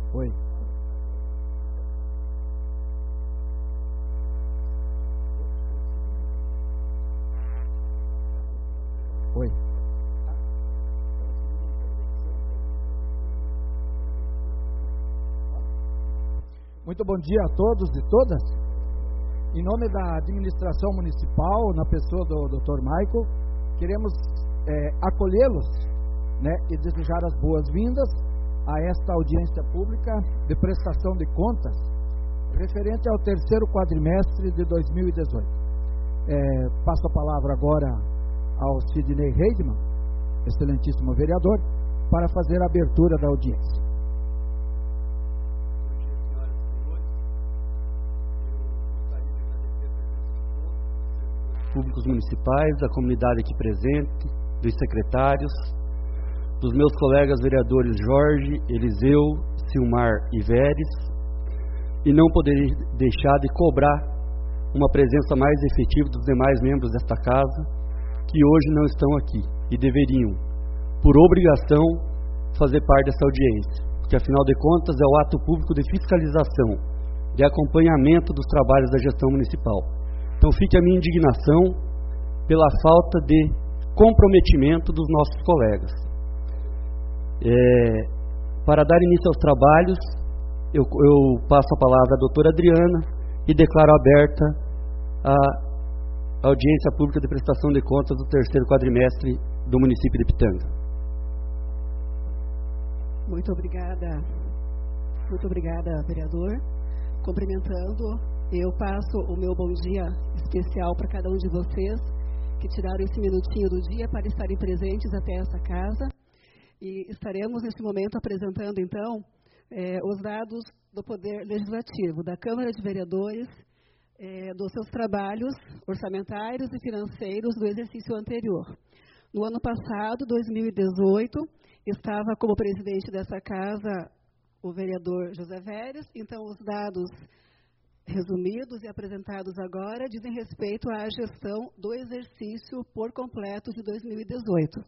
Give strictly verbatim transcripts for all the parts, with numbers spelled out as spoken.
Oi. Oi. Muito bom dia a todos e todas. Em nome da administração municipal, na pessoa do doutor Michael, queremos é, acolhê-los, né, e desejar as boas-vindas a esta audiência pública de prestação de contas referente ao terceiro quadrimestre de dois mil e dezoito. É, passo a palavra agora ao Sidney Heidman, excelentíssimo vereador, para fazer a abertura da audiência. Públicos municipais, da comunidade aqui presente, dos secretários, dos meus colegas vereadores Jorge, Eliseu, Silmar e Veres, e não poder deixar de cobrar uma presença mais efetiva dos demais membros desta casa, que hoje não estão aqui e deveriam, por obrigação, fazer parte dessa audiência, porque afinal de contas é o ato público de fiscalização, de acompanhamento dos trabalhos da gestão municipal. Então fique a minha indignação pela falta de comprometimento dos nossos colegas. É, para dar início aos trabalhos, eu, eu passo a palavra à doutora Adriana e declaro aberta a audiência pública de prestação de contas do terceiro quadrimestre do município de Pitanga. Muito obrigada, muito obrigada, vereador. Cumprimentando, eu passo o meu bom dia especial para cada um de vocês que tiraram esse minutinho do dia para estarem presentes até essa casa. E estaremos, neste momento, apresentando, então, eh, os dados do Poder Legislativo, da Câmara de Vereadores, eh, dos seus trabalhos orçamentários e financeiros do exercício anterior. No ano passado, dois mil e dezoito, estava como presidente dessa casa o vereador José Veres. Então, os dados resumidos e apresentados agora dizem respeito à gestão do exercício por completo de dois mil e dezoito.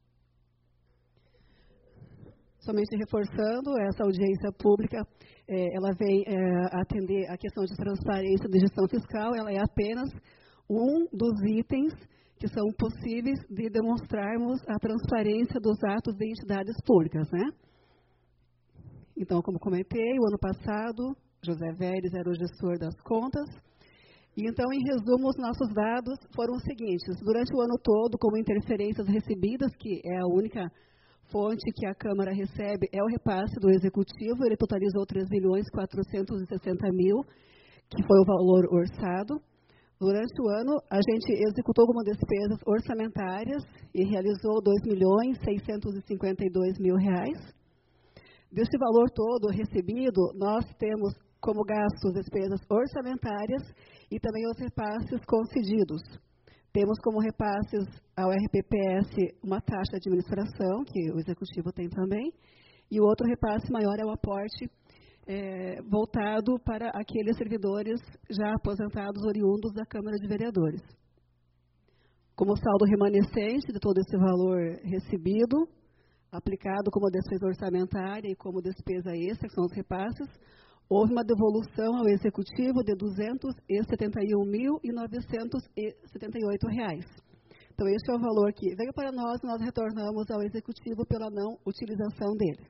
Somente reforçando, essa audiência pública, eh, ela vem eh, atender a questão de transparência de gestão fiscal, ela é apenas um dos itens que são possíveis de demonstrarmos a transparência dos atos de entidades públicas, né? Então, como comentei, o ano passado, José Veres era o gestor das contas. E então, em resumo, os nossos dados foram os seguintes. Durante o ano todo, como interferências recebidas, que é a única fonte que a Câmara recebe, é o repasse do Executivo, ele totalizou três milhões quatrocentos e sessenta mil, que foi o valor orçado. Durante o ano, a gente executou como despesas orçamentárias e realizou dois milhões seiscentos e cinquenta e dois mil reais. Desse valor todo recebido, nós temos como gastos despesas orçamentárias e também os repasses concedidos. Temos como repasses ao R P P S uma taxa de administração, que o Executivo tem também, e o outro repasse maior é o aporte é, voltado para aqueles servidores já aposentados oriundos da Câmara de Vereadores. Como saldo remanescente de todo esse valor recebido, aplicado como despesa orçamentária e como despesa extra, que são os repasses, houve uma devolução ao Executivo de duzentos e setenta e um mil novecentos e setenta e oito reais. Então, esse é o valor que veio para nós e nós retornamos ao Executivo pela não utilização dele.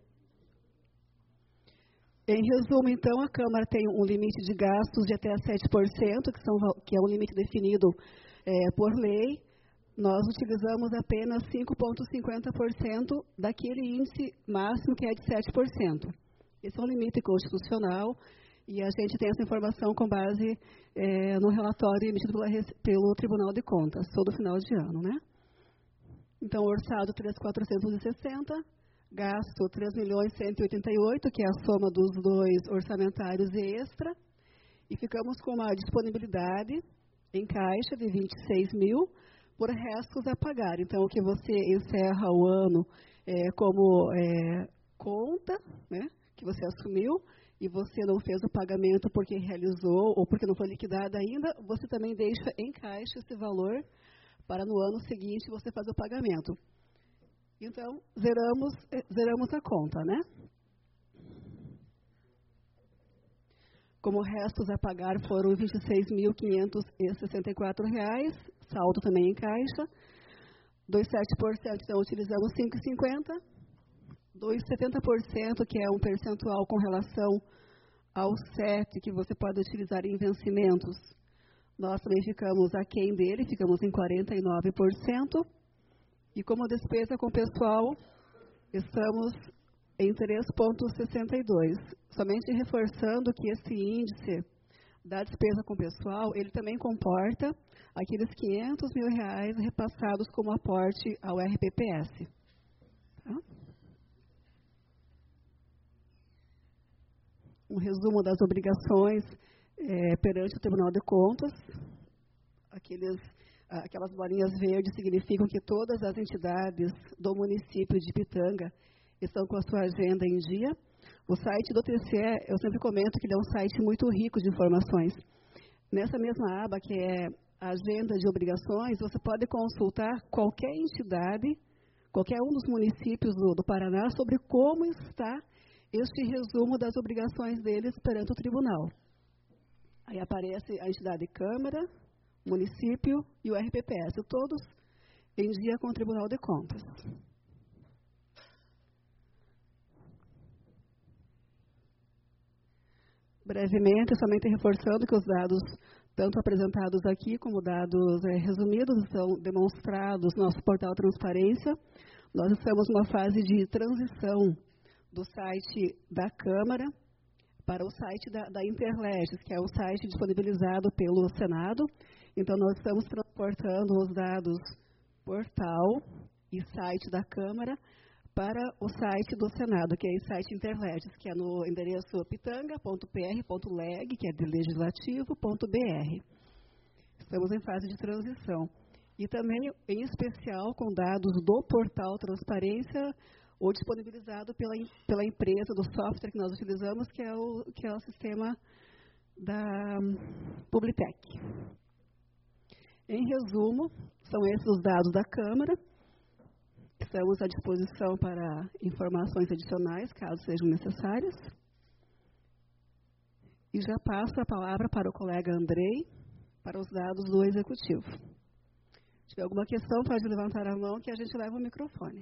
Em resumo, então, a Câmara tem um limite de gastos de até sete por cento, que, são, que é um limite definido é, por lei. Nós utilizamos apenas cinco vírgula cinquenta por cento daquele índice máximo que é de sete por cento. Esse é um limite constitucional e a gente tem essa informação com base é, no relatório emitido pela, pelo Tribunal de Contas, todo final de ano, né? Então, orçado três mil quatrocentos e sessenta, gasto três milhões cento e oitenta e oito, que é a soma dos dois orçamentários e extra, e ficamos com uma disponibilidade em caixa de vinte e seis mil por restos a pagar. Então, o que você encerra o ano é, como é, conta, né, que você assumiu, e você não fez o pagamento porque realizou ou porque não foi liquidado ainda, você também deixa em caixa esse valor para no ano seguinte você fazer o pagamento. Então, zeramos, zeramos a conta, né? Como restos a pagar foram vinte e seis mil quinhentos e sessenta e quatro reais, saldo também em caixa. Dos sete por cento, então, utilizamos cinco vírgula cinquenta. Dos setenta por cento, que é um percentual com relação ao sete, que você pode utilizar em vencimentos, nós também ficamos aquém dele, ficamos em quarenta e nove por cento. E como despesa com pessoal, estamos em três vírgula sessenta e dois. Somente reforçando que esse índice da despesa com pessoal, ele também comporta aqueles quinhentos mil reais repassados como aporte ao R P P S. Tá? Um resumo das obrigações é, perante o Tribunal de Contas. Aqueles, aquelas bolinhas verdes significam que todas as entidades do município de Pitanga estão com a sua agenda em dia. O site do T C E, eu sempre comento que ele é um site muito rico de informações. Nessa mesma aba, que é a agenda de obrigações, você pode consultar qualquer entidade, qualquer um dos municípios do, do Paraná, sobre como está este resumo das obrigações deles perante o tribunal. Aí aparece a entidade Câmara, município e o R P P S, todos em dia com o Tribunal de Contas. Brevemente, somente reforçando que os dados, tanto apresentados aqui como dados é, resumidos, são demonstrados no nosso portal Transparência. Nós estamos numa fase de transição do site da Câmara para o site da, da Interleges, que é o site disponibilizado pelo Senado. Então, nós estamos transportando os dados portal e site da Câmara para o site do Senado, que é o site Interleges, que é no endereço pitanga ponto p r ponto leg, que é de legislativo ponto b r. Estamos em fase de transição. E também, em especial, com dados do portal Transparência, ou disponibilizado pela, pela empresa do software que nós utilizamos, que é o, que é o sistema da Publitec. Em resumo, são esses os dados da Câmara. Estamos à disposição para informações adicionais, caso sejam necessárias. E já passo a palavra para o colega Andrei, para os dados do Executivo. Se tiver alguma questão, pode levantar a mão que a gente leva o microfone.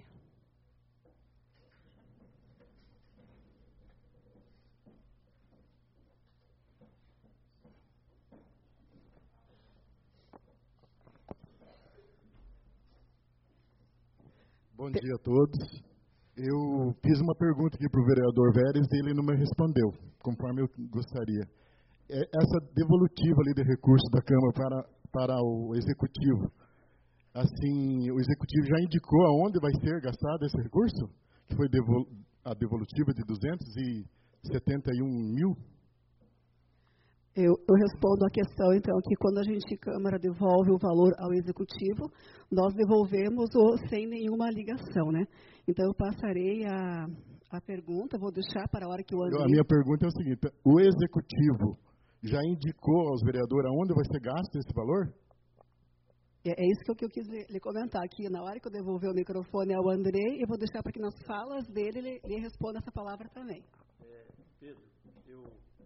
Bom dia a todos. Eu fiz uma pergunta aqui para o vereador Vélez e ele não me respondeu, conforme eu gostaria. Essa devolutiva ali de recursos da Câmara para, para o Executivo, assim, o Executivo já indicou aonde vai ser gastado esse recurso? Que foi devol, a devolutiva de duzentos e setenta e um mil? Eu, eu respondo à questão, então, que quando a gente, Câmara, devolve o valor ao Executivo, nós devolvemos o sem nenhuma ligação, né? Então, eu passarei a, a pergunta, vou deixar para a hora que o André... A minha pergunta é o seguinte, o Executivo já indicou aos vereadores aonde vai ser gasto esse valor? É, é isso que eu, que eu quis lhe, lhe comentar aqui. Na hora que eu devolver o microfone ao André, eu vou deixar para que nas falas dele ele, ele responda essa palavra também. É, Pedro, eu...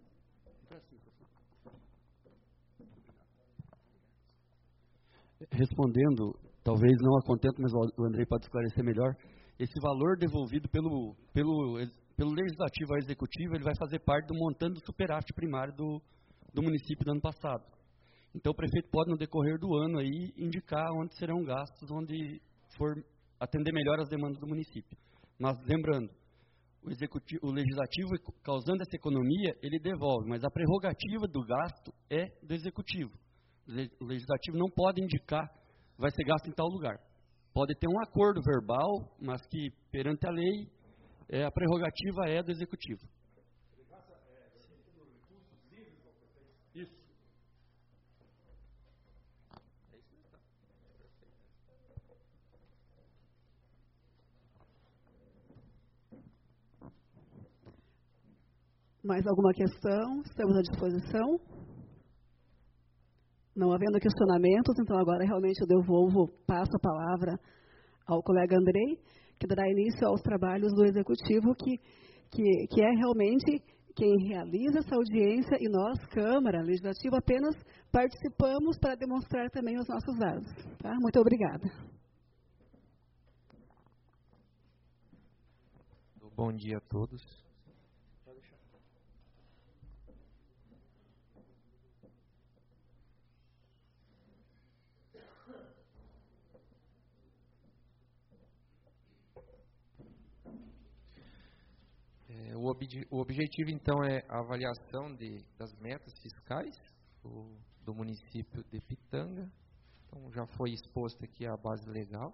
Respondendo, talvez não a contento, mas o Andrei pode esclarecer melhor, esse valor devolvido pelo, pelo, pelo Legislativo ao Executivo, ele vai fazer parte do montante do superávit primário do, do município do ano passado. Então, o prefeito pode, no decorrer do ano, aí, indicar onde serão gastos, onde for atender melhor as demandas do município. Mas, lembrando, o, executivo, o Legislativo, causando essa economia, ele devolve, mas a prerrogativa do gasto é do Executivo. O Legislativo não pode indicar vai ser gasto em tal lugar. Pode ter um acordo verbal, mas que, perante a lei, é, a prerrogativa é do Executivo. Isso. Mais alguma questão? Estamos à disposição? Não havendo questionamentos, então agora realmente eu devolvo, passo a palavra ao colega Andrei, que dará início aos trabalhos do Executivo, que, que, que é realmente quem realiza essa audiência e nós, Câmara Legislativa, apenas participamos para demonstrar também os nossos dados. Tá? Muito obrigada. Bom dia a todos. É, o, obje, o objetivo, então, é a avaliação de, das metas fiscais do, do município de Pitanga. Então, já foi exposto aqui a base legal.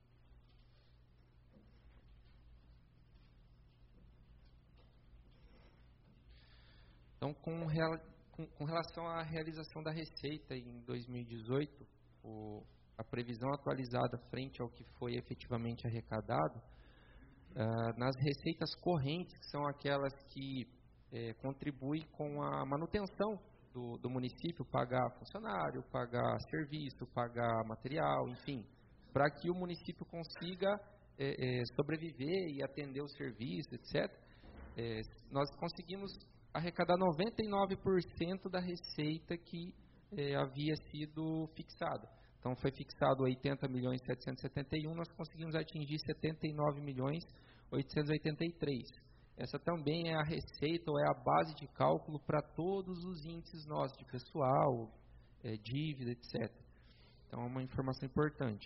Então, com, com, com relação à realização da receita em dois mil e dezoito, o, a previsão atualizada frente ao que foi efetivamente arrecadado, uh, nas receitas correntes, que são aquelas que eh, contribuem com a manutenção do, do município, pagar funcionário, pagar serviço, pagar material, enfim, para que o município consiga eh, eh, sobreviver e atender o serviço, etcétera, eh, nós conseguimos arrecadar noventa e nove por cento da receita que eh, havia sido fixada. Então, foi fixado oitenta milhões setecentos e setenta e um, nós conseguimos atingir setenta e nove milhões oitocentos e oitenta e três. Essa também é a receita, ou é a base de cálculo para todos os índices nossos, de pessoal, eh, dívida, etcétera. Então, é uma informação importante.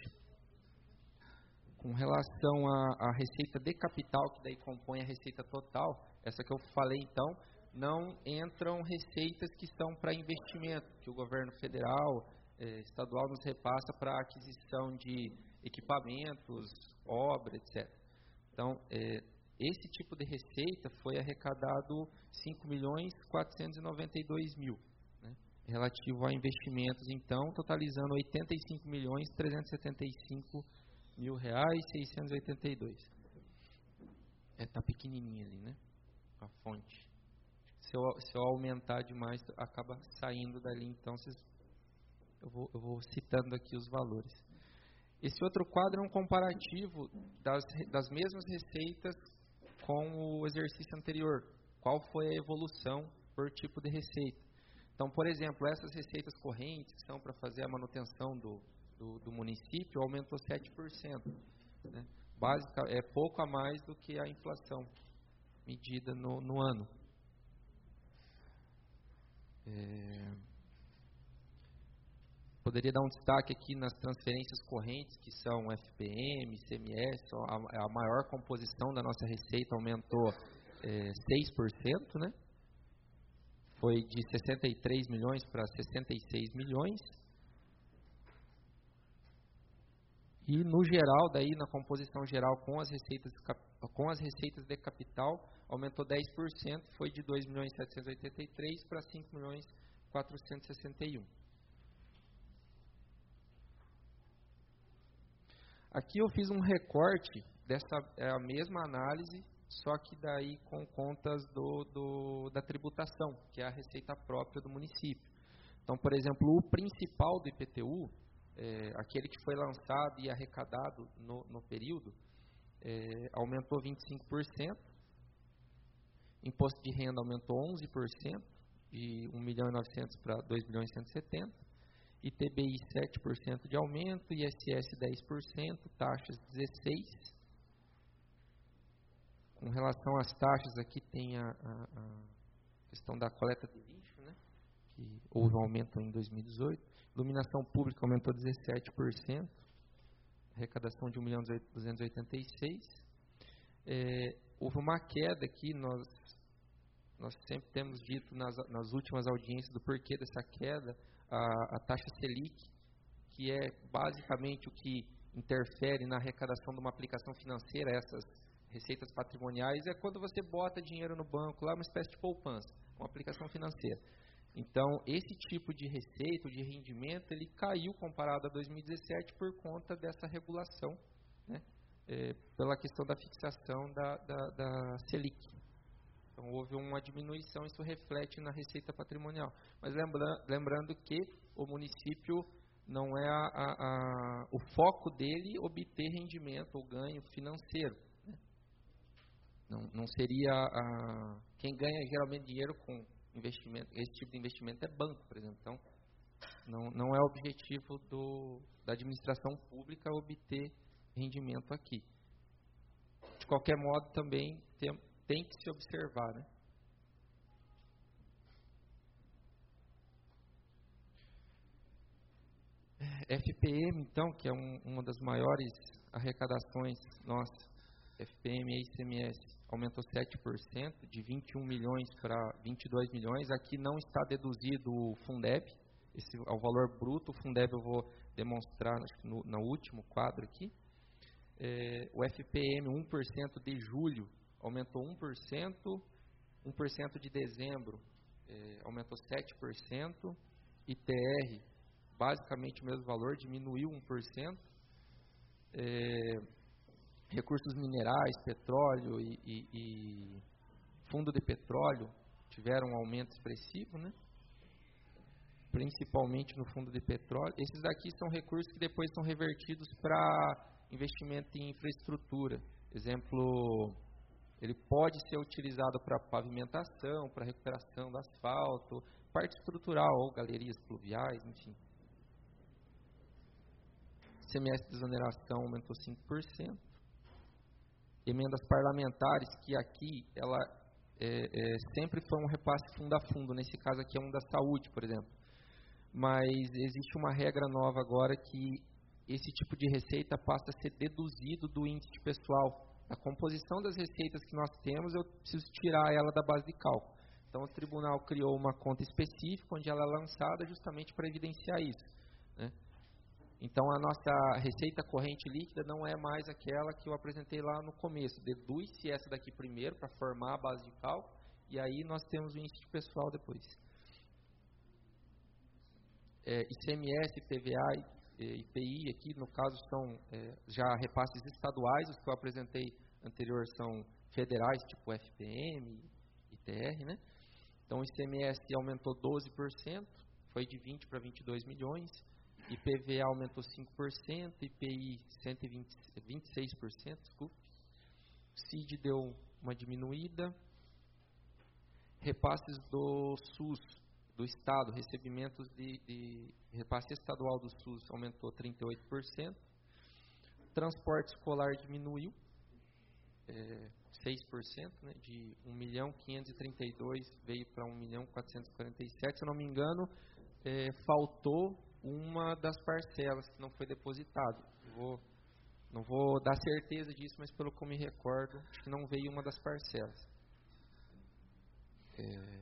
Com relação à, à receita de capital, que daí compõe a receita total, essa que eu falei, então, não entram receitas que são para investimento, que o governo federal, eh, estadual nos repassa para aquisição de equipamentos, obra, etcétera. Então, eh, esse tipo de receita foi arrecadado cinco milhões quatrocentos e noventa e dois mil, né, relativo a investimentos, então, totalizando oitenta e cinco milhões trezentos e setenta e cinco mil reais seiscentos e oitenta e dois. Está é, pequenininha ali, né, a fonte. Se eu, se eu aumentar demais, acaba saindo dali, então vocês, eu, vou, eu vou citando aqui os valores. Esse outro quadro é um comparativo das, das mesmas receitas com o exercício anterior. Qual foi a evolução por tipo de receita? Então, por exemplo, essas receitas correntes, que são para fazer a manutenção do, do, do município, aumentou sete por cento. Né? Básica, é pouco a mais do que a inflação medida no, no ano. É, poderia dar um destaque aqui nas transferências correntes, que são F P M, I C M S, a, a maior composição da nossa receita aumentou é, seis por cento, né? Foi de sessenta e três milhões para sessenta e seis milhões. E no geral, daí na composição geral com as receitas, com as receitas de capital, aumentou dez por cento, foi de dois milhões setecentos e oitenta e três para cinco milhões quatrocentos e sessenta e um. Aqui eu fiz um recorte dessa é a mesma análise, só que daí com contas do, do, da tributação, que é a receita própria do município. Então, por exemplo, o principal do I P T U, é, aquele que foi lançado e arrecadado no, no período, é, aumentou vinte e cinco por cento, imposto de renda aumentou onze por cento, de um milhão e novecentos para dois milhões e cento e setenta, I T B I sete por cento de aumento, I S S dez por cento, taxas dezesseis por cento. Com relação às taxas, aqui tem a, a, a questão da coleta de lixo, né, que houve um aumento em dois mil e dezoito. Iluminação pública aumentou dezessete por cento, arrecadação de um milhão duzentos e oitenta e seis mil. É, houve uma queda aqui, nós, nós sempre temos dito nas, nas últimas audiências do porquê dessa queda, a, a taxa Selic, que é basicamente o que interfere na arrecadação de uma aplicação financeira, essas receitas patrimoniais, é quando você bota dinheiro no banco, lá uma espécie de poupança, uma aplicação financeira. Então, esse tipo de receita, de rendimento, ele caiu comparado a dois mil e dezessete por conta dessa regulação, né, é, pela questão da fixação da, da, da Selic. Então, houve uma diminuição, isso reflete na receita patrimonial. Mas lembra, lembrando que o município não é a, a, a, o foco dele obter rendimento ou ganho financeiro, né? Não, não seria a, quem ganha geralmente dinheiro com investimento, esse tipo de investimento é banco, por exemplo. Então, não, não é objetivo do, da administração pública obter rendimento aqui. De qualquer modo, também tem, tem que se observar, né? F P M, então, que é um, uma das maiores arrecadações nossas, F P M e I C M S, aumentou sete por cento, de vinte e um milhões para vinte e dois milhões. Aqui não está deduzido o Fundeb, esse é o valor bruto. O Fundeb eu vou demonstrar no, no último quadro aqui. É, o F P M, um por cento de julho, aumentou um por cento, um por cento de dezembro, é, aumentou sete por cento, I T R, basicamente o mesmo valor, diminuiu um por cento. É, recursos minerais, petróleo e, e, e fundo de petróleo tiveram um aumento expressivo, né? Principalmente no fundo de petróleo. Esses daqui são recursos que depois são revertidos para investimento em infraestrutura. Exemplo, ele pode ser utilizado para pavimentação, para recuperação do asfalto, parte estrutural, ou galerias pluviais, enfim. I C M S de desoneração aumentou cinco por cento. Emendas parlamentares, que aqui ela é, é, sempre foi um repasse fundo a fundo, nesse caso aqui é um da saúde, por exemplo. Mas existe uma regra nova agora que esse tipo de receita passa a ser deduzido do índice pessoal. A composição das receitas que nós temos, eu preciso tirar ela da base de cálculo. Então o tribunal criou uma conta específica, onde ela é lançada justamente para evidenciar isso, né? Então, a nossa receita corrente líquida não é mais aquela que eu apresentei lá no começo. Deduz-se essa daqui primeiro para formar a base de cálculo, e aí nós temos o índice pessoal depois. É, I C M S, I P V A e I P I aqui, no caso, são é, já repasses estaduais. Os que eu apresentei anterior são federais, tipo F P M, I T R, né? Então, o I C M S aumentou doze por cento, foi de vinte para vinte e dois milhões. I P V A aumentou cinco por cento, I P I cento e vinte, vinte e seis por cento, desculpe. O C I D deu uma diminuída. Repasses do SUS, do Estado, recebimentos de, de repasse estadual do SUS aumentou trinta e oito por cento. Transporte escolar diminuiu é, seis por cento, né, de um milhão quinhentos e trinta e dois veio para um milhão quatrocentos e quarenta e sete. Se eu não me engano, é, faltou uma das parcelas que não foi depositado. Vou, não vou dar certeza disso, mas pelo que eu me recordo, acho que não veio uma das parcelas. É,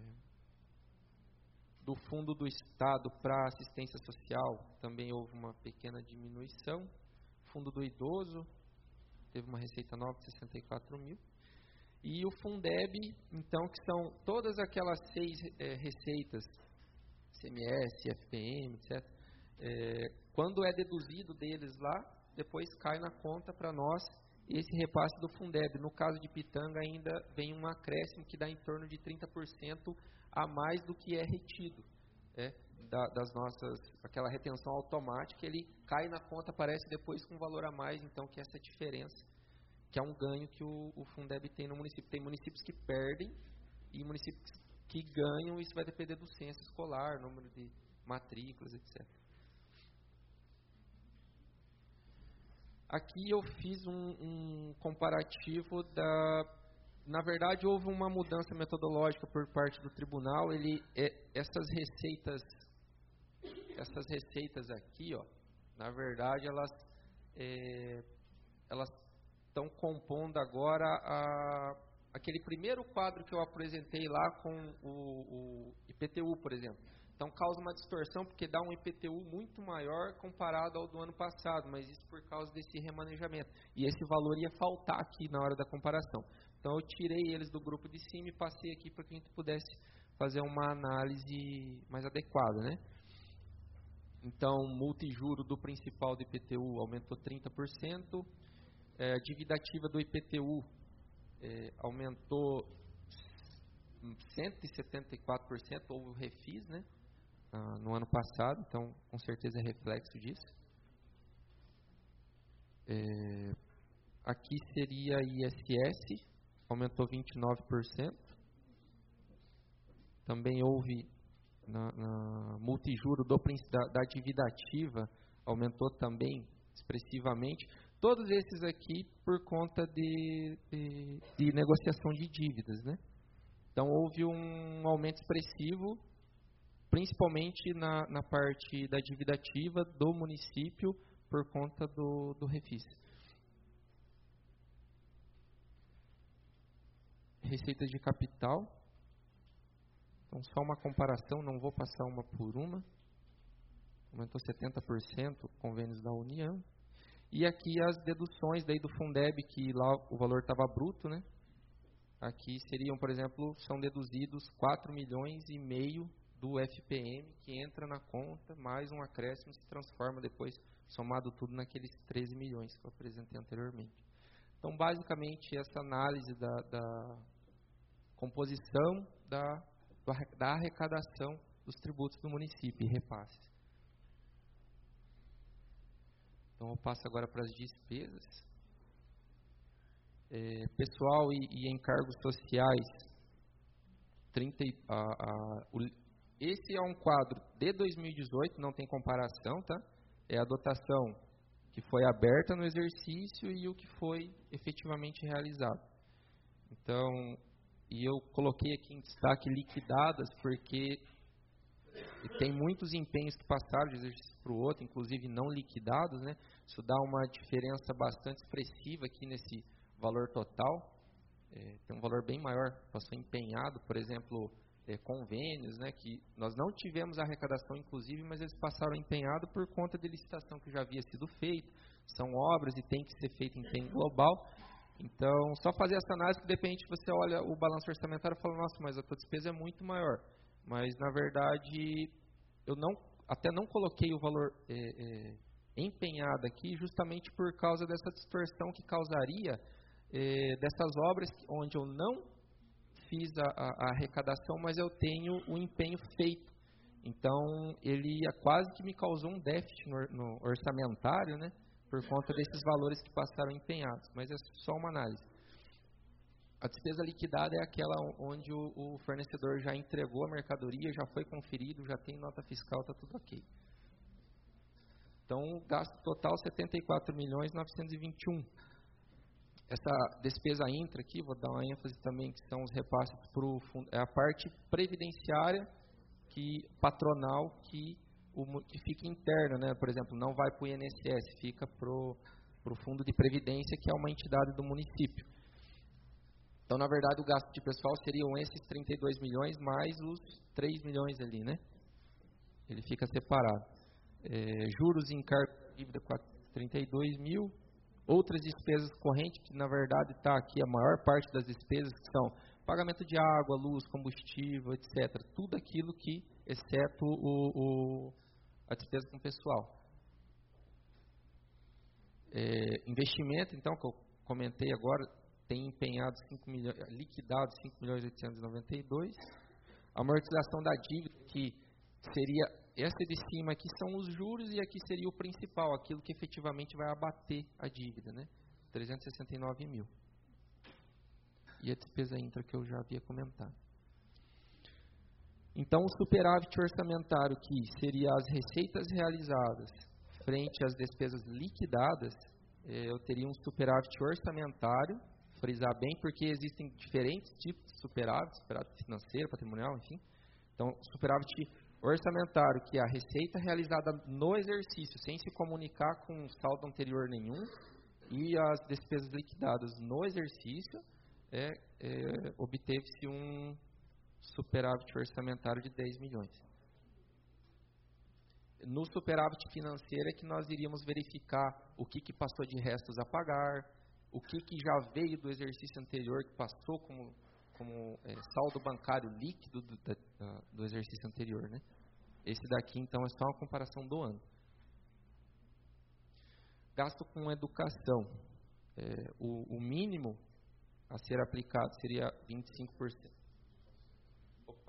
do Fundo do Estado para Assistência Social também houve uma pequena diminuição. Fundo do Idoso teve uma receita nova de sessenta e quatro mil. E o Fundeb, então, que são todas aquelas seis é, receitas, C M S, F P M, etcétera, É, quando é deduzido deles lá, depois cai na conta para nós esse repasse do Fundeb. No caso de Pitanga ainda vem um acréscimo que dá em torno de trinta por cento a mais do que é retido, é, da, das nossas, aquela retenção automática, ele cai na conta, aparece depois com um valor a mais, então que essa diferença, que é um ganho que o, o Fundeb tem no município. Tem municípios que perdem e municípios que ganham, isso vai depender do censo escolar, número de matrículas, etcétera. Aqui eu fiz um, um comparativo da... Na verdade, houve uma mudança metodológica por parte do tribunal. Ele, é, essas receitas, essas receitas aqui, ó, na verdade, elas é, elas estão compondo agora a, aquele primeiro quadro que eu apresentei lá com o, o I P T U, por exemplo. Então, causa uma distorção, porque dá um I P T U muito maior comparado ao do ano passado, mas isso por causa desse remanejamento. E esse valor ia faltar aqui na hora da comparação. Então, eu tirei eles do grupo de cima e passei aqui para que a gente pudesse fazer uma análise mais adequada, né? Então, multa e juro do principal do I P T U aumentou trinta por cento, é, a dívida ativa do I P T U é, aumentou cento e setenta e quatro por cento, houve o refis, né? Uh, no ano passado, então com certeza é reflexo disso. É, aqui seria I S S, aumentou vinte e nove por cento. Também houve na, na multijuro do, da, da dívida ativa, aumentou também expressivamente. Todos esses aqui por conta de, de, de negociação de dívidas, né? Então houve um aumento expressivo, principalmente na, na parte da dívida ativa do município por conta do, do refis. Receita de capital. Então, só uma comparação, não vou passar uma por uma. Aumentou setenta por cento, convênios da União. E aqui as deduções daí do Fundeb, que lá o valor estava bruto, né? Aqui seriam, por exemplo, são deduzidos quatro milhões e meio do F P M, que entra na conta, mais um acréscimo, se transforma depois, somado tudo, naqueles treze milhões que eu apresentei anteriormente. Então, basicamente, essa análise da, da composição da, da arrecadação dos tributos do município e repasses. Então, eu passo agora para as despesas. É, pessoal e, e encargos sociais, trinta, a, a, o, esse é um quadro de dois mil e dezoito, não tem comparação, tá? É a dotação que foi aberta no exercício e o que foi efetivamente realizado. Então, e eu coloquei aqui em destaque liquidadas, porque tem muitos empenhos que passaram de um exercício para o outro, inclusive não liquidados, né? Isso dá uma diferença bastante expressiva aqui nesse valor total. É, tem um valor bem maior, passou empenhado, por exemplo, é, convênios, né, que nós não tivemos arrecadação, inclusive, mas eles passaram empenhado por conta de licitação que já havia sido feita, são obras e tem que ser feito em empenho global. Então, só fazer essa análise, que de repente você olha o balanço orçamentário e fala, nossa, mas a tua despesa é muito maior. Mas, na verdade, eu não, até não coloquei o valor é, é, empenhado aqui, justamente por causa dessa distorção que causaria é, dessas obras onde eu não fiz a, a, a arrecadação, mas eu tenho o empenho feito. Então, ele quase que me causou um déficit no, no orçamentário, né, por conta desses valores que passaram empenhados. Mas é só uma análise. A despesa liquidada é aquela onde o, o fornecedor já entregou a mercadoria, já foi conferido, já tem nota fiscal, está tudo ok. Então, o gasto total setenta e quatro milhões novecentos e vinte e um. Essa despesa intra aqui, vou dar uma ênfase também, que são os repasses para o fundo, é a parte previdenciária, que, patronal, que, o, que fica interna, né? Por exemplo, não vai para o I N S S, fica para o fundo de previdência, que é uma entidade do município. Então, na verdade, o gasto de pessoal seriam esses trinta e dois milhões mais os três milhões ali, né? Ele fica separado. É, juros e encargo de dívida, trinta e dois mil. Outras despesas correntes, que na verdade está aqui a maior parte das despesas, que são pagamento de água, luz, combustível, etcétera. Tudo aquilo que, exceto o, o, a despesa com o pessoal. É, investimento, então, que eu comentei agora, tem empenhado cinco milhões, liquidado cinco milhões oitocentos e noventa e dois. Amortização da dívida, que seria, essa de cima aqui são os juros e aqui seria o principal, aquilo que efetivamente vai abater a dívida, né? trezentos e sessenta e nove mil. E a despesa intra que eu já havia comentado. Então, o superávit orçamentário, que seria as receitas realizadas frente às despesas liquidadas, eh, eu teria um superávit orçamentário, frisar bem, porque existem diferentes tipos de superávit, superávit financeiro, patrimonial, enfim. Então, superávit orçamentário, que é a receita realizada no exercício, sem se comunicar com saldo anterior nenhum, e as despesas liquidadas no exercício, é, é, obteve-se um superávit orçamentário de dez milhões. No superávit financeiro é que nós iríamos verificar o que, que passou de restos a pagar, o que, que já veio do exercício anterior, que passou como, como é, saldo bancário líquido do, da, do exercício anterior, né? Esse daqui, então, é só uma comparação do ano. Gasto com educação. É, o, o mínimo a ser aplicado seria vinte e cinco por cento. Opa.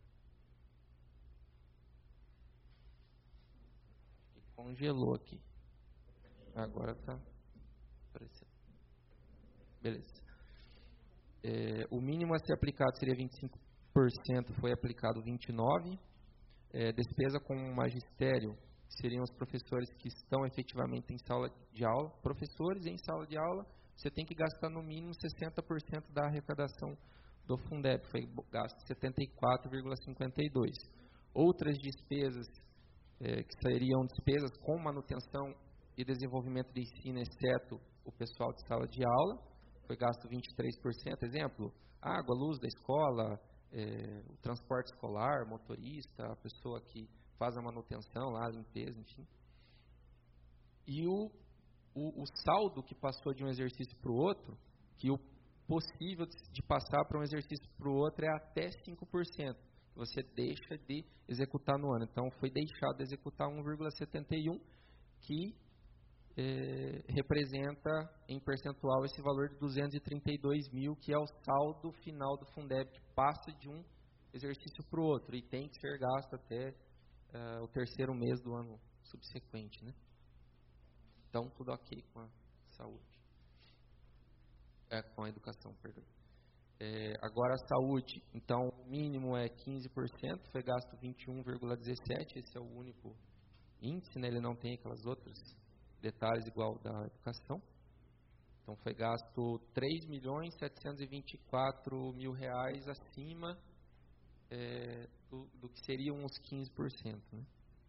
Congelou aqui. Agora está aparecendo. Beleza. É, o mínimo a ser aplicado seria vinte e cinco por cento, foi aplicado vinte e nove por cento. É, despesa com magistério, que seriam os professores que estão efetivamente em sala de aula. Professores em sala de aula, você tem que gastar no mínimo sessenta por cento da arrecadação do Fundeb, foi gasto setenta e quatro vírgula cinquenta e dois por cento. Outras despesas, é, que seriam despesas com manutenção e desenvolvimento de ensino, exceto o pessoal de sala de aula, foi gasto vinte e três por cento. Exemplo, água, luz da escola, é, o transporte escolar, motorista, a pessoa que faz a manutenção lá, a limpeza, enfim. E o, o, o saldo que passou de um exercício para o outro, que o possível de passar para um exercício para o outro é até cinco por cento, que você deixa de executar no ano. Então, foi deixado de executar um vírgula setenta e um, que é, representa em percentual esse valor de duzentos e trinta e dois mil, que é o saldo final do Fundeb, que passa de um exercício para o outro e tem que ser gasto até uh, o terceiro mês do ano subsequente, né? Então, tudo ok com a saúde. É, com a educação, perdão. É, agora, a saúde, então, o mínimo é quinze por cento, foi gasto vinte e um vírgula dezessete por cento, esse é o único índice, né? Ele não tem aquelas outras detalhes igual da educação. Então, foi gasto três milhões setecentos e vinte e quatro mil reais acima é, do, do que seriam uns quinze por cento. Né?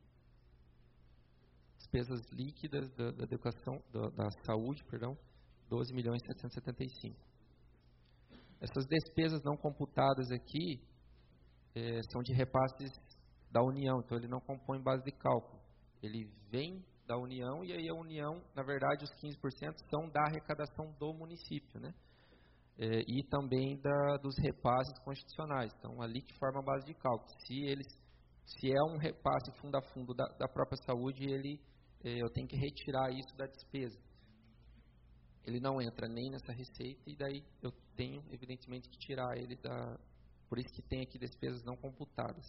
Despesas líquidas da, da educação, da, da saúde, perdão, doze milhões setecentos e setenta e cinco. Essas despesas não computadas aqui é, são de repasses da União, então ele não compõe base de cálculo. Ele vem da União, e aí a União, na verdade, os quinze por cento são da arrecadação do município, né? É, e também da, dos repasses constitucionais. Então, ali que forma a base de cálculo. Se, eles, se é um repasse fundo a fundo da, da própria saúde, ele, é, eu tenho que retirar isso da despesa. Ele não entra nem nessa receita, e daí eu tenho, evidentemente, que tirar ele da... Por isso que tem aqui despesas não computadas.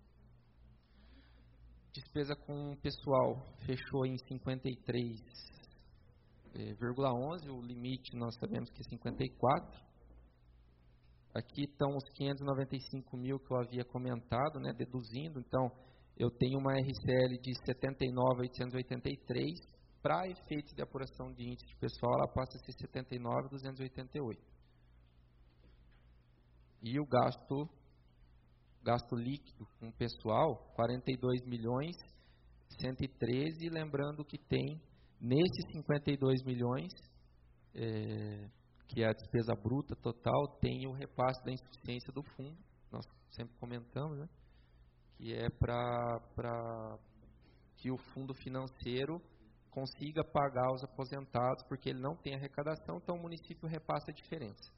Despesa com pessoal fechou em cinquenta e três vírgula onze, o limite nós sabemos que é cinquenta e quatro. Aqui estão os quinhentos e noventa e cinco mil que eu havia comentado, né, deduzindo. Então, eu tenho uma R C L de setenta e nove mil oitocentos e oitenta e três, para efeitos de apuração de índice de pessoal, ela passa a ser setenta e nove mil duzentos e oitenta e oito. E o gasto... Gasto líquido com pessoal, quarenta e dois milhões cento e treze, lembrando que tem, nesses cinquenta e dois milhões, é, que é a despesa bruta total, tem o repasse da insuficiência do fundo, nós sempre comentamos, né? Que é para que o fundo financeiro consiga pagar os aposentados, porque ele não tem arrecadação, então o município repassa a diferença.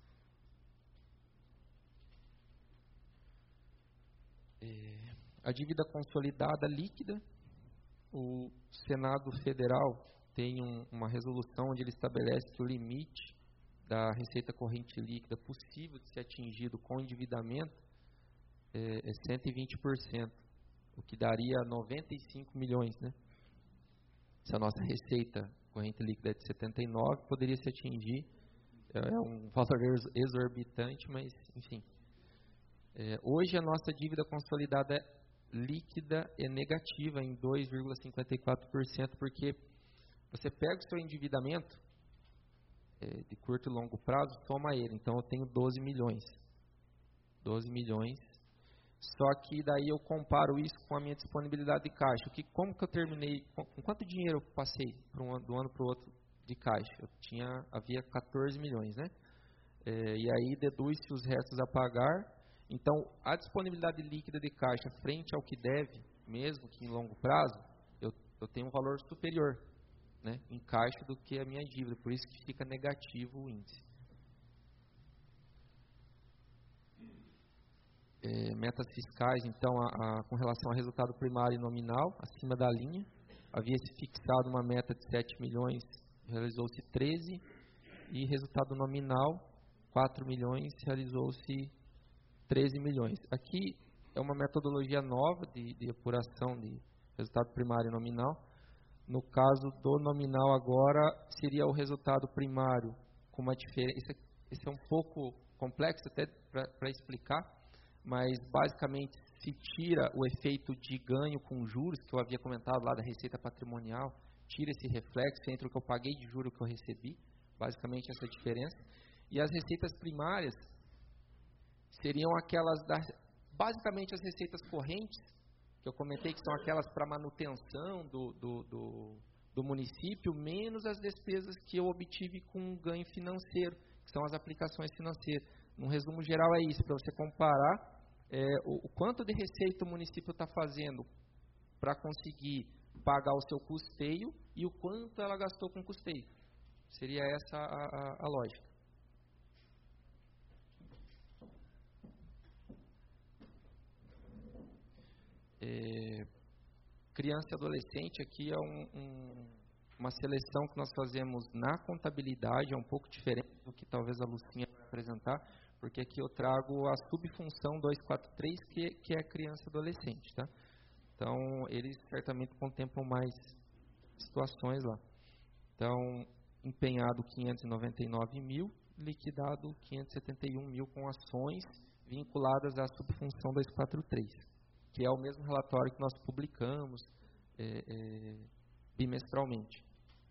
A dívida consolidada líquida, o Senado Federal tem um, uma resolução onde ele estabelece que o limite da receita corrente líquida possível de ser atingido com endividamento é, é cento e vinte por cento, o que daria noventa e cinco milhões. Né? Se a nossa receita corrente líquida é de setenta e nove, poderia se atingir, é um valor exorbitante, mas enfim. É, hoje a nossa dívida consolidada líquida é negativa em dois vírgula cinquenta e quatro por cento, porque você pega o seu endividamento é, de curto e longo prazo, toma ele. Então eu tenho doze milhões. doze milhões. Só que daí eu comparo isso com a minha disponibilidade de caixa. Que, como que eu terminei, com, com quanto dinheiro eu passei para um, do ano para o outro de caixa? Eu tinha, havia quatorze milhões, né? É, e aí deduz-se os restos a pagar. Então, a disponibilidade líquida de caixa frente ao que deve, mesmo que em longo prazo, eu, eu tenho um valor superior, né, em caixa do que a minha dívida, por isso que fica negativo o índice. É, metas fiscais, então, a, a, com relação ao resultado primário e nominal, acima da linha, havia-se fixado uma meta de sete milhões, realizou-se treze, e resultado nominal, quatro milhões, realizou-se treze milhões. Aqui é uma metodologia nova de, de apuração de resultado primário e nominal. No caso do nominal agora, seria o resultado primário com uma diferença. Esse é um pouco complexo até para explicar, mas basicamente se tira o efeito de ganho com juros, que eu havia comentado lá da receita patrimonial, tira esse reflexo entre o que eu paguei de juros e o que eu recebi, basicamente essa diferença. E as receitas primárias seriam aquelas, da, basicamente as receitas correntes, que eu comentei que são aquelas para manutenção do, do, do, do município, menos as despesas que eu obtive com ganho financeiro, que são as aplicações financeiras. Num resumo geral é isso, para você comparar é, o, o quanto de receita o município está fazendo para conseguir pagar o seu custeio e o quanto ela gastou com custeio. Seria essa a, a, a lógica. É, criança e adolescente aqui é um, um, uma seleção que nós fazemos na contabilidade, é um pouco diferente do que talvez a Lucinha vai apresentar, porque aqui eu trago a subfunção duzentos e quarenta e três, que, que é criança e adolescente, tá? Então, eles certamente contemplam mais situações lá. Então, empenhado quinhentos e noventa e nove mil, liquidado quinhentos e setenta e um mil com ações vinculadas à subfunção duzentos e quarenta e três, que é o mesmo relatório que nós publicamos é, é, bimestralmente.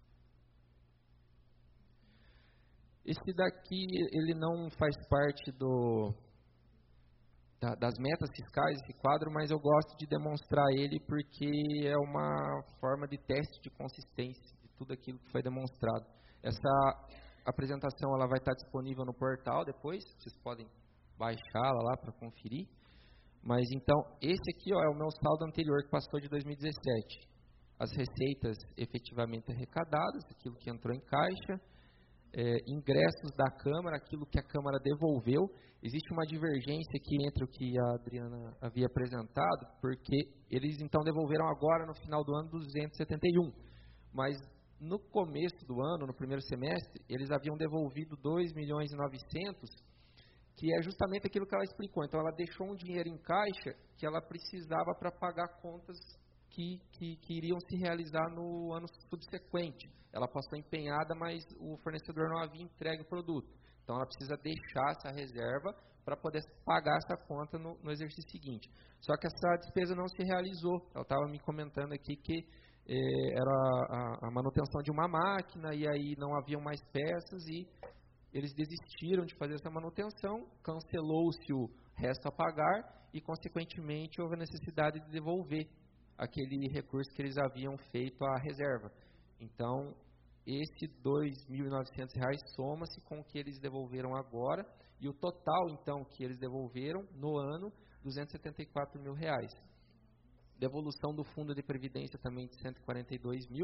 Esse daqui, ele não faz parte do, da, das metas fiscais, esse quadro, mas eu gosto de demonstrar ele porque é uma forma de teste de consistência de tudo aquilo que foi demonstrado. Essa apresentação ela vai estar disponível no portal depois, vocês podem baixá-la lá para conferir. Mas então, esse aqui ó, é o meu saldo anterior que passou de dois mil e dezessete. As receitas efetivamente arrecadadas, aquilo que entrou em caixa, é, ingressos da Câmara, aquilo que a Câmara devolveu. Existe uma divergência aqui entre o que a Adriana havia apresentado, porque eles então devolveram agora no final do ano duzentos e setenta e um. Mas no começo do ano, no primeiro semestre, eles haviam devolvido dois milhões e novecentos, que é justamente aquilo que ela explicou. Então, ela deixou um dinheiro em caixa que ela precisava para pagar contas que, que, que iriam se realizar no ano subsequente. Ela passou empenhada, mas o fornecedor não havia entregue o produto. Então, ela precisa deixar essa reserva para poder pagar essa conta no, no exercício seguinte. Só que essa despesa não se realizou. Ela estava me comentando aqui que eh, era a, a manutenção de uma máquina e aí não haviam mais peças e eles desistiram de fazer essa manutenção, cancelou-se o resto a pagar e, consequentemente, houve a necessidade de devolver aquele recurso que eles haviam feito à reserva. Então, esse dois mil e novecentos reais soma-se com o que eles devolveram agora e o total, então, que eles devolveram no ano, duzentos e setenta e quatro mil reais. Devolução do Fundo de Previdência também de cento e quarenta e dois mil.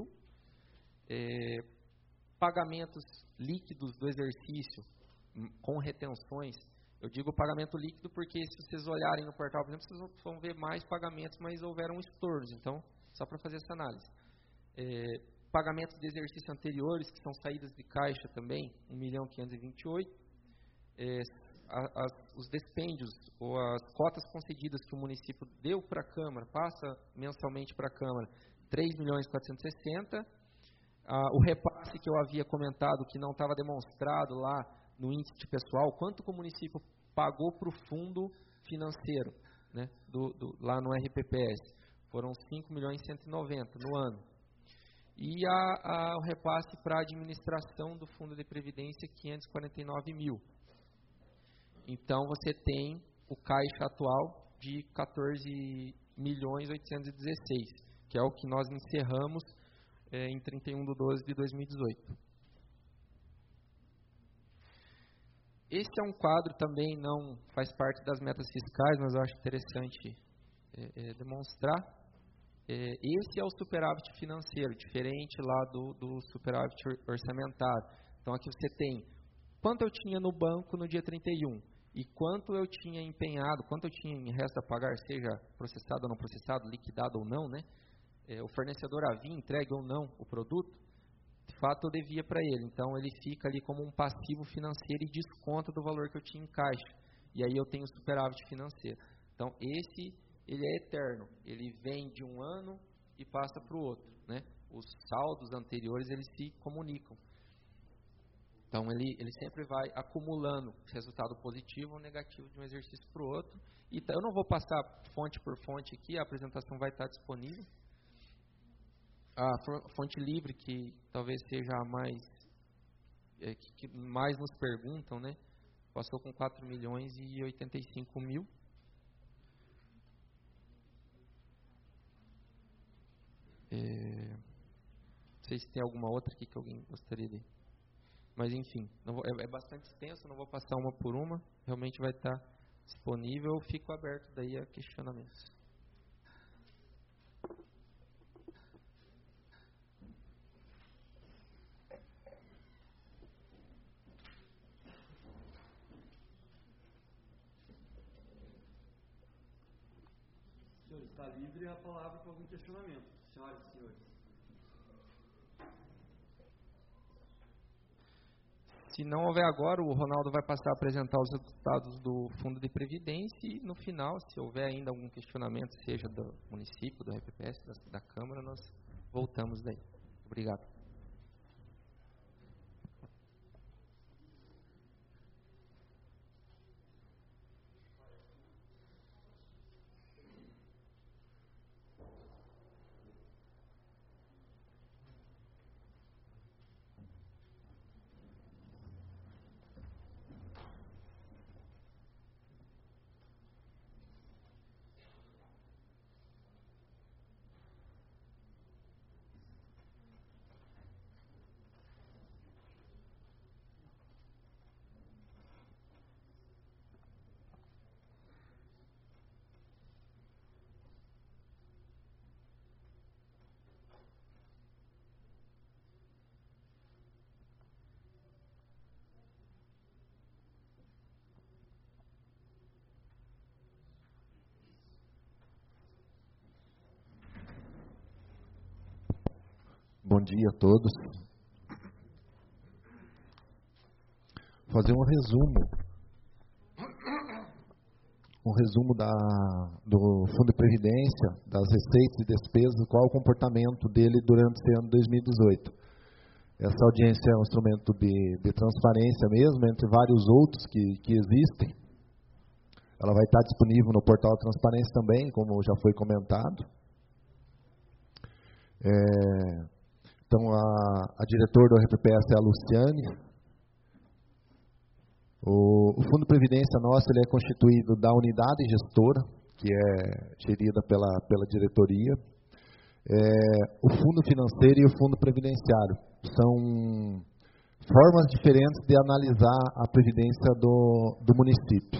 É, pagamentos líquidos do exercício com retenções. Eu digo pagamento líquido porque se vocês olharem no portal, por exemplo, vocês vão ver mais pagamentos, mas houveram estornos. Então, só para fazer essa análise. É, pagamentos de exercício anteriores, que são saídas de caixa também, um milhão quinhentos e vinte e oito. É, a, a, os dispêndios ou as cotas concedidas que o município deu para a Câmara, passa mensalmente para a Câmara, três milhões quatrocentos e sessenta. Ah, o repasse que eu havia comentado, que não estava demonstrado lá no índice de pessoal, quanto que o município pagou para o fundo financeiro, né, do, do, lá no R P P S. Foram cinco milhões e cento e noventa no ano. E a, a, o repasse para a administração do Fundo de Previdência, quinhentos e quarenta e nove mil. Então, você tem o caixa atual de quatorze milhões oitocentos e dezesseis, que é o que nós encerramos É, em trinta e um de doze de dois mil e dezoito. Esse é um quadro também, não faz parte das metas fiscais, mas eu acho interessante é, é, demonstrar. É, esse é o superávit financeiro, diferente lá do, do superávit orçamentário. Então, aqui você tem quanto eu tinha no banco no dia trinta e um e quanto eu tinha empenhado, quanto eu tinha em resto a pagar, seja processado ou não processado, liquidado ou não, né? É, o fornecedor havia entregue ou não o produto, de fato eu devia para ele. Então, ele fica ali como um passivo financeiro e desconta do valor que eu tinha em caixa. E aí eu tenho superávit financeiro. Então, esse, ele é eterno. Ele vem de um ano e passa para o outro, né? Os saldos anteriores, eles se comunicam. Então, Então, ele, ele sempre vai acumulando resultado positivo ou negativo de um exercício para o outro. E eu não vou passar fonte por fonte aqui, a apresentação vai estar disponível. A fonte livre, que talvez seja a mais, é, que, que mais nos perguntam, né? Passou com quatro milhões e oitenta e cinco mil. É, não sei se tem alguma outra aqui que alguém gostaria de... Mas, enfim, não vou, é, é bastante extenso, não vou passar uma por uma. Realmente vai estar disponível. Eu fico aberto daí a questionamentos. Senhor, está livre a palavra para algum questionamento. Senhoras e senhores. Se não houver agora, o Ronaldo vai passar a apresentar os resultados do Fundo de Previdência e, no final, se houver ainda algum questionamento, seja do município, do R P P S, da, da Câmara, nós voltamos daí. Obrigado. Bom dia a todos. Vou fazer um resumo, um resumo da, do Fundo de Previdência, das receitas e despesas, qual o comportamento dele durante esse ano de dois mil e dezoito. Essa audiência é um instrumento de, de transparência mesmo, entre vários outros que, que existem. Ela vai estar disponível no portal de transparência também, como já foi comentado. É... Então, a, a diretora do R P P S é a Luciane. O, o Fundo de Previdência nosso ele é constituído da unidade gestora, que é gerida pela, pela diretoria, é, o Fundo Financeiro e o Fundo Previdenciário. São formas diferentes de analisar a previdência do, do município.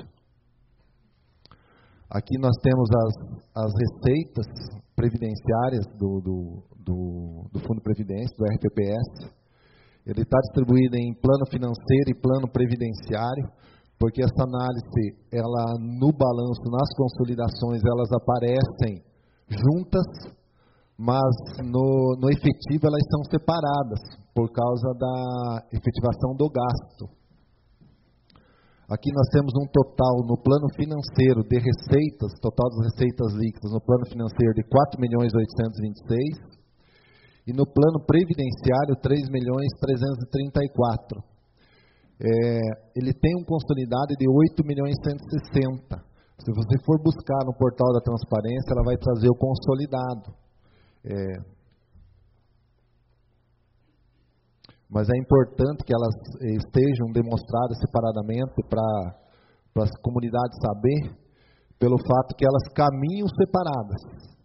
Aqui nós temos as, as receitas previdenciárias do, do, do, do Fundo de Previdência, do R P P S. Ele está distribuído em plano financeiro e plano previdenciário, porque essa análise, ela, no balanço, nas consolidações, elas aparecem juntas, mas no, no efetivo elas são separadas, por causa da efetivação do gasto. Aqui nós temos um total no plano financeiro de receitas, total das receitas líquidas no plano financeiro de quatro milhões oitocentos e vinte e seis e no plano previdenciário três milhões trezentos e trinta e quatro. É, ele tem um consolidado de oito milhões cento e sessenta. Se você for buscar no portal da transparência, ela vai trazer o consolidado. É, mas é importante que elas estejam demonstradas separadamente para as comunidades saber, pelo fato que elas caminham separadas.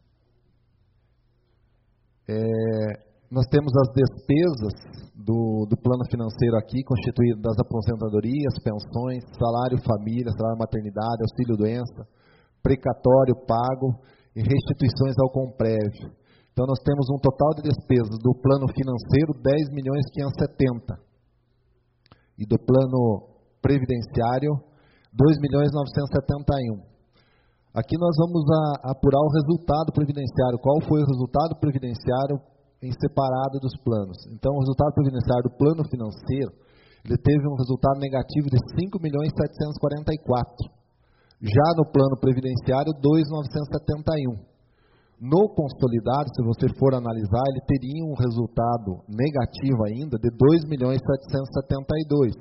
É, nós temos as despesas do, do plano financeiro aqui, constituídas das aposentadorias, pensões, salário família, salário maternidade, auxílio-doença, precatório pago e restituições ao comprévio. Então, nós temos um total de despesas do plano financeiro, dez milhões quinhentos e setenta. E do plano previdenciário, dois milhões novecentos e setenta e um. Aqui nós vamos a, apurar o resultado previdenciário. Qual foi o resultado previdenciário em separado dos planos? Então, o resultado previdenciário do plano financeiro, ele teve um resultado negativo de cinco milhões setecentos e quarenta e quatro. Já no plano previdenciário, dois milhões novecentos e setenta e um. no consolidado, se você for analisar, ele teria um resultado negativo ainda de dois milhões setecentos e setenta e dois.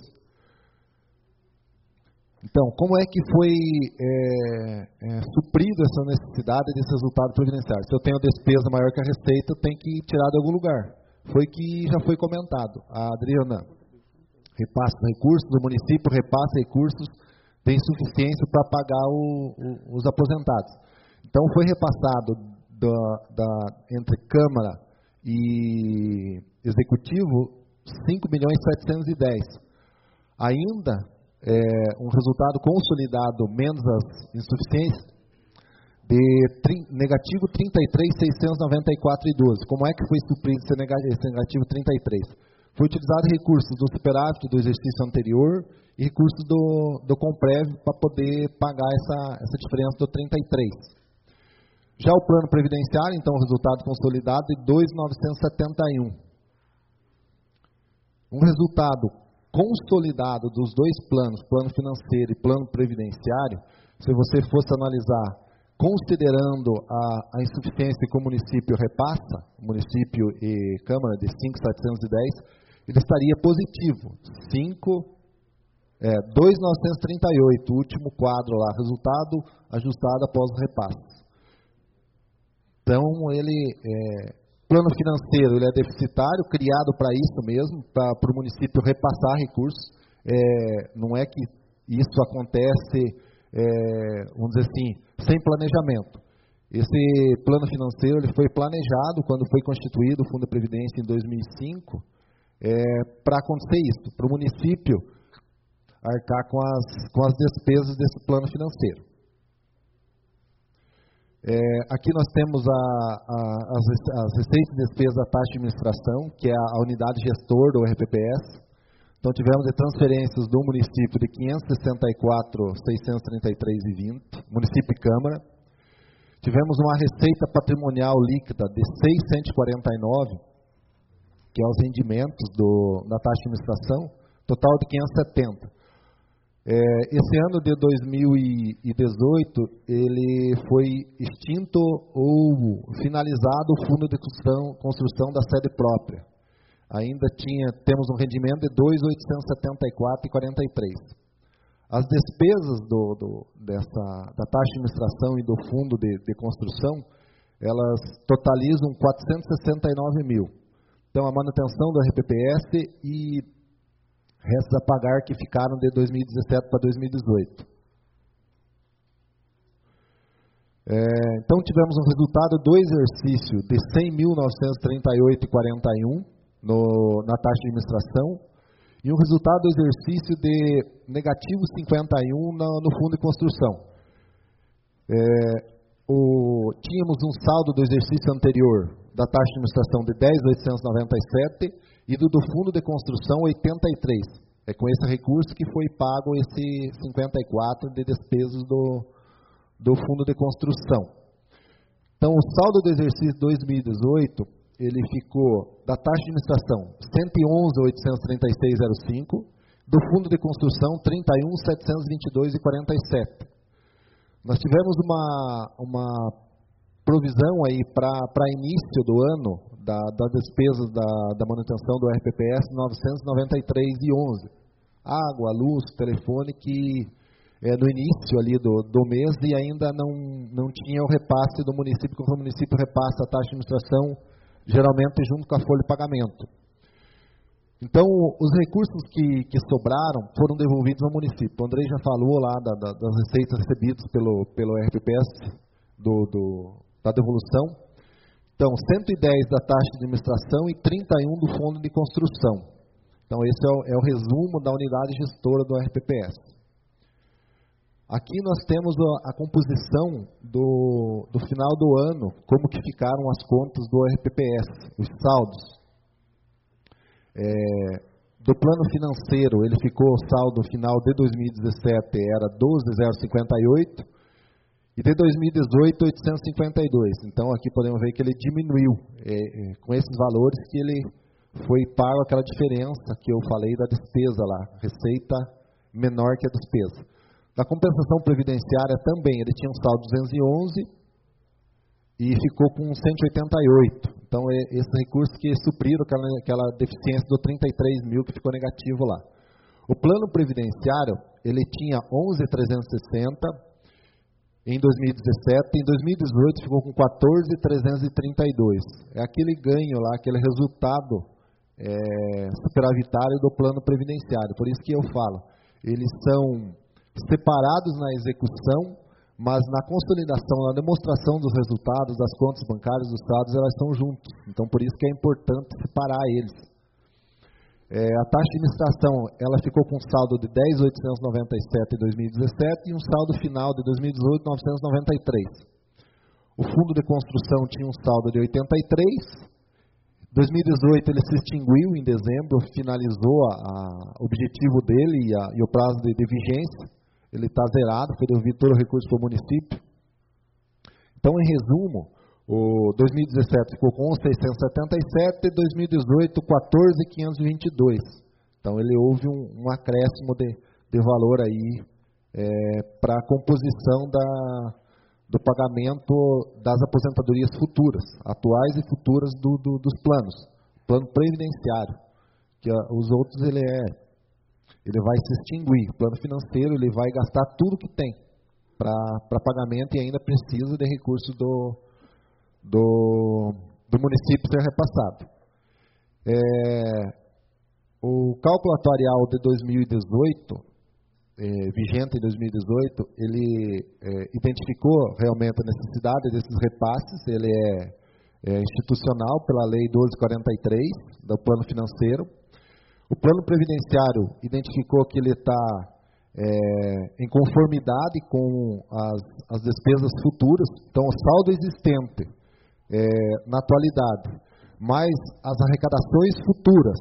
Então, como é que foi é, é, suprido essa necessidade desse resultado previdenciário? Se eu tenho despesa maior que a receita, eu tenho que tirar de algum lugar. Foi que já foi comentado. A Adriana repassa recursos, o município repassa recursos de insuficiência para pagar o, o, os aposentados. Então, foi repassado da, da, entre Câmara e Executivo cinco milhões setecentos e dez. Ainda, é, um resultado consolidado menos as insuficiências de tri, negativo trinta e três mil seiscentos e noventa e quatro vírgula doze. Como é que foi suprido esse negativo trinta e três? Foi utilizado recursos do superávit do exercício anterior e recursos do, do Comprev para poder pagar essa, essa diferença do trinta e três. Já o plano previdenciário, então, o resultado consolidado de dois mil novecentos e setenta e um. Um resultado consolidado dos dois planos, plano financeiro e plano previdenciário, se você fosse analisar, considerando a, a insuficiência que o município repassa, município e Câmara, de cinco mil setecentos e dez, ele estaria positivo, cinco, é, dois mil novecentos e trinta e oito, o último quadro lá, resultado ajustado após o repasse. Então, ele, é, plano financeiro, ele é deficitário, criado para isso mesmo, para o município repassar recursos. É, não é que isso acontece, é, vamos dizer assim, sem planejamento. Esse plano financeiro ele foi planejado quando foi constituído o Fundo de Previdência em dois mil e cinco, é, para acontecer isso, para o município arcar com as, com as despesas desse plano financeiro. É, aqui nós temos a, a, as, as receitas e despesas da taxa de administração, que é a, a unidade gestor do R P P S. Então, tivemos de transferências do município de quinhentos e sessenta e quatro mil seiscentos e trinta e três vírgula vinte, município e Câmara. Tivemos uma receita patrimonial líquida de seiscentos e quarenta e nove, que é os rendimentos do, da taxa de administração, total de quinhentos e setenta. É, esse ano de dois mil e dezoito, ele foi extinto ou finalizado o fundo de construção, construção da sede própria. Ainda tinha, temos um rendimento de dois mil oitocentos e setenta e quatro vírgula quarenta e três. As despesas do, do, dessa, da taxa de administração e do fundo de, de construção, elas totalizam quatrocentos e sessenta e nove mil. Então, a manutenção do R P P S e restos a pagar que ficaram de dois mil e dezessete para dois mil e dezoito. É, então, tivemos um resultado do exercício de cem mil novecentos e trinta e oito vírgula quarenta e um no, na taxa de administração e um resultado do exercício de negativo cinquenta e um no, no fundo de construção. É, o, tínhamos um saldo do exercício anterior da taxa de administração de dez mil oitocentos e noventa e sete e do, do fundo de construção oitenta e três. É com esse recurso que foi pago esse cinquenta e quatro de despesas do, do fundo de construção. Então, o saldo do exercício dois mil e dezoito, ele ficou da taxa de administração cento e onze mil oitocentos e trinta e seis vírgula zero cinco, do fundo de construção trinta e um mil setecentos e vinte e dois vírgula quarenta e sete. Nós tivemos uma, uma provisão aí para início do ano da, das despesas da, da manutenção do R P P S novecentos e noventa e três vírgula onze. Água, luz, telefone, que é no início ali do, do mês e ainda não, não tinha o repasse do município, como o município repassa a taxa de administração, geralmente junto com a folha de pagamento. Então, os recursos que, que sobraram foram devolvidos ao município. O Andrei já falou lá da, da, das receitas recebidas pelo, pelo R P P S, do, do, da devolução. Então, cento e dez da taxa de administração e trinta e um do fundo de construção. Então, esse é o, é o resumo da unidade gestora do R P P S. Aqui nós temos a, a composição do, do final do ano, como que ficaram as contas do R P P S, os saldos. É, do plano financeiro, ele ficou, o saldo final de dois mil e dezessete era doze mil cinquenta e oito, e de dois mil e dezoito, oitocentos e cinquenta e dois. Então, aqui podemos ver que ele diminuiu, é, é, com esses valores que ele foi pago aquela diferença que eu falei da despesa lá, receita menor que a despesa. Na compensação previdenciária também, ele tinha um saldo de duzentos e onze e ficou com cento e oitenta e oito. Então, é esses recursos que supriram aquela, aquela deficiência do trinta e três mil que ficou negativo lá. O plano previdenciário, ele tinha onze mil trezentos e sessenta em dois mil e dezessete, em dois mil e dezoito ficou com quatorze mil trezentos e trinta e dois. É aquele ganho lá, aquele resultado é, superavitário do plano previdenciário. Por isso que eu falo, eles são separados na execução, mas na consolidação, na demonstração dos resultados das contas bancárias dos estados, elas estão juntos. Então, por isso que é importante separar eles. É, a taxa de administração, ela ficou com um saldo de dez mil oitocentos e noventa e sete em dois mil e dezessete e um saldo final de dois mil e dezoito, novecentos e noventa e três. O fundo de construção tinha um saldo de oitenta e três. Em dois mil e dezoito ele se extinguiu em dezembro, finalizou o objetivo dele e, a, e o prazo de, de vigência. Ele está zerado, foi devolvido todo o recurso para o município. Então, em resumo, o dois mil e dezessete ficou com onze mil seiscentos e setenta e sete e dois mil e dezoito quatorze mil quinhentos e vinte e dois. Então, ele houve um, um acréscimo de, de valor aí é, para a composição da, do pagamento das aposentadorias futuras, atuais e futuras do, do, dos planos. Plano previdenciário, que a, os outros ele é ele vai se extinguir. O plano financeiro ele vai gastar tudo que tem para pagamento e ainda precisa de recurso do, do, do município ser repassado. É, o cálculo atuarial de dois mil e dezoito, é, vigente em dois mil e dezoito, ele é, identificou realmente a necessidade desses repasses. Ele é, é institucional pela Lei doze quarenta e três do plano financeiro. O plano previdenciário identificou que ele está é, em conformidade com as, as despesas futuras. Então, o saldo existente é, na atualidade, mais as arrecadações futuras,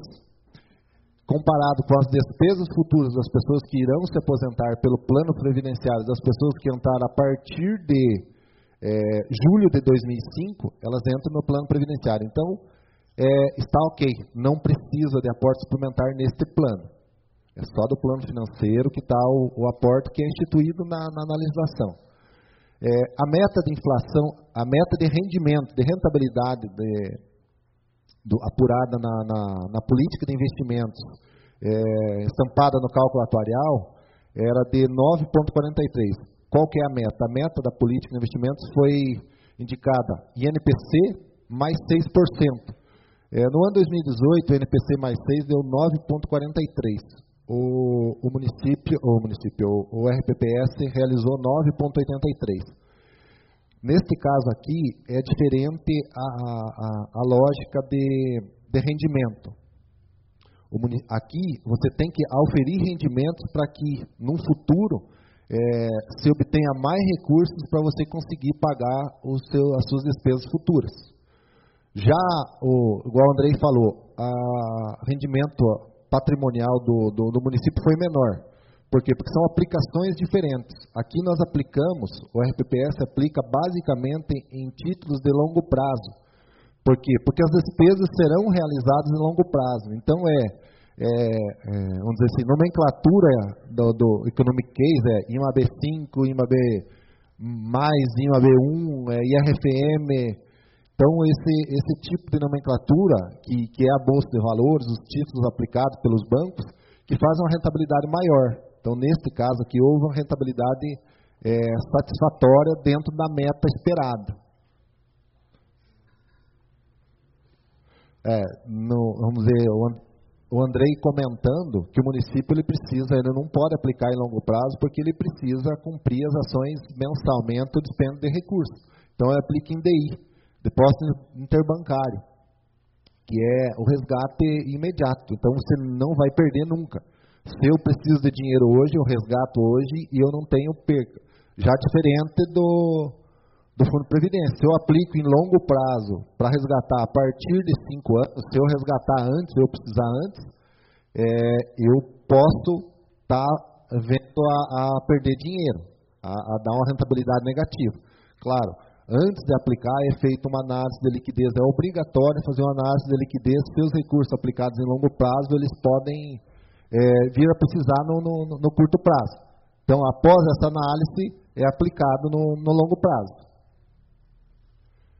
comparado com as despesas futuras das pessoas que irão se aposentar pelo plano previdenciário, das pessoas que entraram a partir de é, julho de dois mil e cinco, elas entram no plano previdenciário. Então, É, está ok, não precisa de aporte suplementar neste plano. É só do plano financeiro que está o, o aporte que é instituído na, na, na legislação. É, a meta de inflação, a meta de rendimento, de rentabilidade de, do, apurada na, na, na política de investimentos, é, estampada no cálculo atuarial, era de nove vírgula quarenta e três. Qual que é a meta? A meta da política de investimentos foi indicada I N P C mais seis por cento. É, no ano dois mil e dezoito, o I N P C mais seis deu nove vírgula quarenta e três. O, o município, o, município o, o R P P S realizou nove vírgula oitenta e três. Neste caso aqui, é diferente a, a, a lógica de, de rendimento. O, aqui, você tem que auferir rendimentos para que, num futuro, é, se obtenha mais recursos para você conseguir pagar o seu, as suas despesas futuras. Já, o, igual o Andrei falou, o rendimento patrimonial do, do, do município foi menor. Por quê? Porque são aplicações diferentes. Aqui nós aplicamos, o R P P S aplica basicamente em títulos de longo prazo. Por quê? Porque as despesas serão realizadas em longo prazo. Então, é, é, é vamos dizer assim, nomenclatura do, do Economic Case é I M A B cinco, I M A B mais, I M A B um, é, I R F M. Então, esse, esse tipo de nomenclatura, que, que é a Bolsa de Valores, os títulos aplicados pelos bancos, que fazem uma rentabilidade maior. Então, neste caso aqui, houve uma rentabilidade é, satisfatória dentro da meta esperada. É, no, vamos dizer, o Andrei comentando que o município ele precisa, ele não pode aplicar em longo prazo, porque ele precisa cumprir as ações mensalmente do dispêndio de recursos. Então, ele aplica em D I. Depósito interbancário, que é o resgate imediato. Então, você não vai perder nunca. Se eu preciso de dinheiro hoje, eu resgato hoje e eu não tenho perca. Já diferente do, do Fundo de Previdência. Se eu aplico em longo prazo para resgatar a partir de cinco anos, se eu resgatar antes, se eu precisar antes, é, eu posso estar tá vendo a, a perder dinheiro, a, a dar uma rentabilidade negativa. Claro, antes de aplicar, é feita uma análise de liquidez. É obrigatório fazer uma análise de liquidez. Se os recursos aplicados em longo prazo, eles podem é, vir a precisar no, no, no curto prazo. Então, após essa análise, é aplicado no, no longo prazo.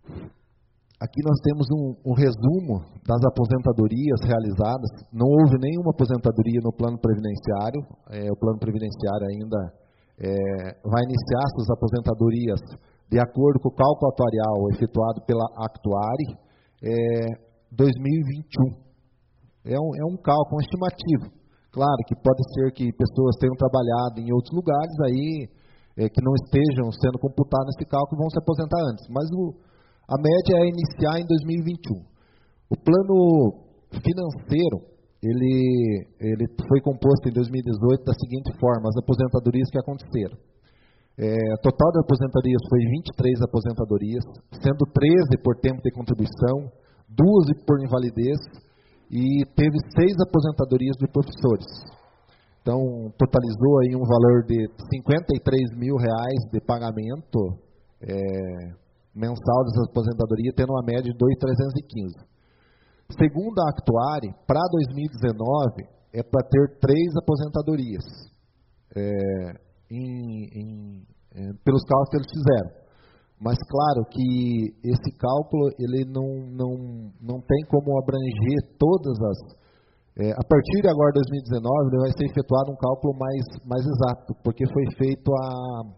Aqui nós temos um, um resumo das aposentadorias realizadas. Não houve nenhuma aposentadoria no plano previdenciário. É, o plano previdenciário ainda é, vai iniciar suas aposentadorias de acordo com o cálculo atuarial efetuado pela Actuari é, dois mil e vinte e um. É um, é um cálculo, um estimativo. Claro que pode ser que pessoas tenham trabalhado em outros lugares aí, é, que não estejam sendo computados nesse cálculo, vão se aposentar antes. Mas o A média é iniciar em dois mil e vinte e um. O plano financeiro, ele, ele foi composto em dois mil e dezoito da seguinte forma: as aposentadorias que aconteceram. É, o total de aposentadorias foi vinte e três aposentadorias, sendo treze por tempo de contribuição, duas por invalidez, e teve seis aposentadorias de professores. Então, totalizou aí um valor de cinquenta e três mil reais de pagamento é, mensal dessas aposentadorias, tendo uma média de dois mil trezentos e quinze. Segundo a Actuari, para dois mil e dezenove, é para ter três aposentadorias, é, em, em, é, pelos cálculos que eles fizeram. Mas, claro, que esse cálculo ele não, não, não tem como abranger todas as... É, a partir de agora, dois mil e dezenove, ele vai ser efetuado um cálculo mais, mais exato, porque foi feito a,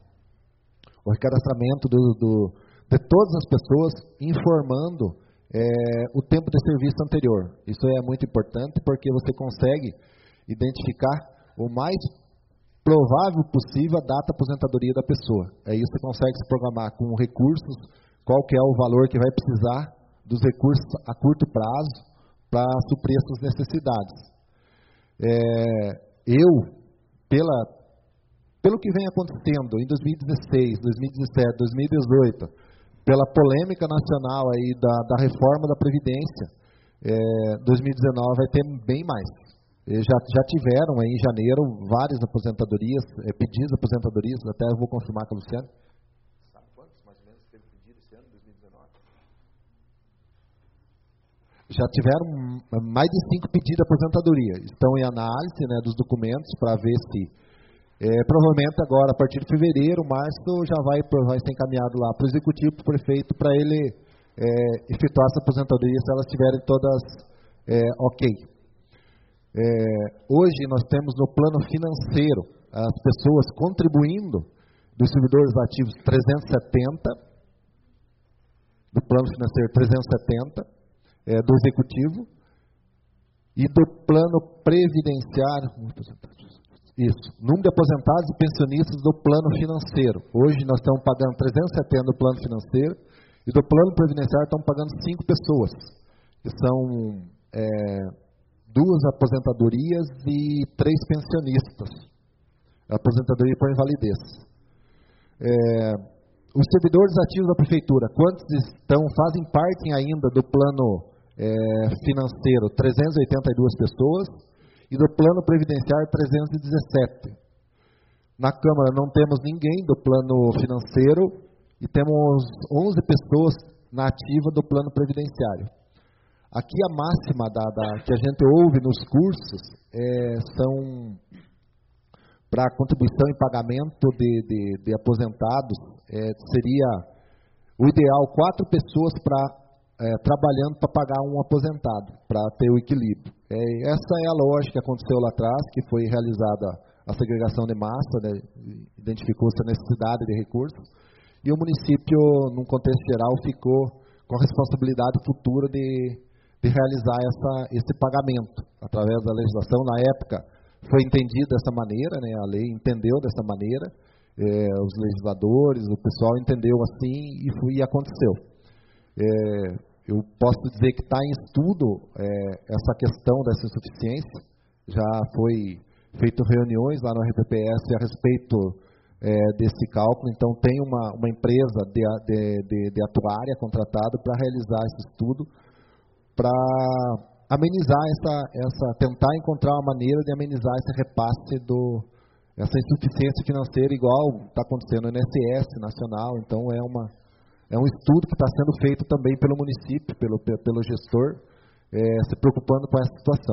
o recadastramento do, do de todas as pessoas, informando é, o tempo de serviço anterior. Isso é muito importante, porque você consegue identificar o mais provável possível a data de aposentadoria da pessoa. Aí você consegue se programar com recursos, qual que é o valor que vai precisar dos recursos a curto prazo para suprir essas necessidades. É, eu, pela, pelo que vem acontecendo em dois mil e dezesseis, dois mil e dezessete, dois mil e dezoito, pela polêmica nacional aí da, da reforma da Previdência, é, dois mil e dezenove vai ter bem mais. E já, já tiveram aí em janeiro várias aposentadorias, é, pedidos de aposentadorias, até eu vou confirmar com o Luciano. Sabe quantos mais ou menos teve pedido esse ano, dois mil e dezenove? Já tiveram mais de cinco pedidos de aposentadoria. Estão em análise, né, dos documentos para ver se... É, provavelmente agora, a partir de fevereiro, março, já vai, vai ser encaminhado lá para o executivo, para o prefeito, para ele é, efetuar essa aposentadoria, se elas estiverem todas é, ok. É, hoje nós temos no plano financeiro as pessoas contribuindo dos servidores ativos trezentos e setenta, do plano financeiro trezentos e setenta, é, do executivo, e do plano previdenciário... Isso, número de aposentados e pensionistas do plano financeiro. Hoje nós estamos pagando trezentos e setenta do plano financeiro e do plano previdenciário estamos pagando cinco pessoas, que são é, duas aposentadorias e três pensionistas. Aposentadoria por invalidez. É, os servidores ativos da prefeitura, quantos estão, fazem parte ainda do plano é, financeiro? trezentas e oitenta e duas pessoas. E do plano previdenciário, trezentos e dezessete. Na Câmara não temos ninguém do plano financeiro e temos onze pessoas na ativa do plano previdenciário. Aqui a máxima da, da, que a gente ouve nos cursos é, são para contribuição e pagamento de, de, de aposentados, é, seria o ideal quatro pessoas para É, trabalhando para pagar um aposentado, para ter o equilíbrio. É, essa é a lógica que aconteceu lá atrás, que foi realizada a segregação de massa, né, identificou-se a necessidade de recursos, e o município, num contexto geral, ficou com a responsabilidade futura de, de realizar essa, esse pagamento, através da legislação. Na época, foi entendido dessa maneira, né, a lei entendeu dessa maneira, é, os legisladores, o pessoal entendeu assim, e, foi, e aconteceu. É, eu posso dizer que está em estudo é, essa questão dessa insuficiência. Já foi feito reuniões lá no R P P S a respeito é, desse cálculo. Então, tem uma, uma empresa de, de, de, de atuária contratada para realizar esse estudo, para amenizar essa, essa, tentar encontrar uma maneira de amenizar esse repasse, do, essa insuficiência financeira, igual está acontecendo no I N S S nacional. Então, é uma... É um estudo que está sendo feito também pelo município, pelo, pelo gestor, é, se preocupando com essa situação.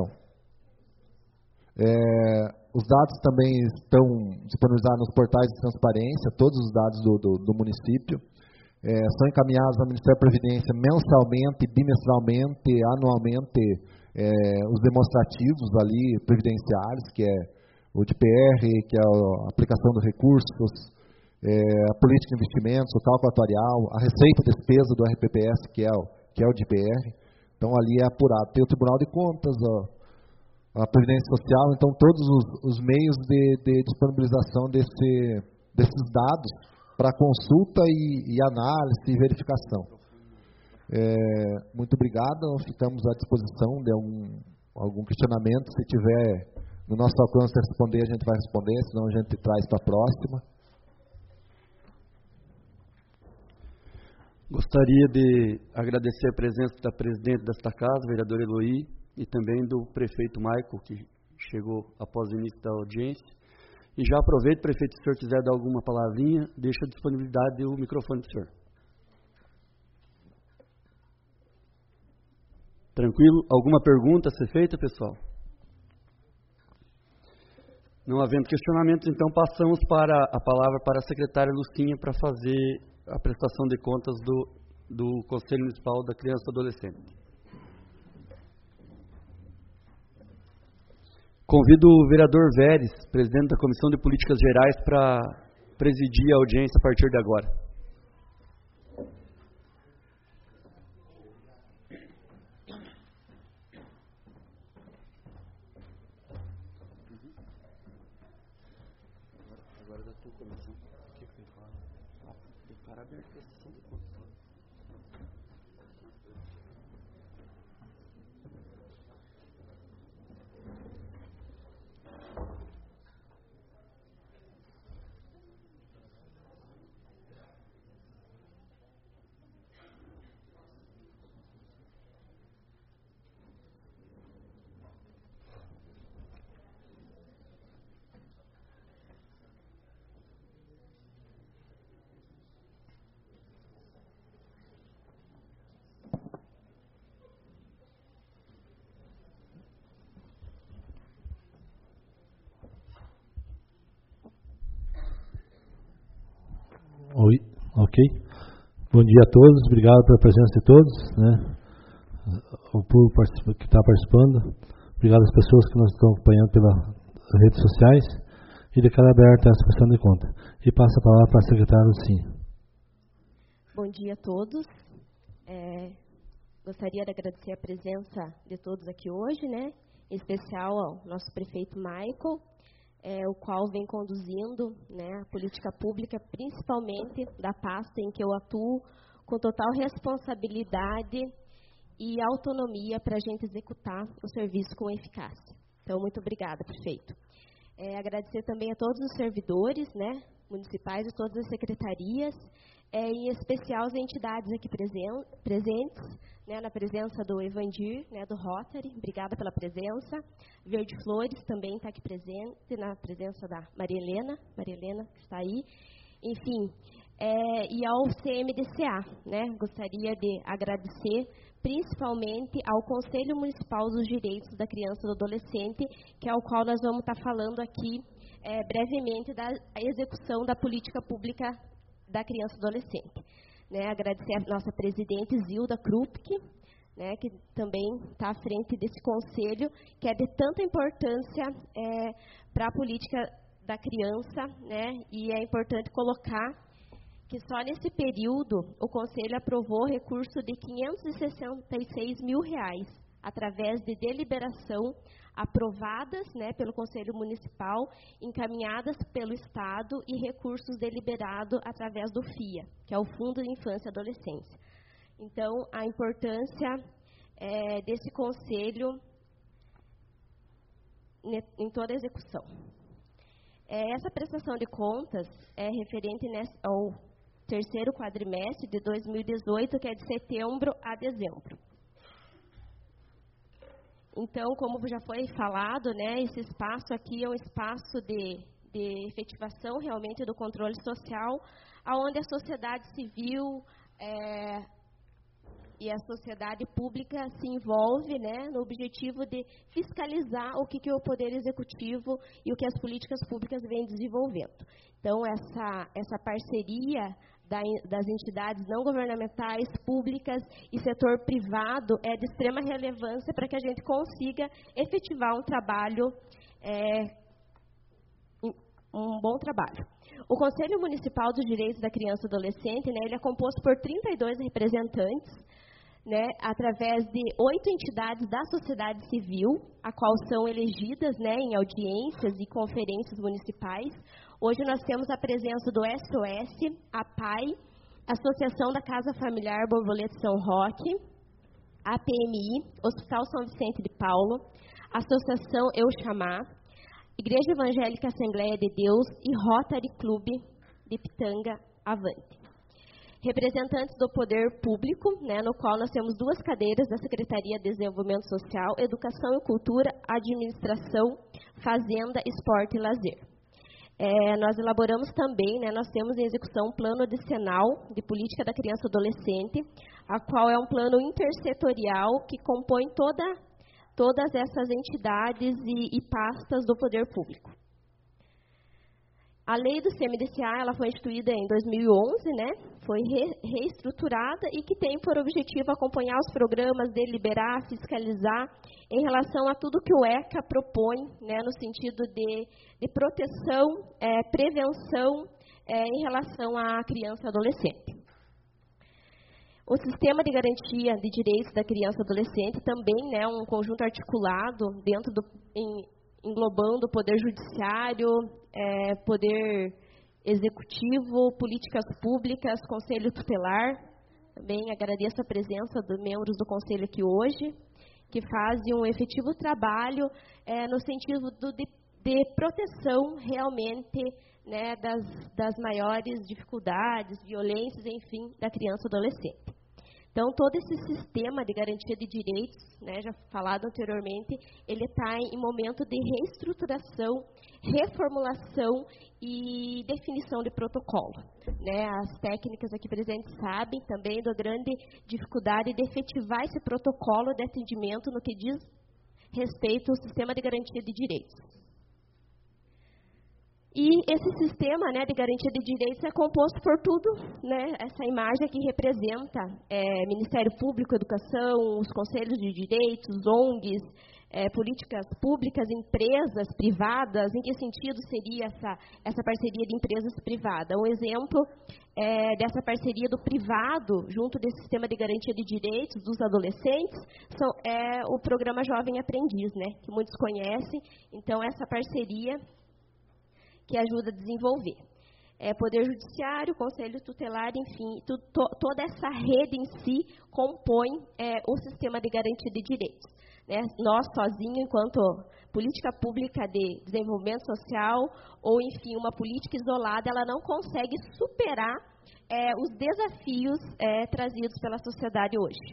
É, os dados também estão disponibilizados nos portais de transparência, todos os dados do, do, do município. é, são encaminhados ao Ministério da Previdência mensalmente, bimestralmente, anualmente, é, os demonstrativos ali previdenciários, que é o D P R, que é a aplicação dos recursos, é, a política de investimentos, o cálculo atuarial, a receita e despesa do R P P S, que é o, que é o D P R. Então, ali é apurado. Tem o Tribunal de Contas, a, a Previdência Social, então todos os, os meios de, de disponibilização desse, desses dados para consulta e, e análise e verificação. É, muito obrigado, ficamos à disposição de algum, algum questionamento. Se tiver no nosso alcance responder, a gente vai responder, senão a gente traz para a próxima. Gostaria de agradecer a presença da presidente desta casa, vereadora Eloy, e também do prefeito Michael, que chegou após o início da audiência. E já aproveito, prefeito, se o senhor quiser dar alguma palavrinha, deixa a disponibilidade do microfone do senhor. Tranquilo? Alguma pergunta a ser feita, pessoal? Não havendo questionamentos, então passamos para a palavra para a secretária Lucinha para fazer a prestação de contas do, do Conselho Municipal da Criança e Adolescente. Convido o vereador Veres, presidente da Comissão de Políticas Gerais, para presidir a audiência a partir de agora. Agora da tua comissão. O que foi falar? O cara abriu a sessão de contas. Oi, ok. Bom dia a todos, obrigado pela presença de todos, né? O público que está participando, obrigado às pessoas que nos estão acompanhando pelas redes sociais e de cara aberta a essa prestação de conta. E passo a palavra para a secretária Lucinha. Bom dia a todos. É, gostaria de agradecer a presença de todos aqui hoje, né? Em especial ao nosso prefeito Michael, É, o qual vem conduzindo, né, a política pública, principalmente da pasta em que eu atuo, com total responsabilidade e autonomia para a gente executar o serviço com eficácia. Então, muito obrigada, prefeito. É, agradecer também a todos os servidores, né, municipais e todas as secretarias, é, em especial as entidades aqui presen presentes, né, na presença do Evandir, né, do Rotary, obrigada pela presença. Verde Flores também está aqui presente, na presença da Maria Helena, Maria Helena que está aí. Enfim, é, e ao C M D C A, né, gostaria de agradecer principalmente ao Conselho Municipal dos Direitos da Criança e do Adolescente, que é o qual nós vamos estar falando aqui é, brevemente da execução da política pública da criança e adolescente. Né, agradecer a nossa presidente Zilda Krupke, né, que também está à frente desse conselho, que é de tanta importância é, para a política da criança, né, e é importante colocar que só nesse período o conselho aprovou recurso de quinhentos e sessenta e seis mil reais, através de deliberação aprovadas, né, pelo Conselho Municipal, encaminhadas pelo Estado e recursos deliberados através do F I A, que é o Fundo de Infância e Adolescência. Então, a importância é, desse conselho em toda a execução. É, essa prestação de contas é referente nesse, ao terceiro quadrimestre de dois mil e dezoito, que é de setembro a dezembro. Então, como já foi falado, né, esse espaço aqui é um espaço de, de efetivação realmente do controle social, onde a sociedade civil é, e a sociedade pública se envolve, né, no objetivo de fiscalizar o que, que o Poder Executivo e o que as políticas públicas vêm desenvolvendo. Então, essa, essa parceria da, das entidades não governamentais, públicas e setor privado é de extrema relevância para que a gente consiga efetivar um trabalho, é, um bom trabalho. O Conselho Municipal dos Direitos da Criança e Adolescente, né, ele é composto por trinta e dois representantes, né, através de oito entidades da sociedade civil, a qual são elegidas, né, em audiências e conferências municipais. Hoje nós temos a presença do S O S, a P A I, Associação da Casa Familiar Borboleta São Roque, a P M I, Hospital São Vicente de Paulo, Associação Eu Chamar, Igreja Evangélica Assembleia de Deus e Rotary Club de Pitanga Avante. Representantes do poder público, né, no qual nós temos duas cadeiras da Secretaria de Desenvolvimento Social, Educação e Cultura, Administração, Fazenda, Esporte e Lazer. É, nós elaboramos também, né, nós temos em execução um plano adicional de política da criança e adolescente, a qual é um plano intersetorial que compõe toda, todas essas entidades e, e pastas do poder público. A lei do C M D C A ela foi instituída em dois mil e onze, né? Foi re, reestruturada e que tem por objetivo acompanhar os programas, deliberar, fiscalizar em relação a tudo que o ECA propõe, né, no sentido de, de proteção, é, prevenção é, em relação à criança e adolescente. O Sistema de Garantia de Direitos da Criança e Adolescente também, né, um conjunto articulado dentro do, em, englobando o Poder Judiciário, é, Poder Executivo, Políticas Públicas, Conselho Tutelar. Também agradeço a presença dos membros do Conselho aqui hoje, que fazem um efetivo trabalho é, no sentido do, de, de proteção realmente, né, das, das maiores dificuldades, violências, enfim, da criança e adolescente. Então, todo esse sistema de garantia de direitos, né, já falado anteriormente, ele está em momento de reestruturação, reformulação e definição de protocolo. Né? As técnicas aqui presentes sabem também da grande dificuldade de efetivar esse protocolo de atendimento no que diz respeito ao sistema de garantia de direitos. E esse sistema, né, de garantia de direitos é composto por tudo, né, essa imagem aqui representa é, Ministério Público, Educação, os Conselhos de Direitos, O N Gs, é, políticas públicas, empresas privadas. Em que sentido seria essa, essa parceria de empresas privadas? Um exemplo é, dessa parceria do privado junto desse sistema de garantia de direitos dos adolescentes são, é o programa Jovem Aprendiz, né, que muitos conhecem. Então, essa parceria que ajuda a desenvolver. É, Poder Judiciário, Conselho Tutelar, enfim, tu, to, toda essa rede em si compõe é, o sistema de garantia de direitos. Né? Nós, sozinhos, enquanto política pública de desenvolvimento social, ou, enfim, uma política isolada, ela não consegue superar é, os desafios é, trazidos pela sociedade hoje.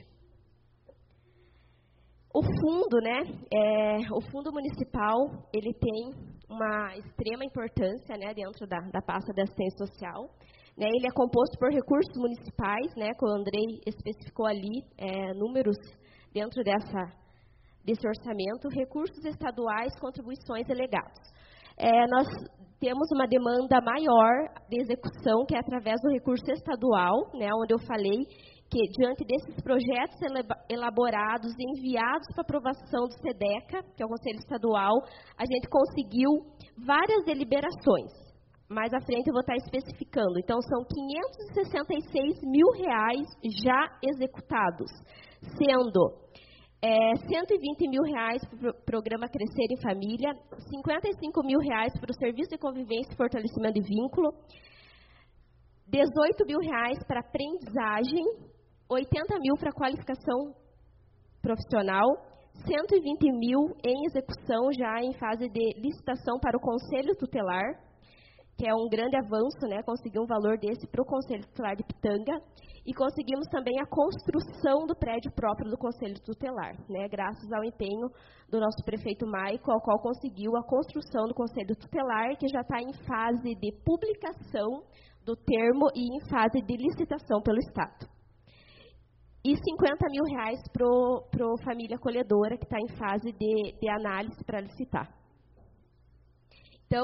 O fundo, né, é, o fundo municipal, ele tem uma extrema importância, né, dentro da, da pasta de assistência social. Né, ele é composto por recursos municipais, né, como o Andrei especificou ali, é, números dentro dessa, desse orçamento, recursos estaduais, contribuições e legados. É, nós temos uma demanda maior de execução, que é através do recurso estadual, né, onde eu falei que, diante desses projetos elaborados e enviados para aprovação do SEDECA, que é o Conselho Estadual, a gente conseguiu várias deliberações. Mais à frente eu vou estar especificando. Então, são quinhentos e sessenta e seis mil reais já executados, sendo é, cento e vinte mil reais para o programa Crescer em Família, cinquenta e cinco mil reais para o Serviço de Convivência e Fortalecimento de Vínculo, dezoito mil reais para aprendizagem, oitenta mil para qualificação profissional, cento e vinte mil em execução já em fase de licitação para o Conselho Tutelar, que é um grande avanço, né, conseguir um valor desse para o Conselho Tutelar de Pitanga, e conseguimos também a construção do prédio próprio do Conselho Tutelar, né, graças ao empenho do nosso prefeito Maico, ao qual conseguiu a construção do Conselho Tutelar, que já está em fase de publicação do termo e em fase de licitação pelo Estado. E cinquenta mil reais para o Família Acolhedora, que está em fase de, de análise para licitar. Então,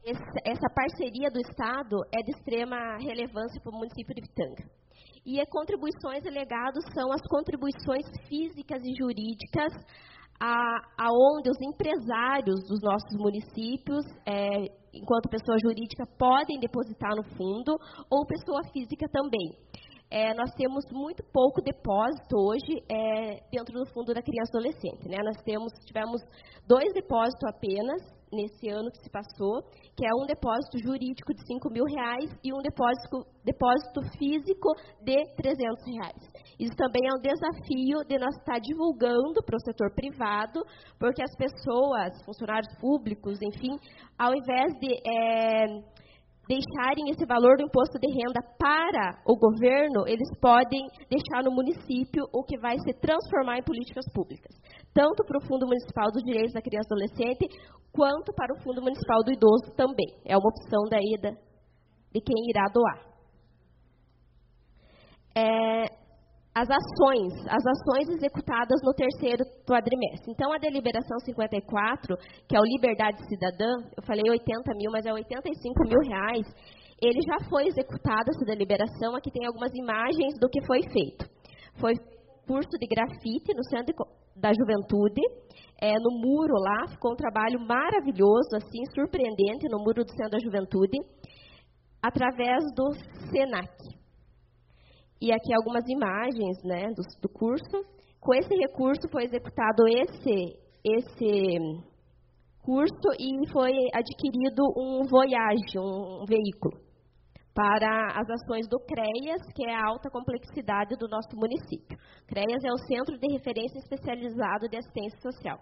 essa parceria do Estado é de extrema relevância para o município de Pitanga. E as contribuições alegadas são as contribuições físicas e jurídicas aonde os empresários dos nossos municípios, é, enquanto pessoa jurídica, podem depositar no fundo, ou pessoa física também. É, nós temos muito pouco depósito hoje é, dentro do Fundo da Criança e Adolescente. Né? Nós temos, tivemos dois depósitos apenas nesse ano que se passou, que é um depósito jurídico de cinco mil reais e um depósito, depósito físico de trezentos reais. Isso também é um desafio de nós estar divulgando para o setor privado, porque as pessoas, funcionários públicos, enfim, ao invés de é, deixarem esse valor do imposto de renda para o governo, eles podem deixar no município, o que vai se transformar em políticas públicas, tanto para o Fundo Municipal dos Direitos da Criança e Adolescente, quanto para o Fundo Municipal do Idoso também. É uma opção daí da, de quem irá doar. É, as ações, as ações executadas no terceiro quadrimestre. Então, a deliberação cinquenta e quatro, que é o Liberdade Cidadã, eu falei oitenta mil, mas é oitenta e cinco mil reais, ele já foi executada, essa deliberação. Aqui tem algumas imagens do que foi feito. Foi curso de grafite no Centro da Juventude, é, no muro lá, ficou um trabalho maravilhoso, assim, surpreendente, no muro do Centro da Juventude, através do SENAC. E aqui algumas imagens, né, do, do curso. Com esse recurso foi executado esse, esse curso e foi adquirido um Voyage, um, um veículo, para as ações do CREAS, que é a alta complexidade do nosso município. CREAS é o Centro de Referência Especializado de Assistência Social.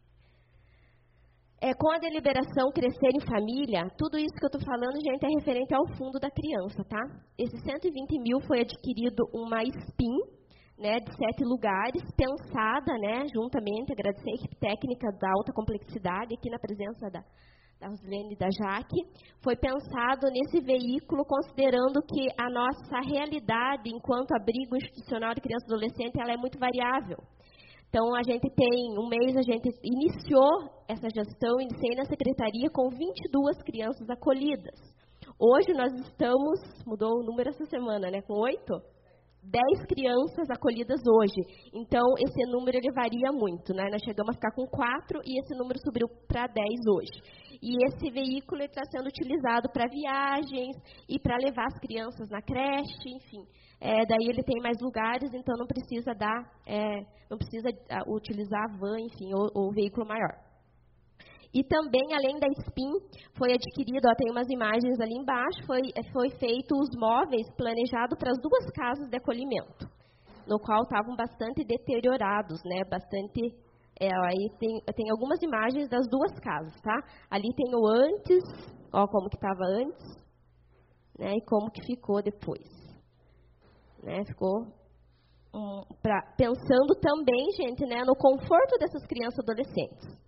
É, com a deliberação Crescer em Família, tudo isso que eu estou falando, gente, é referente ao fundo da criança, tá? Esses cento e vinte mil foi adquirido uma S P I N, né, de sete lugares, pensada, né, juntamente, agradecer a equipe técnica da alta complexidade, aqui na presença da, da Rosilene e da Jaque, foi pensado nesse veículo, considerando que a nossa realidade, enquanto abrigo institucional de criança e adolescente, ela é muito variável. Então, a gente tem, um mês, a gente iniciou essa gestão, iniciei na secretaria com vinte e duas crianças acolhidas. Hoje, nós estamos, mudou o número essa semana, né, com oito? dez crianças acolhidas hoje. Então, esse número ele varia muito, né? Nós chegamos a ficar com quatro e esse número subiu para dez hoje. E esse veículo está sendo utilizado para viagens e para levar as crianças na creche, enfim. É, daí ele tem mais lugares, então não precisa dar, é, não precisa utilizar a van, enfim, ou, ou veículo maior. E também, além da S P I N, foi adquirido, ó, tem umas imagens ali embaixo, foi, foi feito os móveis planejados para as duas casas de acolhimento, no qual estavam bastante deteriorados, né, bastante, é, aí tem, tem algumas imagens das duas casas, tá? Ali tem o antes, ó, como que estava antes, né, e como que ficou depois. Né, ficou um, pra, pensando também, gente, né, no conforto dessas crianças e adolescentes.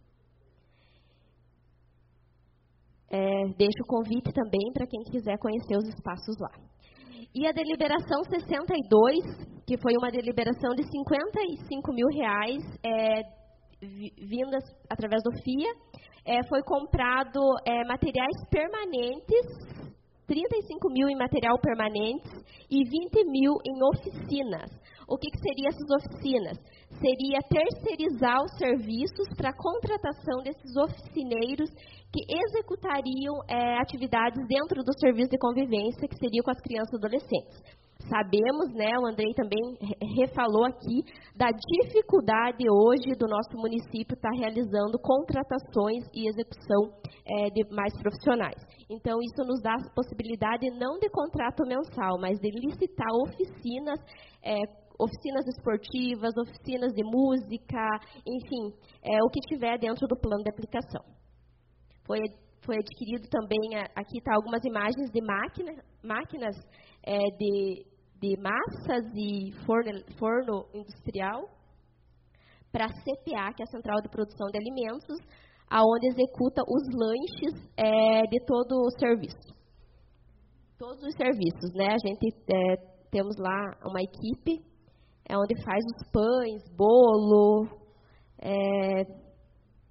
É, deixo o convite também para quem quiser conhecer os espaços lá. E a deliberação sessenta e dois, que foi uma deliberação de cinquenta e cinco mil reais, é, vindas através do F I A, é, foi comprado é, materiais permanentes, trinta e cinco mil em material permanentes e vinte mil em oficinas. O que, que seriam essas oficinas? Seria terceirizar os serviços para a contratação desses oficineiros que executariam é, atividades dentro do serviço de convivência, que seria com as crianças e adolescentes. Sabemos, né, o Andrei também refalou aqui, da dificuldade hoje do nosso município estar realizando contratações e execução é, de mais profissionais. Então, isso nos dá a possibilidade não de contrato mensal, mas de licitar oficinas, é, oficinas esportivas, oficinas de música, enfim, é, o que tiver dentro do plano de aplicação. Foi, foi adquirido também, aqui está algumas imagens de máquina, máquinas é, de, de massas e forno, forno industrial para a C P A, que é a Central de Produção de Alimentos, aonde executa os lanches é, de todo o serviço. Todos os serviços, né? A gente é, temos lá uma equipe é onde faz os pães, bolo, é,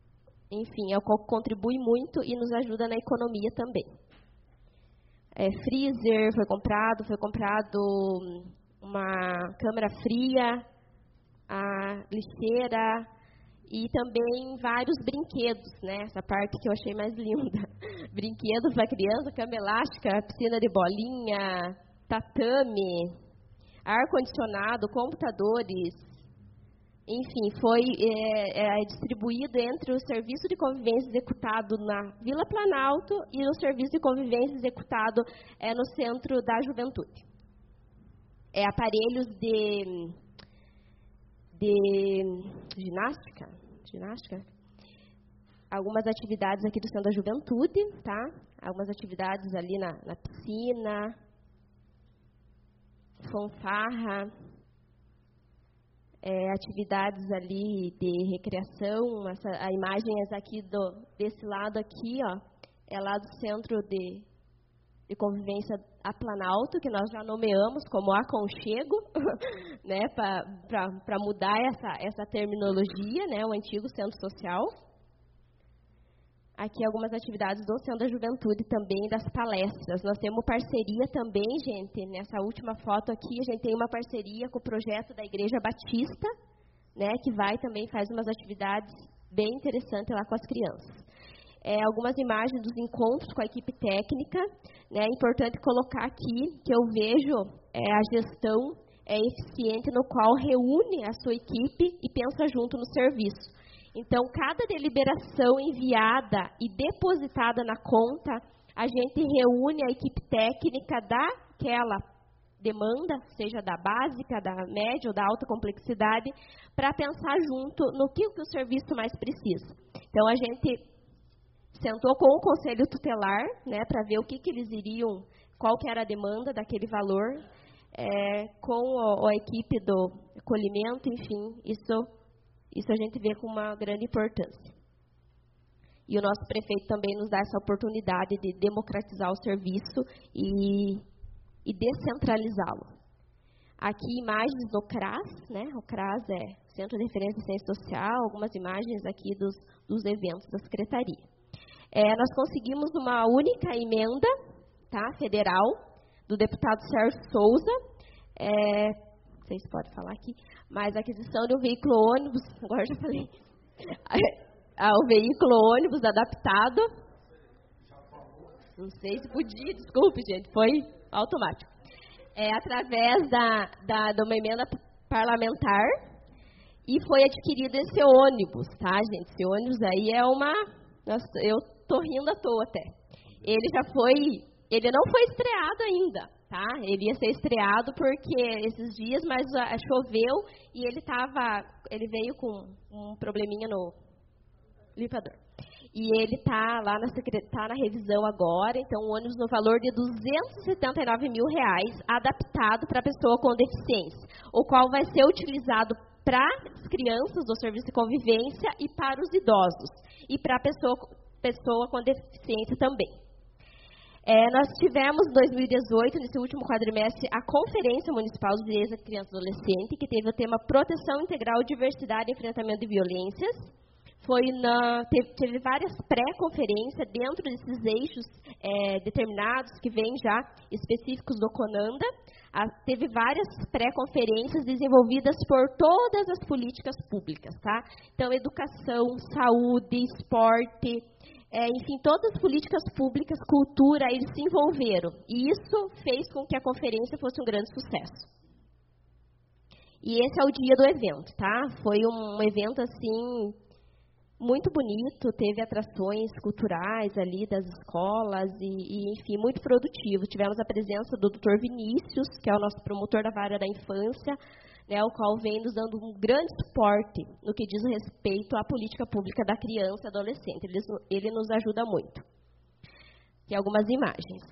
enfim, é o qual contribui muito e nos ajuda na economia também. É, freezer foi comprado, foi comprado uma câmara fria, a lixeira e também vários brinquedos, né? Essa parte que eu achei mais linda. Brinquedos para criança, cama elástica, piscina de bolinha, tatame, ar-condicionado, computadores. Enfim, foi é, é, distribuído entre o serviço de convivência executado na Vila Planalto e o serviço de convivência executado é, no Centro da Juventude. É, aparelhos de, de ginástica, ginástica, algumas atividades aqui do Centro da Juventude, tá? Algumas atividades ali na, na piscina, fanfarra, É, atividades ali de recreação. Essa, a imagem é aqui do, desse lado aqui, ó, é lá do Centro de, de Convivência a Planalto, que nós já nomeamos como aconchego, né, para mudar essa, essa terminologia, né, o antigo Centro Social. Aqui algumas atividades do Centro da Juventude também, das palestras. Nós temos parceria também, gente, nessa última foto aqui, a gente tem uma parceria com o projeto da Igreja Batista, né, que vai também, faz umas atividades bem interessantes lá com as crianças. É, algumas imagens dos encontros com a equipe técnica, né, é importante colocar aqui que eu vejo é, a gestão é, eficiente no qual reúne a sua equipe e pensa junto no serviço. Então, cada deliberação enviada e depositada na conta, a gente reúne a equipe técnica daquela demanda, seja da básica, da média ou da alta complexidade, para pensar junto no que, que o serviço mais precisa. Então, a gente sentou com o Conselho Tutelar, né, para ver o que, que eles iriam, qual que era a demanda daquele valor, é, com a, a equipe do acolhimento, enfim, isso... Isso a gente vê com uma grande importância. E o nosso prefeito também nos dá essa oportunidade de democratizar o serviço e, e descentralizá-lo. Aqui imagens do CRAS, né? O CRAS é Centro de Referência em Ciência Social, algumas imagens aqui dos, dos eventos da Secretaria. É, nós conseguimos uma única emenda, tá, federal, do deputado Sérgio Souza, é, vocês podem falar aqui, mas a aquisição de um veículo ônibus, agora já falei, o veículo ônibus adaptado, não sei se podia, desculpe, gente, foi automático. É através da, da, de uma emenda parlamentar e foi adquirido esse ônibus, tá, gente? Esse ônibus aí é uma, nossa, eu tô rindo à toa até. Ele já foi, ele não foi estreado ainda. Tá? Ele ia ser estreado porque esses dias, mas uh, choveu e ele tava, ele veio com um probleminha no limpador. E ele está lá na, tá na revisão agora, então o ônibus no valor de duzentos e setenta e nove mil reais, adaptado para a pessoa com deficiência, o qual vai ser utilizado para as crianças do serviço de convivência e para os idosos, e para a pessoa, pessoa com deficiência também. É, nós tivemos, em dois mil e dezoito, nesse último quadrimestre, a Conferência Municipal dos Direitos da Criança e Adolescente, que teve o tema Proteção Integral, Diversidade e Enfrentamento de Violências. Foi na, teve, teve várias pré-conferências dentro desses eixos é, determinados, que vêm já específicos do CONANDA. A, teve várias pré-conferências desenvolvidas por todas as políticas públicas, tá? Então, educação, saúde, esporte... É, enfim, todas as políticas públicas, cultura, eles se envolveram. E isso fez com que a conferência fosse um grande sucesso. E esse é o dia do evento, tá? Foi um evento, assim, muito bonito, teve atrações culturais ali das escolas e, e, enfim, muito produtivo. Tivemos a presença do doutor Vinícius, que é o nosso promotor da vara da infância, né, o qual vem nos dando um grande suporte no que diz respeito à política pública da criança e adolescente. Ele, ele nos ajuda muito. Tem algumas imagens.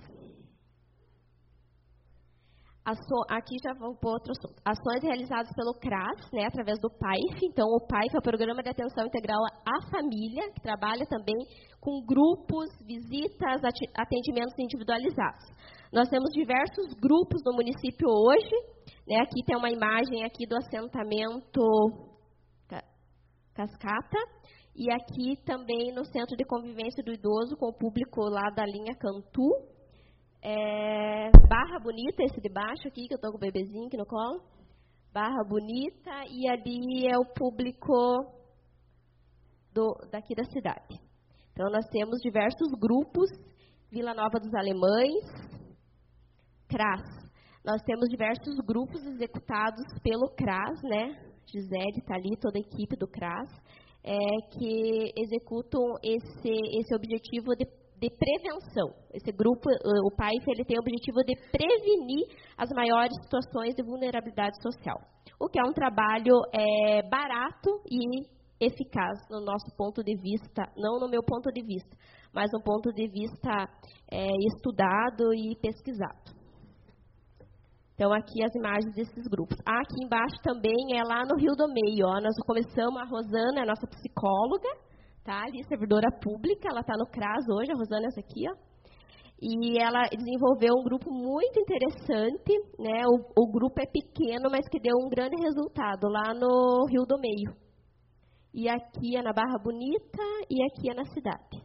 Aço, aqui já vou para outro assunto. Ações realizadas pelo CRAS, né, através do P A I F. Então, o P A I F é o Programa de Atenção Integral à Família, que trabalha também com grupos, visitas, atendimentos individualizados. Nós temos diversos grupos no município hoje. Né, aqui tem uma imagem aqui do assentamento Cascata. E aqui também no Centro de Convivência do Idoso, com o público lá da linha Cantu. É, Barra Bonita, esse de baixo aqui, que eu estou com o bebezinho aqui no colo. Barra Bonita, e ali é o público do, daqui da cidade. Então, nós temos diversos grupos, Vila Nova dos Alemães, C R A S. Nós temos diversos grupos executados pelo C R A S, né? Gisele está ali, toda a equipe do C R A S, é, que executam esse, esse objetivo de, de prevenção. Esse grupo, o P A I F, ele tem o objetivo de prevenir as maiores situações de vulnerabilidade social. O que é um trabalho é, barato e eficaz no nosso ponto de vista, não no meu ponto de vista, mas no ponto de vista é, estudado e pesquisado. Então, aqui as imagens desses grupos. Ah, aqui embaixo também é lá no Rio do Meio. Ó, nós começamos, a Rosana é a nossa psicóloga, tá? Ali, servidora pública, ela está no C R A S hoje, a Rosana é essa aqui, ó. E ela desenvolveu um grupo muito interessante, né? O, o grupo é pequeno, mas que deu um grande resultado lá no Rio do Meio. E aqui é na Barra Bonita e aqui é na cidade.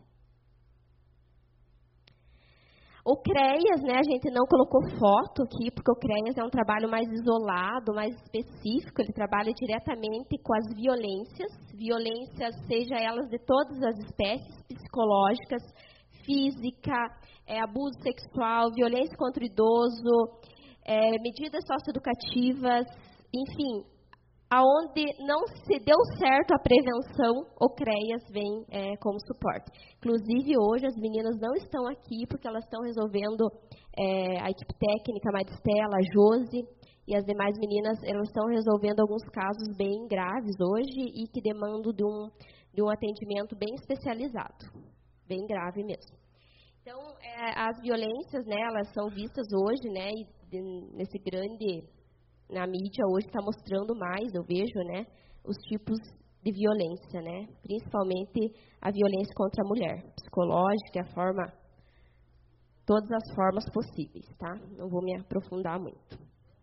O CREAS, né, a gente não colocou foto aqui, porque o CREAS é um trabalho mais isolado, mais específico, ele trabalha diretamente com as violências, violências, seja elas de todas as espécies, psicológicas, física, é, abuso sexual, violência contra o idoso, é, medidas socioeducativas, enfim, aonde não se deu certo a prevenção, o CREAS vem é, como suporte. Inclusive, hoje, as meninas não estão aqui porque elas estão resolvendo, é, a equipe técnica, a Maristela, a Josi e as demais meninas, elas estão resolvendo alguns casos bem graves hoje e que demandam de um, de um atendimento bem especializado, bem grave mesmo. Então, é, as violências, né, elas são vistas hoje, né, e de, nesse grande... na mídia hoje está mostrando mais, eu vejo, né, os tipos de violência, né, principalmente a violência contra a mulher, psicológica, a forma, todas as formas possíveis, tá? Não vou me aprofundar muito.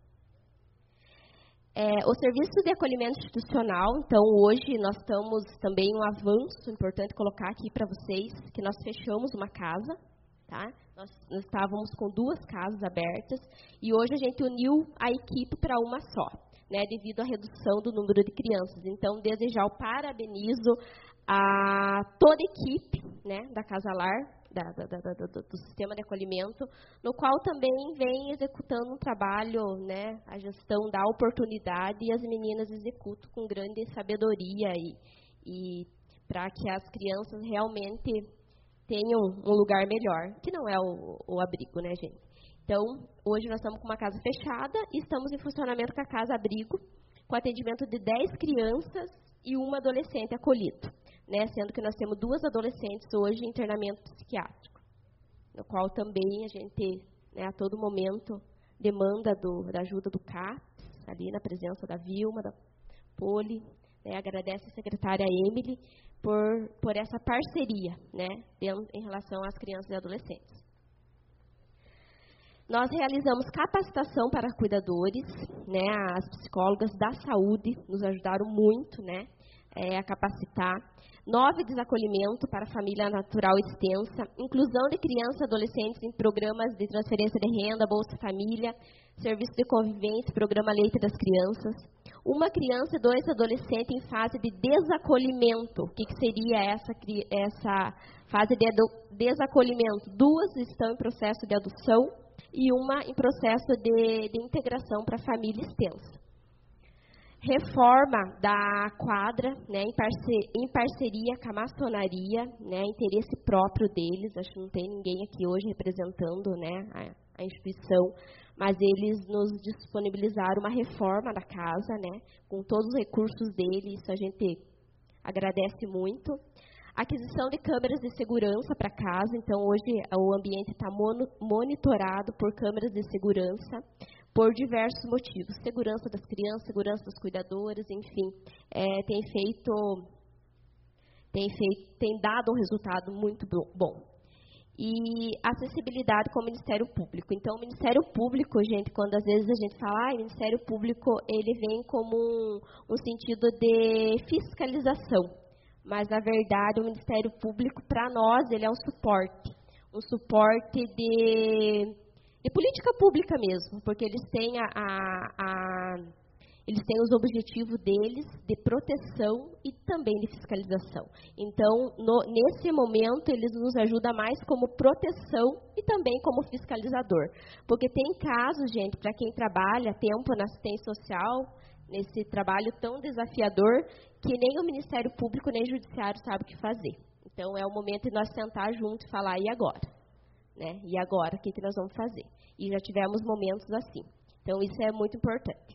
É, o serviço de acolhimento institucional, então hoje nós estamos também um avanço importante colocar aqui para vocês, que nós fechamos uma casa, tá? Nós, nós estávamos com duas casas abertas e hoje a gente uniu a equipe para uma só, né, devido à redução do número de crianças. Então, desde já eu parabenizo a toda a equipe, né, da Casa Lar, da, da, da, do, do sistema de acolhimento, no qual também vem executando um trabalho, né, a gestão da oportunidade, e as meninas executam com grande sabedoria e, e para que as crianças realmente tenham um lugar melhor, que não é o, o abrigo, né, gente? Então, hoje nós estamos com uma casa fechada e estamos em funcionamento com a Casa Abrigo, com atendimento de dez crianças e uma adolescente acolhido, né, sendo que nós temos duas adolescentes hoje em internamento psiquiátrico, no qual também a gente, né, a todo momento, demanda do, da ajuda do CAPS, ali na presença da Vilma, da Poli, né, agradece a secretária Emily por, por essa parceria, né, em relação às crianças e adolescentes. Nós realizamos capacitação para cuidadores, né, as psicólogas da saúde nos ajudaram muito, né, é, a capacitar. Nove desacolhimento para família natural extensa, inclusão de crianças e adolescentes em programas de transferência de renda, Bolsa Família, serviço de convivência, programa Leite das Crianças. Uma criança e dois adolescentes em fase de desacolhimento. O que, que seria essa, essa fase de desacolhimento? Duas estão em processo de adoção e uma em processo de, de integração para a família extensa. Reforma da quadra, né, em, parce, em parceria com a maçonaria, né, interesse próprio deles, acho que não tem ninguém aqui hoje representando, né, a, a instituição, mas eles nos disponibilizaram uma reforma da casa, né, com todos os recursos deles, isso a gente agradece muito. Aquisição de câmeras de segurança para casa, então hoje o ambiente está monitorado por câmeras de segurança, por diversos motivos, segurança das crianças, segurança dos cuidadores, enfim, é, tem feito, tem feito, tem dado um resultado muito bom. E acessibilidade com o Ministério Público. Então, o Ministério Público, gente, quando às vezes a gente fala, ah, o Ministério Público, ele vem como um, um sentido de fiscalização, mas, na verdade, o Ministério Público, para nós, ele é um suporte. Um suporte de, de política pública mesmo, porque eles têm, a, a, a, eles têm os objetivos deles de proteção e também de fiscalização. Então, no, nesse momento, eles nos ajudam mais como proteção e também como fiscalizador. Porque tem casos, gente, para quem trabalha tempo na assistência social, nesse trabalho tão desafiador, que nem o Ministério Público nem o Judiciário sabe o que fazer. Então, é o momento de nós sentar junto e falar, e agora? Né? E agora, o que, que nós vamos fazer? E já tivemos momentos assim. Então, isso é muito importante.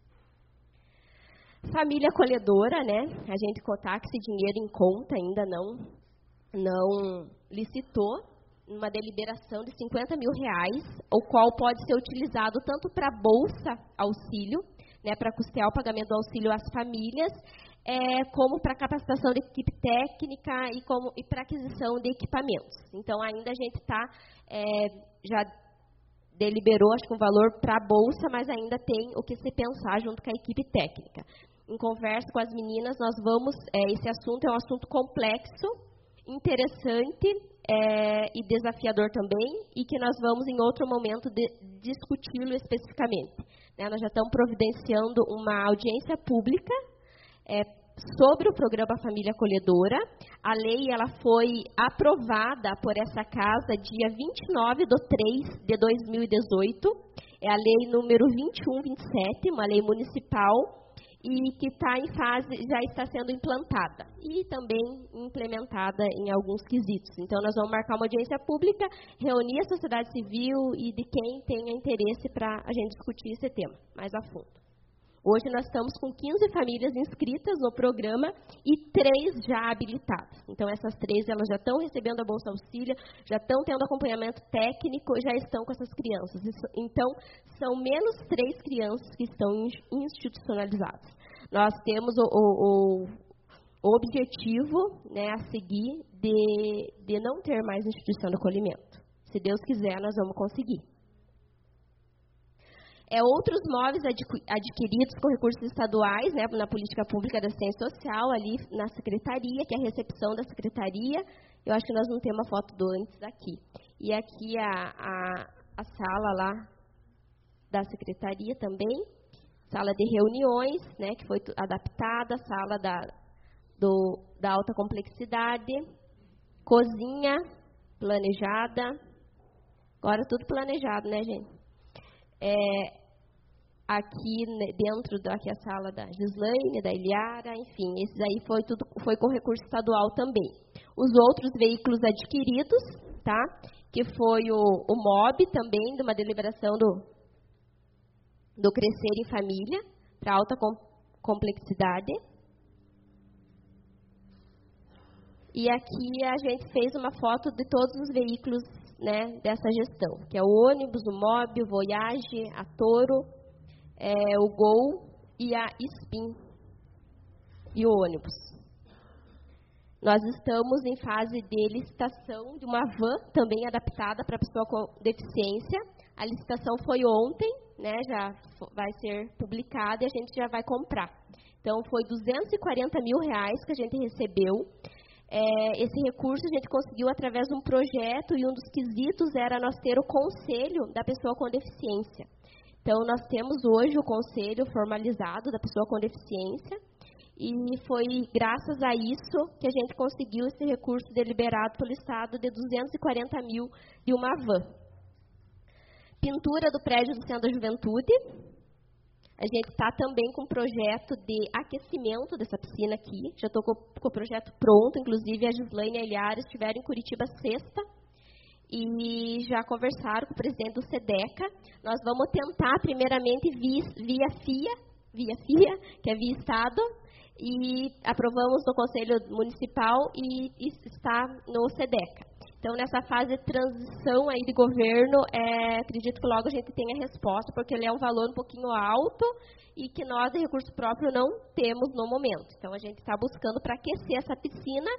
Família acolhedora, né? A gente contar que esse dinheiro em conta ainda não, não licitou, uma deliberação de cinquenta mil reais, o qual pode ser utilizado tanto para bolsa auxílio, né, para custear o pagamento do auxílio às famílias, é, como para capacitação de equipe técnica e, como, e para aquisição de equipamentos. Então, ainda a gente está, é, já deliberou, acho que um valor para a bolsa, mas ainda tem o que se pensar junto com a equipe técnica. Em conversa com as meninas, nós vamos, é, esse assunto é um assunto complexo, interessante é, e desafiador também, e que nós vamos, em outro momento, discuti-lo especificamente. Né, nós já estamos providenciando uma audiência pública é, sobre o programa Família Acolhedora. A lei ela foi aprovada por essa casa dia vinte e nove de três de dois mil e dezoito. É a lei número vinte e um vinte e sete, uma lei municipal, e que está em fase, já está sendo implantada e também implementada em alguns quesitos. Então, nós vamos marcar uma audiência pública, reunir a sociedade civil e de quem tenha interesse para a gente discutir esse tema mais a fundo. Hoje, nós estamos com quinze famílias inscritas no programa e três já habilitadas. Então, essas três elas já estão recebendo a Bolsa Auxílio, já estão tendo acompanhamento técnico, já estão com essas crianças. Então, são menos três crianças que estão institucionalizadas. Nós temos o, o, o objetivo, né, a seguir de, de não ter mais instituição de acolhimento. Se Deus quiser, nós vamos conseguir. É, outros móveis adquiridos com recursos estaduais, né, na política pública da assistência social, ali na secretaria, que é a recepção da secretaria. Eu acho que nós não temos uma foto do antes aqui. E aqui a, a, a sala lá da secretaria também, sala de reuniões, né, que foi adaptada, sala da, do, da alta complexidade, cozinha planejada. Agora tudo planejado, né, gente? É, aqui dentro daqui a sala da Gislaine, da Eliara, enfim, esses aí foi tudo foi com recurso estadual também. Os outros veículos adquiridos, tá? Que foi o, o M O B também, de uma deliberação do, do Crescer em Família, para alta com, complexidade. E aqui a gente fez uma foto de todos os veículos, né, dessa gestão, que é o ônibus, o M O B, o Voyage, a Toro, é, o Gol e a Spin, e o ônibus. Nós estamos em fase de licitação de uma van também adaptada para pessoa com deficiência. A licitação foi ontem, né, já vai ser publicada e a gente já vai comprar. Então, foi duzentos e quarenta mil reais que a gente recebeu. É, esse recurso a gente conseguiu através de um projeto e um dos quesitos era nós ter o conselho da pessoa com deficiência. Então, nós temos hoje o conselho formalizado da pessoa com deficiência e foi graças a isso que a gente conseguiu esse recurso deliberado pelo Estado de duzentos e quarenta mil de uma van. Pintura do prédio do Centro da Juventude. A gente está também com um projeto de aquecimento dessa piscina aqui. Já estou com, com o projeto pronto, inclusive a Gislaine e a Eliara estiveram em Curitiba sexta e já conversaram com o presidente do SEDECA. Nós vamos tentar, primeiramente, via, via FIA, via FIA, que é via Estado, e aprovamos no Conselho Municipal e, e está no SEDECA. Então, nessa fase de transição aí de governo, é, acredito que logo a gente tenha resposta, porque ele é um valor um pouquinho alto e que nós, de recurso próprio, não temos no momento. Então, a gente está buscando para aquecer essa piscina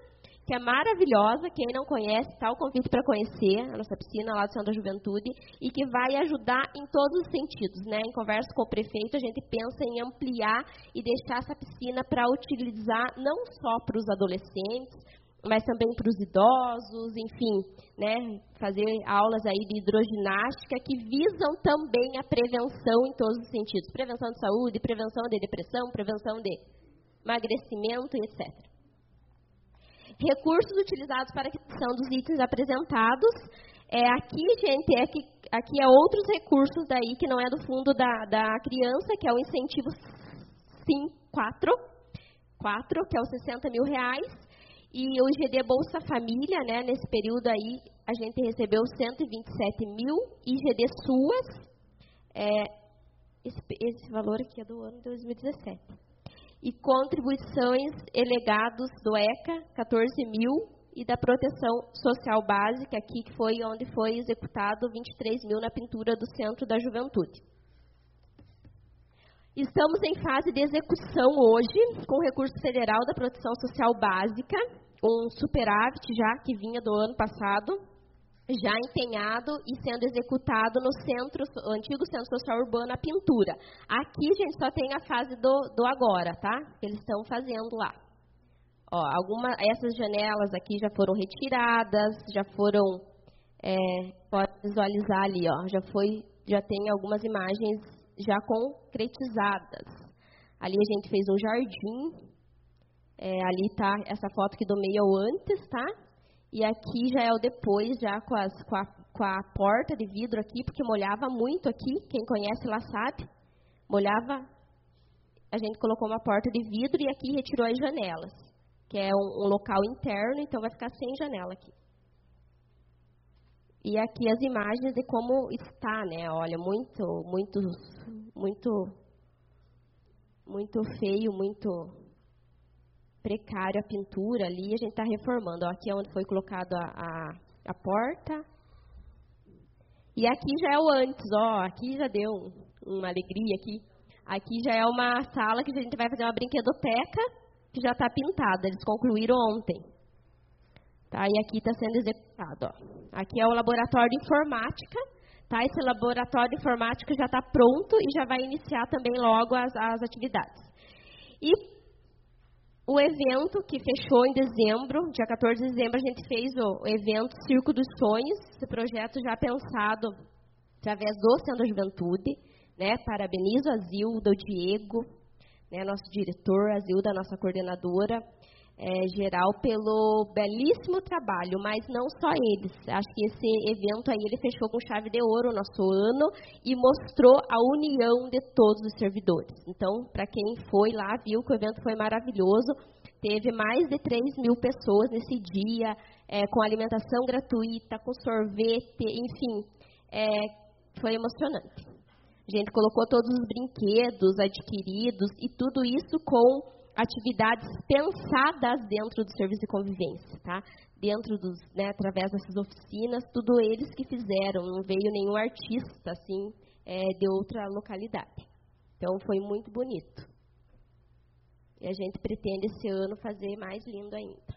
que é maravilhosa. Quem não conhece, está o convite para conhecer a nossa piscina lá do Centro da Juventude, e que vai ajudar em todos os sentidos, né? Em conversa com o prefeito, a gente pensa em ampliar e deixar essa piscina para utilizar não só para os adolescentes, mas também para os idosos, enfim, né? Fazer aulas aí de hidroginástica que visam também a prevenção em todos os sentidos. Prevenção de saúde, prevenção de depressão, prevenção de emagrecimento, etcétera. Recursos utilizados para a aquisição dos itens apresentados. É, aqui, gente, é que, aqui é outros recursos daí que não é do fundo da, da criança, que é o incentivo SIM quatro, quatro, que é os sessenta mil reais. E o I G D Bolsa Família, né, nesse período aí, a gente recebeu cento e vinte e sete mil. I G D Suas, é, esse, esse valor aqui é do ano de dois mil e dezessete. E contribuições e legados do ECA, quatorze mil, e da Proteção Social Básica, aqui que foi onde foi executado vinte e três mil na pintura do Centro da Juventude. Estamos em fase de execução hoje, com o recurso federal da Proteção Social Básica, um superávit já que vinha do ano passado, já empenhado e sendo executado no centro, o antigo Centro Social Urbano, a pintura. Aqui, gente, só tem a fase do, do agora, tá? Que eles estão fazendo lá. Ó, alguma, essas janelas aqui já foram retiradas, já foram, é, pode visualizar ali, ó, já foi, já tem algumas imagens já concretizadas. Ali a gente fez um jardim, é, ali está essa foto aqui do meio ao antes, tá? E aqui já é o depois, já com, as, com, a, com a porta de vidro aqui, porque molhava muito aqui, quem conhece lá sabe, molhava, a gente colocou uma porta de vidro e aqui retirou as janelas, que é um, um local interno, então vai ficar sem janela aqui. E aqui as imagens de como está, né? Olha, muito, muito, muito, muito feio, muito precário a pintura ali. A gente está reformando. Ó, aqui é onde foi colocada a, a, a porta. E aqui já é o antes, ó. Aqui já deu um, uma alegria aqui. Aqui já é uma sala que a gente vai fazer uma brinquedoteca que já está pintada. Eles concluíram ontem. Tá, e aqui está sendo executado. Ó. Aqui é o laboratório de informática. Tá, esse laboratório de informática já está pronto e já vai iniciar também logo as, as atividades. E o evento que fechou em dezembro, dia quatorze de dezembro, a gente fez o, o evento Circo dos Sonhos, esse projeto já pensado através do Centro da Juventude. Né, parabenizo a Zilda, o Diego, né, nosso diretor, a Zilda, nossa coordenadora, É, geral, pelo belíssimo trabalho, mas não só eles. Acho que esse evento aí ele fechou com chave de ouro o nosso ano e mostrou a união de todos os servidores. Então, para quem foi lá, viu que o evento foi maravilhoso. Teve mais de três mil pessoas nesse dia, é, com alimentação gratuita, com sorvete, enfim, é, foi emocionante. A gente colocou todos os brinquedos adquiridos e tudo isso com atividades pensadas dentro do serviço de convivência, tá? Dentro dos, né, através dessas oficinas, tudo eles que fizeram, não veio nenhum artista, assim, é, de outra localidade. Então, foi muito bonito. E a gente pretende, esse ano, fazer mais lindo ainda.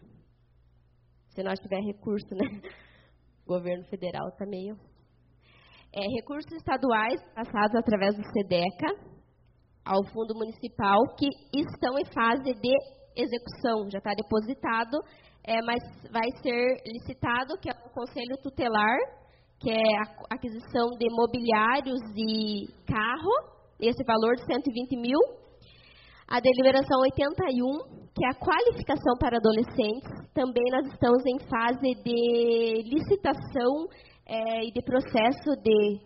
Se nós tiver recurso, né? O governo federal está meio... É, recursos estaduais passados através do SEDECA, ao Fundo Municipal, que estão em fase de execução, já está depositado, é, mas vai ser licitado, que é o Conselho Tutelar, que é a aquisição de mobiliários e carro, esse valor de cento e vinte mil. A deliberação oitenta e um, que é a qualificação para adolescentes, também nós estamos em fase de licitação é, e de processo de...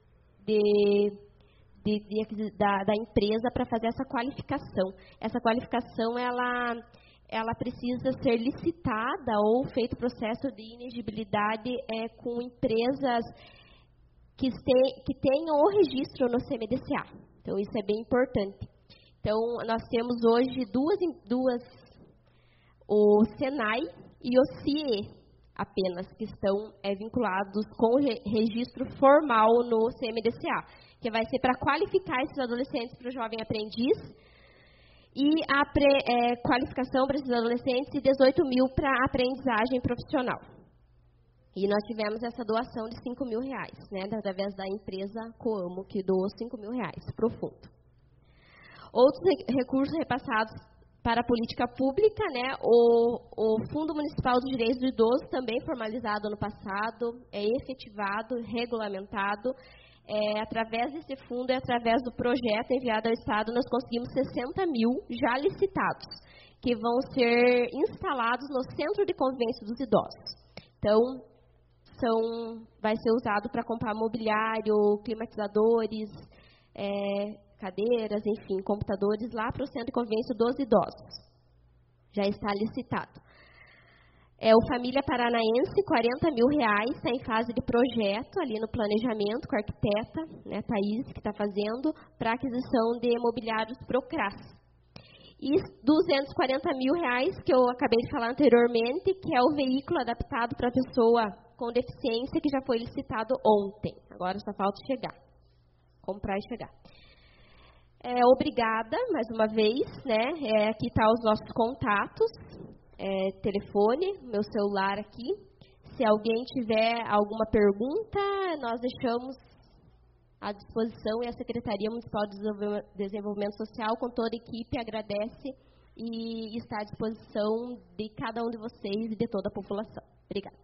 de De, de, da, da empresa para fazer essa qualificação. Essa qualificação, ela, ela precisa ser licitada ou feito processo de inegibilidade é, com empresas que, se, que tenham o registro no C M D C A. Então, isso é bem importante. Então, nós temos hoje duas, duas o SENAI e o CIE apenas, que estão é, vinculados com o re, registro formal no C M D C A, que vai ser para qualificar esses adolescentes para o jovem aprendiz. e a pré, é, qualificação para esses adolescentes e dezoito mil para aprendizagem profissional. E nós tivemos essa doação de cinco mil reais, né, através da empresa Coamo, que doou cinco mil reais para o fundo. Outros recursos repassados para a política pública, né, o, o Fundo Municipal dos Direitos do Idoso, também formalizado ano passado, é efetivado, regulamentado. É, através desse fundo e através do projeto enviado ao Estado, nós conseguimos sessenta mil já licitados, que vão ser instalados no Centro de Convivência dos Idosos. Então, são, vai ser usado para comprar mobiliário, climatizadores, é, cadeiras, enfim, computadores lá para o Centro de Convivência dos Idosos. Já está licitado. É o Família Paranaense, quarenta mil reais, está em fase de projeto, ali no planejamento, com a arquiteta, né, Thaís, que está fazendo, para aquisição de mobiliários Procras. E duzentos e quarenta mil reais, que eu acabei de falar anteriormente, que é o veículo adaptado para a pessoa com deficiência, que já foi licitado ontem. Agora só falta chegar, comprar e chegar. É, obrigada, mais uma vez, né? É, aqui estão os nossos contatos. É, telefone, meu celular aqui. Se alguém tiver alguma pergunta, nós deixamos à disposição, e a Secretaria Municipal de Desenvolvimento Social, com toda a equipe, agradece e está à disposição de cada um de vocês e de toda a população. Obrigada.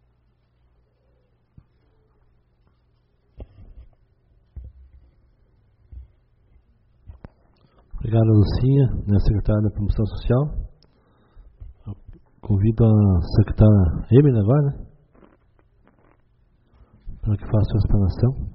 Obrigado, Lucinha, né, secretária da Promoção Social. Convido a secretária Emily agora, né, para que faça a explanação.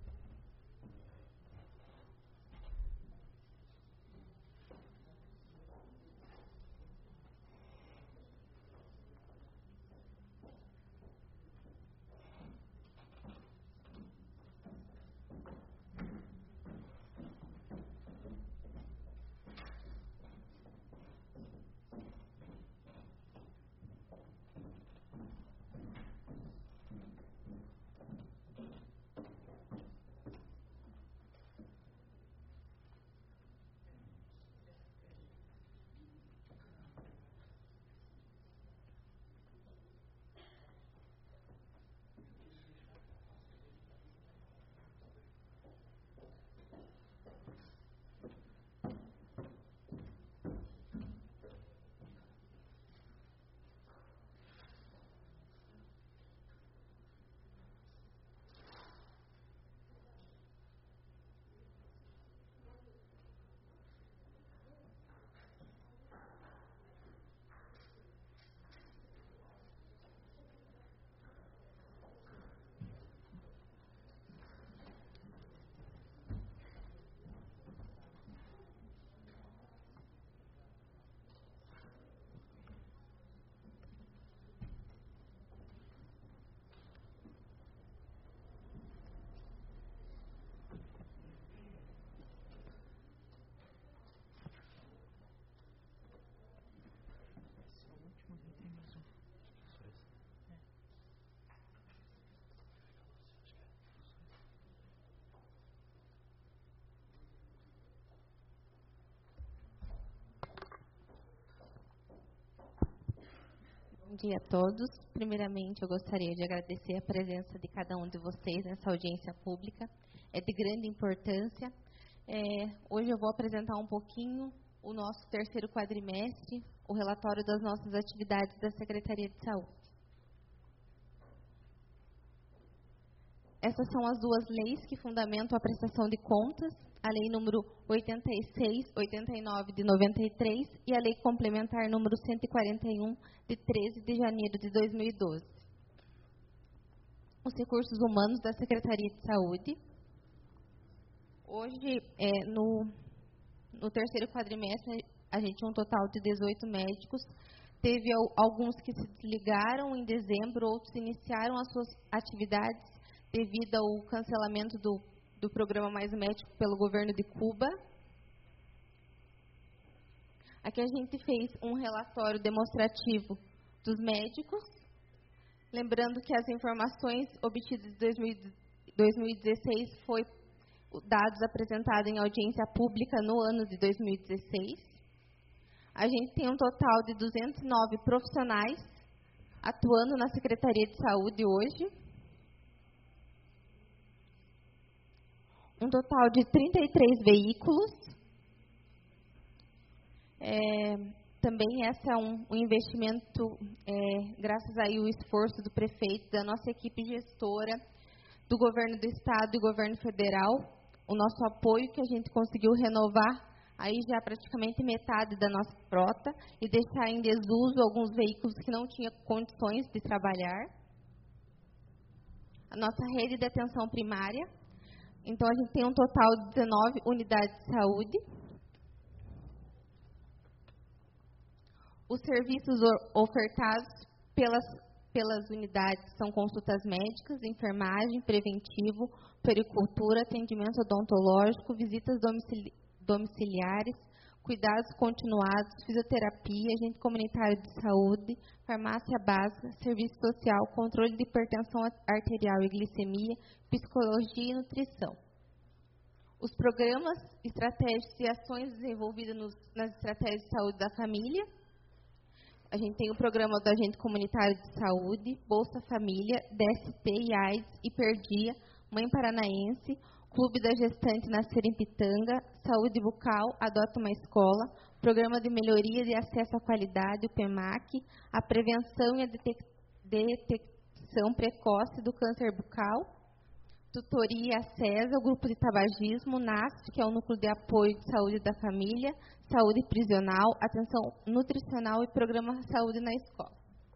Bom dia a todos. Primeiramente, eu gostaria de agradecer a presença de cada um de vocês nessa audiência pública. É de grande importância. É, hoje eu vou apresentar um pouquinho o nosso terceiro quadrimestre, o relatório das nossas atividades da Secretaria de Saúde. Essas são as duas leis que fundamentam a prestação de contas, a lei número oitenta e seis, oitenta e nove de noventa e três e a lei complementar número cento e quarenta e um de treze de janeiro de dois mil e doze. Os recursos humanos da Secretaria de Saúde. Hoje, é, no, no terceiro quadrimestre, a gente tinha um total de dezoito médicos. Teve alguns que se desligaram em dezembro, outros iniciaram as suas atividades devido ao cancelamento do, do programa Mais Médico pelo governo de Cuba. Aqui a gente fez um relatório demonstrativo dos médicos, lembrando que as informações obtidas em dois mil e dezesseis foi dados apresentados em audiência pública no ano de dois mil e dezesseis. A gente tem um total de duzentos e nove profissionais atuando na Secretaria de Saúde hoje. Um total de trinta e três veículos. É, também esse é um, um investimento, é, graças aí ao esforço do prefeito, da nossa equipe gestora, do governo do estado e governo federal, o nosso apoio que a gente conseguiu renovar aí já praticamente metade da nossa frota e deixar em desuso alguns veículos que não tinham condições de trabalhar. A nossa rede de atenção primária. Então, a gente tem um total de dezenove unidades de saúde. Os serviços ofertados pelas, pelas unidades são consultas médicas, enfermagem, preventivo, puericultura, atendimento odontológico, visitas domicili domiciliares, cuidados continuados, fisioterapia, agente comunitário de saúde, farmácia básica, serviço social, controle de hipertensão arterial e glicemia, psicologia e nutrição. Os programas, estratégias e ações desenvolvidas nos, nas estratégias de saúde da família. A gente tem o programa do agente comunitário de saúde, Bolsa Família, D S T e AIDS, Hiperdia, Mãe Paranaense, Clube da Gestante Nascer em Pitanga, Saúde Bucal, Adota uma Escola, Programa de Melhoria de Acesso à Qualidade, o P E M A C, a Prevenção e a Detecção Precoce do Câncer Bucal, Tutoria CESA, o Grupo de Tabagismo, N A S F, que é o Núcleo de Apoio de Saúde da Família, Saúde Prisional, Atenção Nutricional e Programa Saúde na Escola.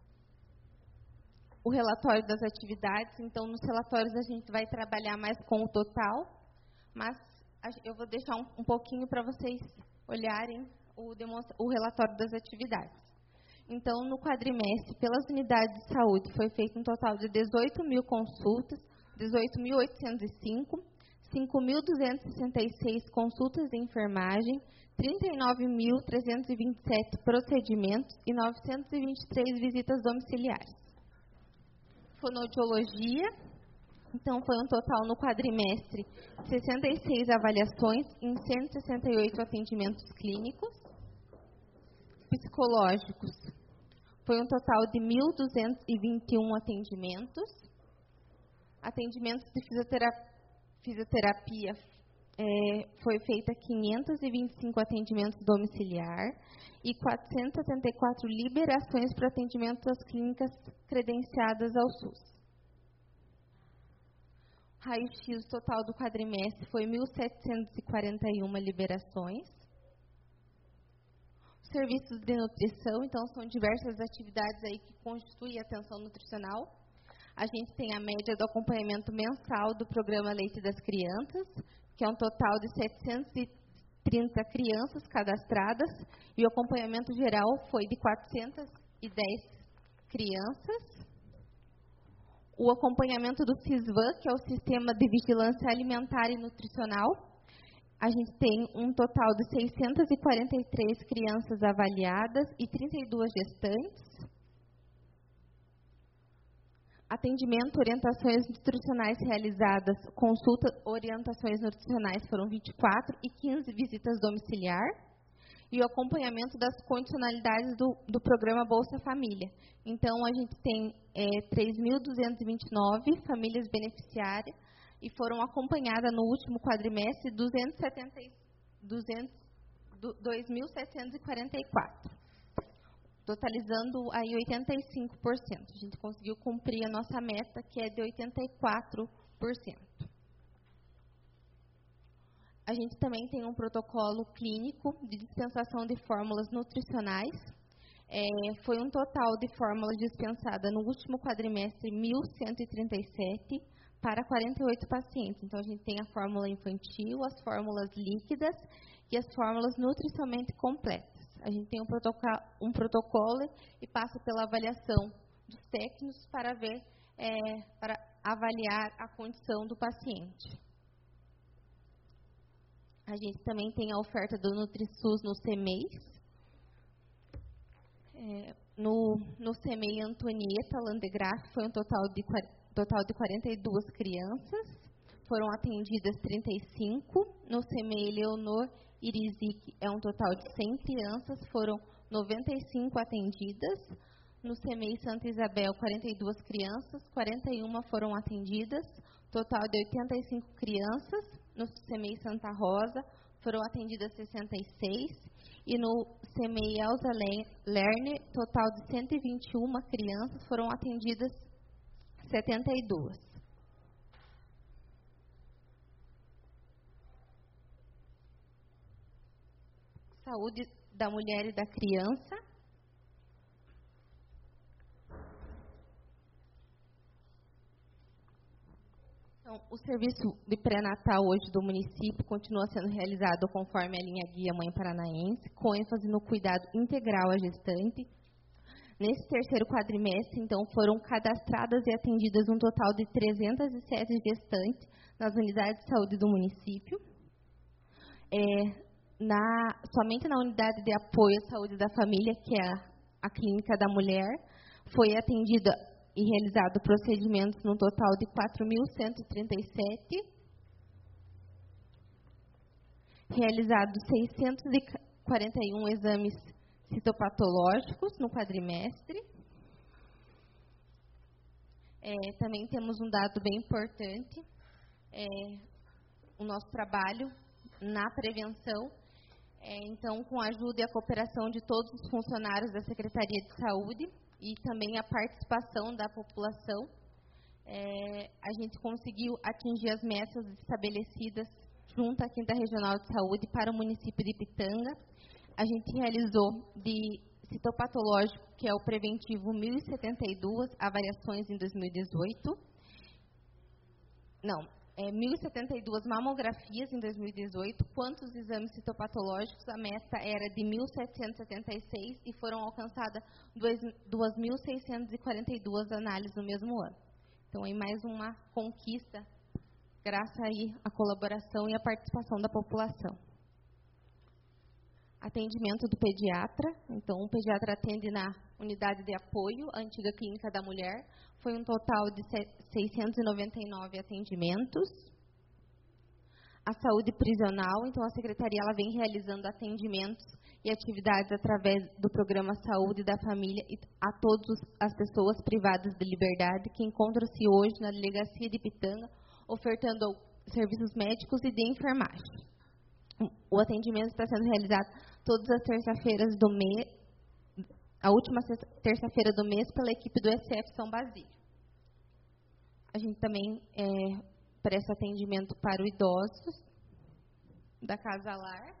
O relatório das atividades, então, nos relatórios a gente vai trabalhar mais com o total, mas eu vou deixar um, um pouquinho para vocês olharem o, o relatório das atividades. Então, no quadrimestre, pelas unidades de saúde, foi feito um total de dezoito mil consultas, dezoito mil oitocentos e cinco, cinco mil duzentos e sessenta e seis consultas de enfermagem, trinta e nove mil trezentos e vinte e sete procedimentos e novecentos e vinte e três visitas domiciliares. Fonoaudiologia, então foi um total no quadrimestre de sessenta e seis avaliações em cento e sessenta e oito atendimentos clínicos. Psicológicos, foi um total de mil duzentos e vinte e um atendimentos. Atendimentos de fisioterapia, fisioterapia é, foi feita quinhentos e vinte e cinco atendimentos domiciliar e quatrocentos e setenta e quatro liberações para atendimento às clínicas credenciadas ao SUS. Raio-X total do quadrimestre foi mil setecentos e quarenta e uma liberações. Serviços de nutrição, então, são diversas atividades aí que constituem a atenção nutricional. A gente tem a média do acompanhamento mensal do programa Leite das Crianças, que é um total de setecentas e trinta crianças cadastradas, e o acompanhamento geral foi de quatrocentas e dez crianças. O acompanhamento do SISVAN, que é o Sistema de Vigilância Alimentar e Nutricional, a gente tem um total de seiscentas e quarenta e três crianças avaliadas e trinta e duas gestantes. Atendimento, orientações nutricionais realizadas, consulta, orientações nutricionais foram vinte e quatro e quinze visitas domiciliar. E o acompanhamento das condicionalidades do, do programa Bolsa Família. Então, a gente tem é, três mil duzentos e vinte e nove famílias beneficiárias e foram acompanhadas no último quadrimestre dois mil setecentos e quarenta e quatro. Totalizando aí oitenta e cinco por cento. A gente conseguiu cumprir a nossa meta, que é de oitenta e quatro por cento. A gente também tem um protocolo clínico de dispensação de fórmulas nutricionais. É, foi um total de fórmulas dispensadas no último quadrimestre, mil cento e trinta e sete, para quarenta e oito pacientes. Então, a gente tem a fórmula infantil, as fórmulas líquidas e as fórmulas nutricionalmente completas. A gente tem um protocolo, um protocolo e passa pela avaliação dos técnicos para ver, é, para avaliar a condição do paciente. A gente também tem a oferta do NutriSUS no CEMEIS. É, no, no CEMEI Antonieta Landgraf foi um total de, total de quarenta e duas crianças. Foram atendidas trinta e cinco. No C M E Leonor Irizic é um total de cem crianças, foram noventa e cinco atendidas. No C M E Santa Isabel, quarenta e duas crianças, quarenta e uma foram atendidas, total de oitenta e cinco crianças. No C M E Santa Rosa, foram atendidas sessenta e seis. E no C M E Elza Lerner, total de cento e vinte e uma crianças, foram atendidas setenta e duas. Saúde da mulher e da criança. Então, o serviço de pré-natal hoje do município continua sendo realizado conforme a linha guia Mãe Paranaense, com ênfase no cuidado integral à gestante. Nesse terceiro quadrimestre, então, foram cadastradas e atendidas um total de trezentas e sete gestantes nas unidades de saúde do município. É, na, somente na unidade de apoio à saúde da família, que é a, a clínica da mulher, foi atendida e realizado procedimentos no total de quatro mil cento e trinta e sete, realizados seiscentos e quarenta e um exames citopatológicos no quadrimestre. É, também temos um dado bem importante, é, o nosso trabalho na prevenção. É, então, com a ajuda e a cooperação de todos os funcionários da Secretaria de Saúde e também a participação da população, é, a gente conseguiu atingir as metas estabelecidas junto à Quinta Regional de Saúde para o município de Pitanga. A gente realizou de citopatológico, que é o preventivo, mil e setenta e duas avaliações em dois mil e dezoito. Não, é, mil e setenta e duas mamografias em dois mil e dezoito. Quantos exames citopatológicos? A meta era de mil setecentos e setenta e seis e foram alcançadas duas mil seiscentos e quarenta e duas análises no mesmo ano. Então, aí mais uma conquista, graças aí à colaboração e à participação da população. Atendimento do pediatra. Então, o pediatra atende na unidade de apoio, a antiga clínica da mulher. Foi um total de seiscentos e noventa e nove atendimentos. A saúde prisional. Então, a secretaria ela vem realizando atendimentos e atividades através do programa Saúde da Família a todas as pessoas privadas de liberdade que encontram-se hoje na delegacia de Pitanga, ofertando serviços médicos e de enfermagem. O atendimento está sendo realizado todas as terças-feiras do mês, a última terça-feira do mês, pela equipe do S F São Basílio. A gente também é, presta atendimento para os idosos da Casa Lar.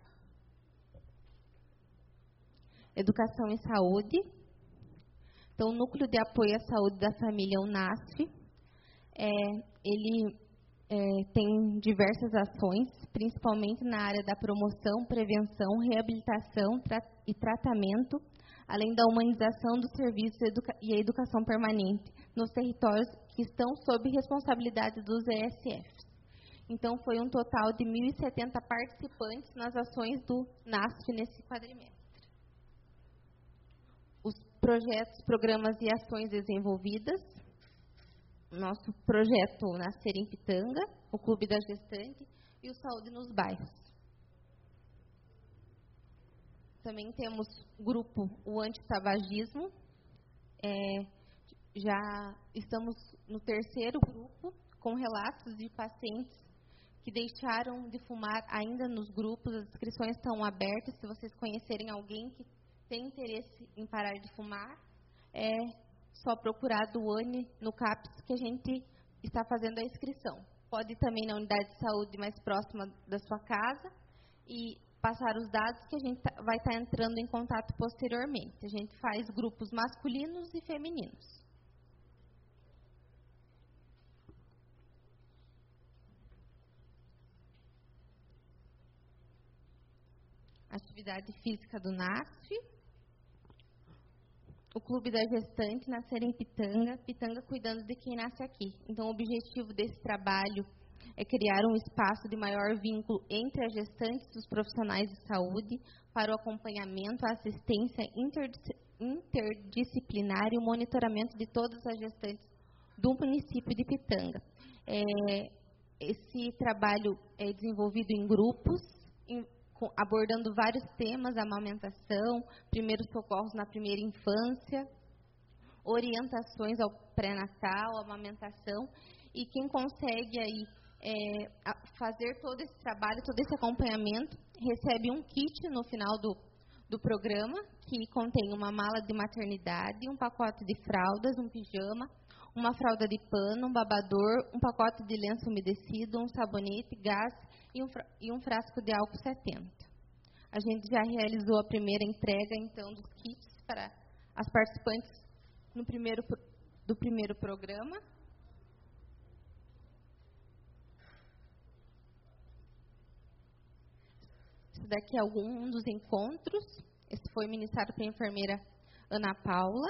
Educação e saúde. Então, o Núcleo de Apoio à Saúde da Família, o NASF, é, ele é, tem diversas ações, principalmente na área da promoção, prevenção, reabilitação tra e tratamento, além da humanização dos serviços educa e a educação permanente nos territórios que estão sob responsabilidade dos E S Fs. Então, foi um total de mil e setenta participantes nas ações do NASF nesse quadrimestre. Os projetos, programas e ações desenvolvidas. Nosso projeto Nascer em Pitanga, o Clube da Gestante e o Saúde nos Bairros. Também temos o grupo O Antitabagismo. É, já estamos no terceiro grupo, com relatos de pacientes que deixaram de fumar ainda nos grupos. As inscrições estão abertas. Se vocês conhecerem alguém que tem interesse em parar de fumar, é só procurar a Duane no CAPS que a gente está fazendo a inscrição. Pode ir também na unidade de saúde mais próxima da sua casa e passar os dados que a gente vai estar entrando em contato posteriormente. A gente faz grupos masculinos e femininos. Atividade física do NASF. O Clube da Gestante, Nascer em Pitanga, Pitanga cuidando de quem nasce aqui. Então, o objetivo desse trabalho é criar um espaço de maior vínculo entre as gestantes e os profissionais de saúde para o acompanhamento, a assistência interdisciplinar e o monitoramento de todas as gestantes do município de Pitanga. É, esse trabalho é desenvolvido em grupos, em, com, abordando vários temas, amamentação, primeiros socorros na primeira infância, orientações ao pré-natal, amamentação, e quem consegue aí é, a, fazer todo esse trabalho, todo esse acompanhamento, recebe um kit no final do, do programa, que contém uma mala de maternidade, um pacote de fraldas, um pijama, uma fralda de pano, um babador, um pacote de lenço umedecido, um sabonete, gás e um, e um frasco de álcool setenta. A gente já realizou a primeira entrega, então, dos kits para as participantes no primeiro, do primeiro programa. Esse daqui é algum dos encontros. Esse foi ministrado pela enfermeira Ana Paula.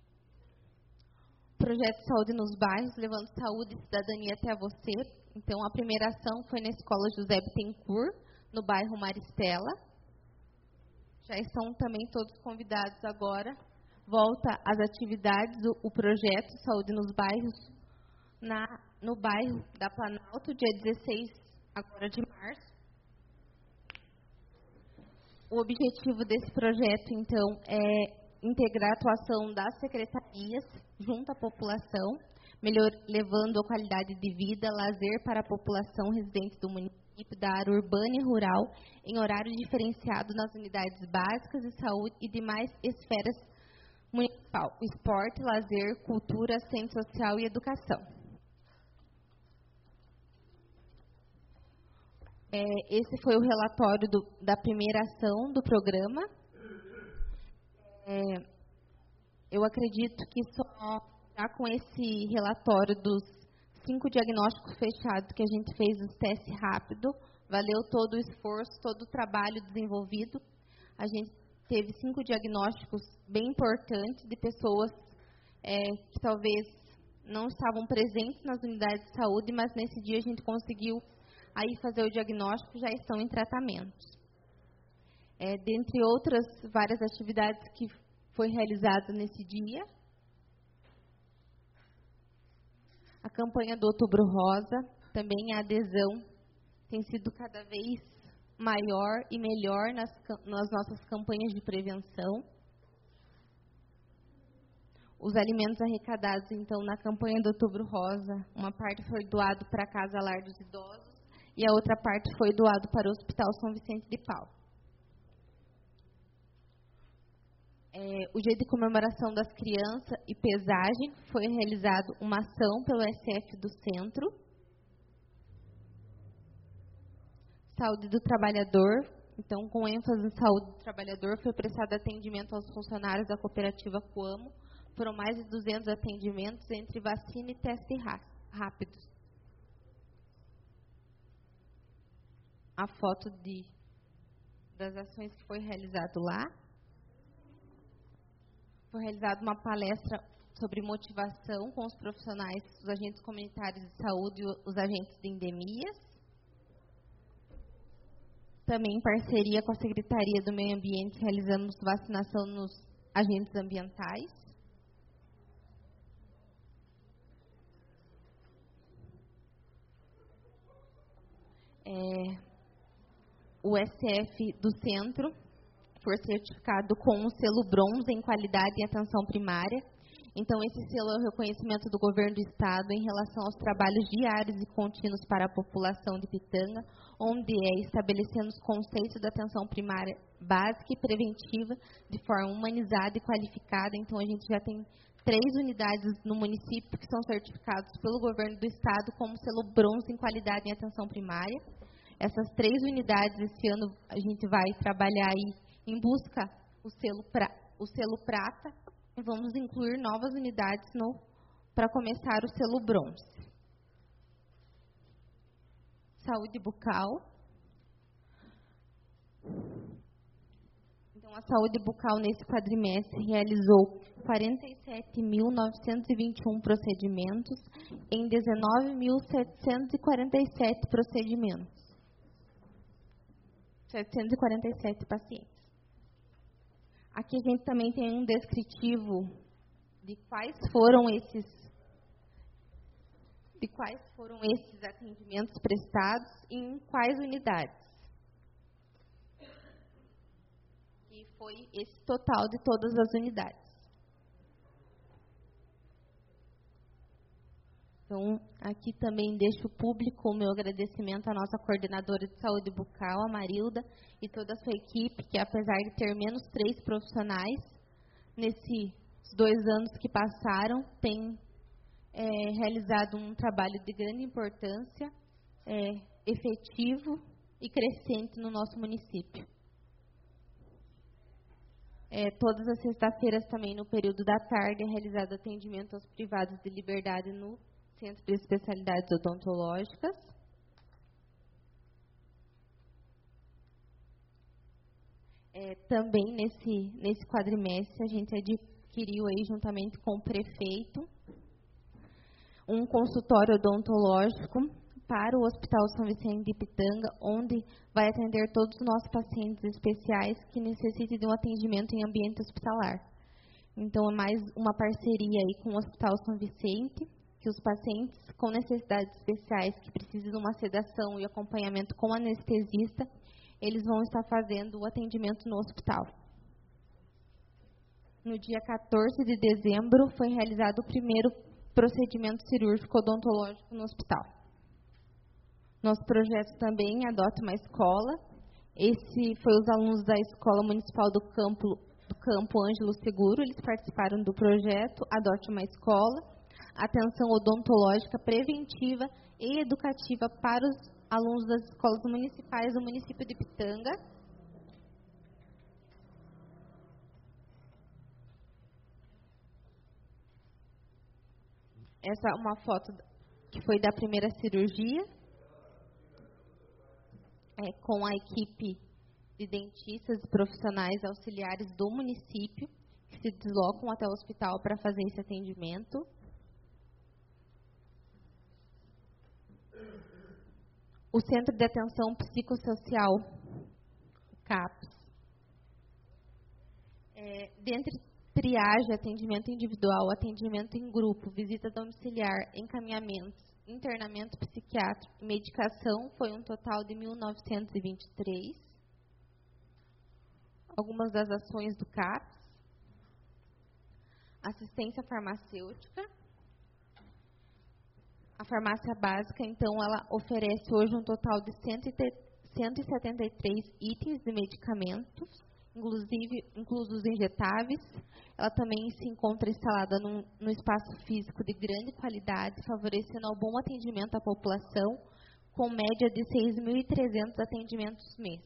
Projeto Saúde nos Bairros, levando saúde e cidadania até você. Então, a primeira ação foi na Escola José Bittencourt, no bairro Maristela. Já estão também todos convidados agora. Volta às atividades, o, o projeto Saúde nos Bairros, na, no bairro da Planalto, dia dezesseis agora de março. O objetivo desse projeto, então, é integrar a atuação das secretarias junto à população, melhor, levando a qualidade de vida, lazer para a população residente do município, da área urbana e rural, em horário diferenciado nas unidades básicas de saúde e demais esferas municipal, esporte, lazer, cultura, assistência social e educação. É, esse foi o relatório do, da primeira ação do programa. É, eu acredito que só já com esse relatório dos cinco diagnósticos fechados que a gente fez os testes rápido, valeu todo o esforço, todo o trabalho desenvolvido. A gente teve cinco diagnósticos bem importantes de pessoas é, que talvez não estavam presentes nas unidades de saúde, mas nesse dia a gente conseguiu aí fazer o diagnóstico, já estão em tratamento. É, dentre outras várias atividades que foi realizada nesse dia, a campanha do Outubro Rosa, também a adesão tem sido cada vez maior e melhor nas, nas nossas campanhas de prevenção. Os alimentos arrecadados, então, na campanha do Outubro Rosa, uma parte foi doado para a Casa Lar dos Idosos e a outra parte foi doado para o Hospital São Vicente de Paulo. É, o dia de comemoração das crianças e pesagem foi realizado uma ação pelo S F do Centro. Saúde do trabalhador, então, com ênfase em saúde do trabalhador, foi prestado atendimento aos funcionários da cooperativa Coamo. Foram mais de duzentos atendimentos entre vacina e teste rápidos. A foto de, das ações que foi realizado lá. Foi realizada uma palestra sobre motivação com os profissionais, os agentes comunitários de saúde e os agentes de endemias. Também em parceria com a Secretaria do Meio Ambiente, realizamos vacinação nos agentes ambientais. É, o S F do Centro foi certificado com o selo bronze em qualidade e atenção primária. Então, esse selo é o reconhecimento do governo do Estado em relação aos trabalhos diários e contínuos para a população de Pitanga, onde é estabelecendo os conceitos da atenção primária básica e preventiva de forma humanizada e qualificada. Então, a gente já tem três unidades no município que são certificados pelo governo do Estado como selo bronze em qualidade e atenção primária. Essas três unidades, esse ano, a gente vai trabalhar aí em busca o selo, pra, o selo prata, e vamos incluir novas unidades para começar o selo bronze. Saúde bucal. Então, a saúde bucal nesse quadrimestre realizou quarenta e sete mil novecentos e vinte e um procedimentos em dezenove mil setecentos e quarenta e sete procedimentos. setecentos e quarenta e sete pacientes. Aqui a gente também tem um descritivo de quais foram esses de quais foram esses atendimentos prestados e em quais unidades. E foi esse total de todas as unidades. Então, aqui também deixo público o meu agradecimento à nossa coordenadora de saúde bucal, a Marilda, e toda a sua equipe, que apesar de ter menos três profissionais, nesses dois anos que passaram, tem é, realizado um trabalho de grande importância, é, efetivo e crescente no nosso município. É, todas as sextas-feiras também, no período da tarde, é realizado atendimento aos privados de liberdade no Centro de Especialidades Odontológicas. É, também nesse, nesse quadrimestre, a gente adquiriu aí, juntamente com o prefeito, um consultório odontológico para o Hospital São Vicente de Ipitanga, onde vai atender todos os nossos pacientes especiais que necessitem de um atendimento em ambiente hospitalar. Então, é mais uma parceria aí com o Hospital São Vicente, que os pacientes com necessidades especiais que precisam de uma sedação e acompanhamento com anestesista, eles vão estar fazendo o atendimento no hospital. No dia quatorze de dezembro, foi realizado o primeiro procedimento cirúrgico odontológico no hospital. Nosso projeto também adota uma escola. Esse foi os alunos da Escola Municipal do Campo, do Campo Ângelo Seguro, eles participaram do projeto Adote uma Escola, atenção odontológica preventiva e educativa para os alunos das escolas municipais do município de Ipitanga. Essa é uma foto que foi da primeira cirurgia, é, com a equipe de dentistas e profissionais auxiliares do município, que se deslocam até o hospital para fazer esse atendimento. O Centro de Atenção Psicossocial, CAPS, é, dentre triagem, atendimento individual, atendimento em grupo, visita domiciliar, encaminhamentos, internamento psiquiátrico e medicação, foi um total de mil novecentos e vinte e três. Algumas das ações do CAPS: assistência farmacêutica. A farmácia básica, então, ela oferece hoje um total de cento e setenta e três itens de medicamentos, inclusive inclusos injetáveis. Ela também se encontra instalada num, num espaço físico de grande qualidade, favorecendo ao bom atendimento à população, com média de seis mil e trezentos atendimentos mês.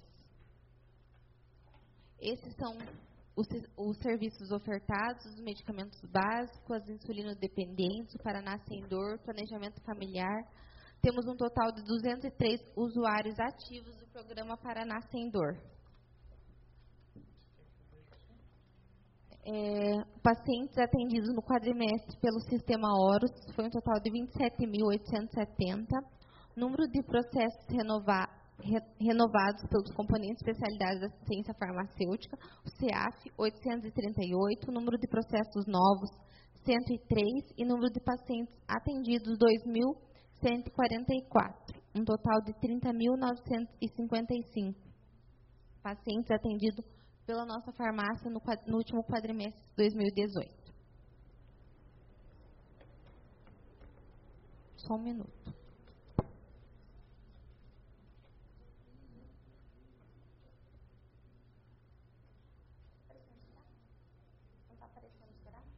Esses são os, os serviços ofertados: os medicamentos básicos, as insulinodependentes, o Paraná Sem Dor, planejamento familiar. Temos um total de duzentos e três usuários ativos do programa Paraná Sem Dor. É, pacientes atendidos no quadrimestre pelo Sistema Horus foi um total de vinte e sete mil oitocentos e setenta. Número de processos renovar, re, renovados pelos componentes especialidades da assistência farmacêutica, o C E A F, oitocentos e trinta e oito. Número de processos novos, cento e três. E número de pacientes atendidos, dois mil cento e quarenta e quatro. Um total de trinta mil novecentos e cinquenta e cinco pacientes atendidos pela nossa farmácia no, no último quadrimestre de dois mil e dezoito. Só um minuto. Não está aparecendo os gráficos?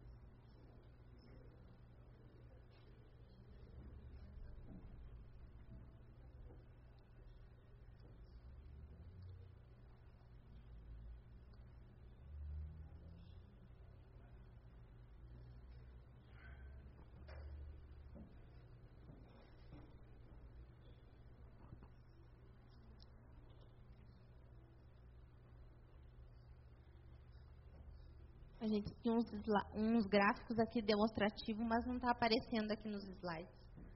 A gente tem uns, uns gráficos aqui demonstrativos, mas não está aparecendo aqui nos slides.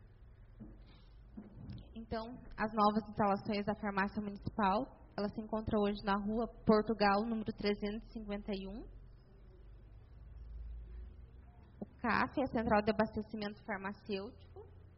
Então, as novas instalações da farmácia municipal, ela se encontra hoje na rua Portugal, número trezentos e cinquenta e um. O C A F é a Central de Abastecimento Farmacêutico.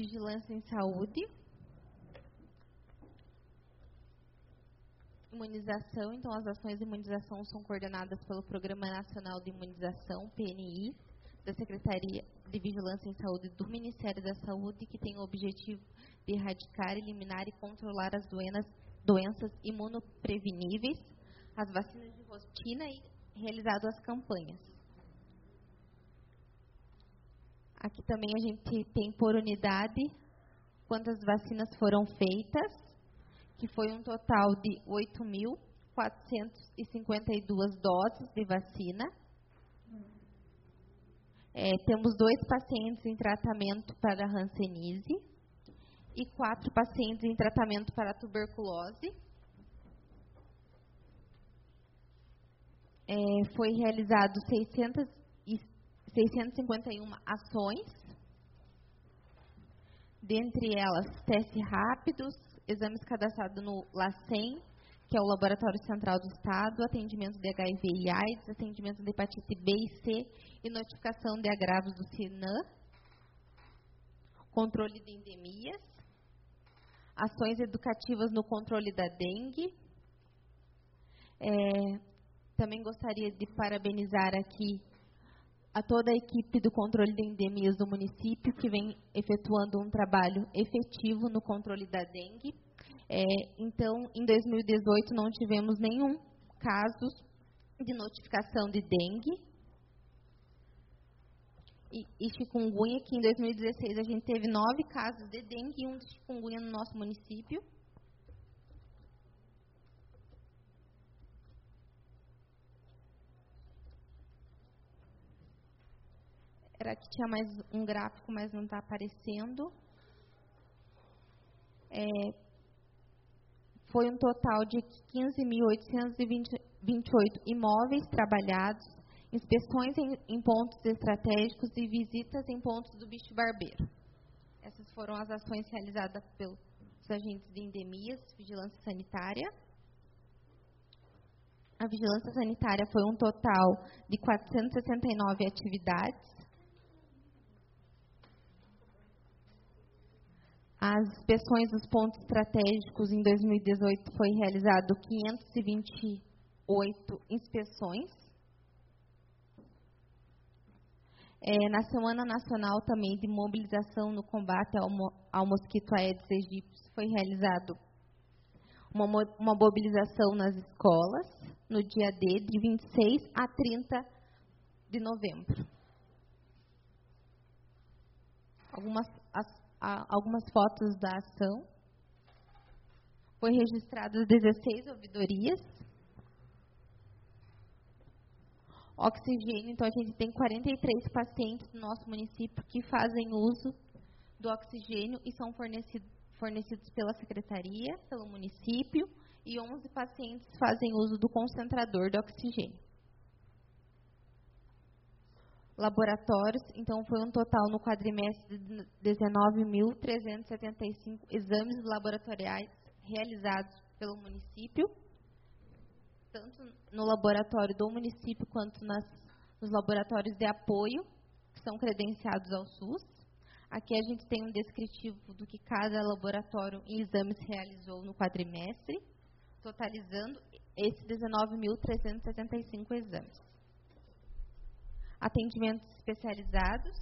vigilância em saúde, imunização. Então, as ações de imunização são coordenadas pelo Programa Nacional de Imunização, P N I, da Secretaria de Vigilância em Saúde do Ministério da Saúde, que tem o objetivo de erradicar, eliminar e controlar as doenças, doenças imunopreveníveis, as vacinas de rotina e realizado as campanhas. Aqui também a gente tem por unidade quantas vacinas foram feitas, que foi um total de oito mil quatrocentas e cinquenta e duas doses de vacina. É, temos dois pacientes em tratamento para hanseníase e quatro pacientes em tratamento para tuberculose. É, foi realizado seiscentas e cinquenta e uma ações, dentre elas testes rápidos, exames cadastrados no LACEN, que é o Laboratório Central do Estado, atendimento de H I V e AIDS, atendimento de hepatite B e C e notificação de agravos do SINAM, controle de endemias, ações educativas no controle da dengue. É, também gostaria de parabenizar aqui a toda a equipe do controle de endemias do município, que vem efetuando um trabalho efetivo no controle da dengue. É, então, em dois mil e dezoito, não tivemos nenhum caso de notificação de dengue. E, e chikungunya, que em dois mil e dezesseis a gente teve nove casos de dengue e um de chikungunya no nosso município. Era que tinha mais um gráfico, mas não está aparecendo. É, foi um total de quinze mil oitocentos e vinte e oito imóveis trabalhados, inspeções em, em pontos estratégicos e visitas em pontos do bicho barbeiro. Essas foram as ações realizadas pelos agentes de endemias, vigilância sanitária. A vigilância sanitária foi um total de quatrocentas e sessenta e nove atividades. As inspeções dos pontos estratégicos em dois mil e dezoito foi realizado quinhentas e vinte e oito inspeções. É, na Semana Nacional também de Mobilização no Combate ao, ao Mosquito Aedes aegypti foi realizado uma, uma mobilização nas escolas no dia D, de vinte e seis a trinta de novembro. Algumas as, algumas fotos da ação. Foi registradas dezesseis ouvidorias. Oxigênio, então a gente tem quarenta e três pacientes no nosso município que fazem uso do oxigênio e são fornecidos, fornecidos pela secretaria, pelo município, e onze pacientes fazem uso do concentrador de oxigênio. Laboratórios, então foi um total no quadrimestre de dezenove mil trezentos e setenta e cinco exames laboratoriais realizados pelo município, tanto no laboratório do município quanto nas, nos laboratórios de apoio, que são credenciados ao SUS. Aqui a gente tem um descritivo do que cada laboratório em exames realizou no quadrimestre, totalizando esses dezenove mil trezentos e setenta e cinco exames. Atendimentos especializados.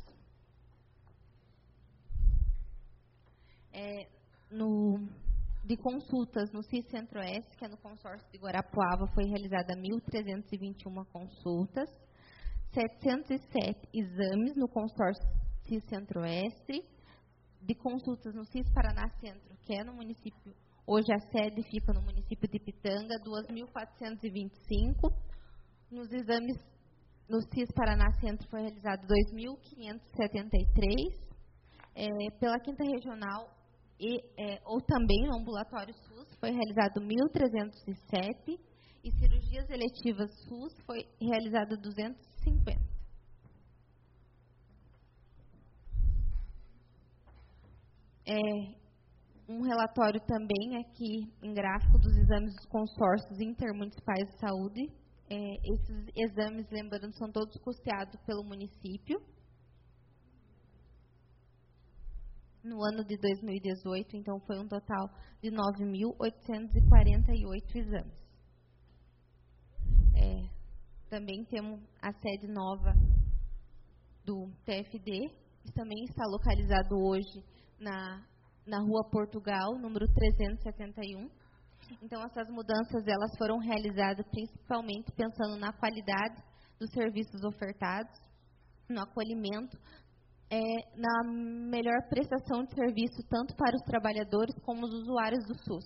É, no, de consultas no CIS Centro-Oeste, que é no consórcio de Guarapuava, foi realizada mil trezentas e vinte e uma consultas, setecentos e sete exames no consórcio CIS Centro-Oeste, de consultas no CIS Paraná Centro, que é no município, hoje a sede fica no município de Pitanga, duas mil quatrocentos e vinte e cinco, nos exames no CIS Paraná Centro foi realizado dois mil quinhentos e setenta e três, é, pela Quinta Regional e, é, ou também no ambulatório SUS foi realizado mil trezentos e sete e cirurgias eletivas SUS foi realizado duzentos e cinquenta. É, um relatório também aqui em gráfico dos exames dos consórcios intermunicipais de saúde. É, esses exames, lembrando, são todos custeados pelo município. no ano de dois mil e dezoito, então foi um total de nove mil oitocentos e quarenta e oito exames. É, também temos a sede nova do T F D, que também está localizado hoje na, na Rua Portugal, número trezentos e setenta e um. Então, essas mudanças elas foram realizadas principalmente pensando na qualidade dos serviços ofertados, no acolhimento, é, na melhor prestação de serviço tanto para os trabalhadores como os usuários do SUS.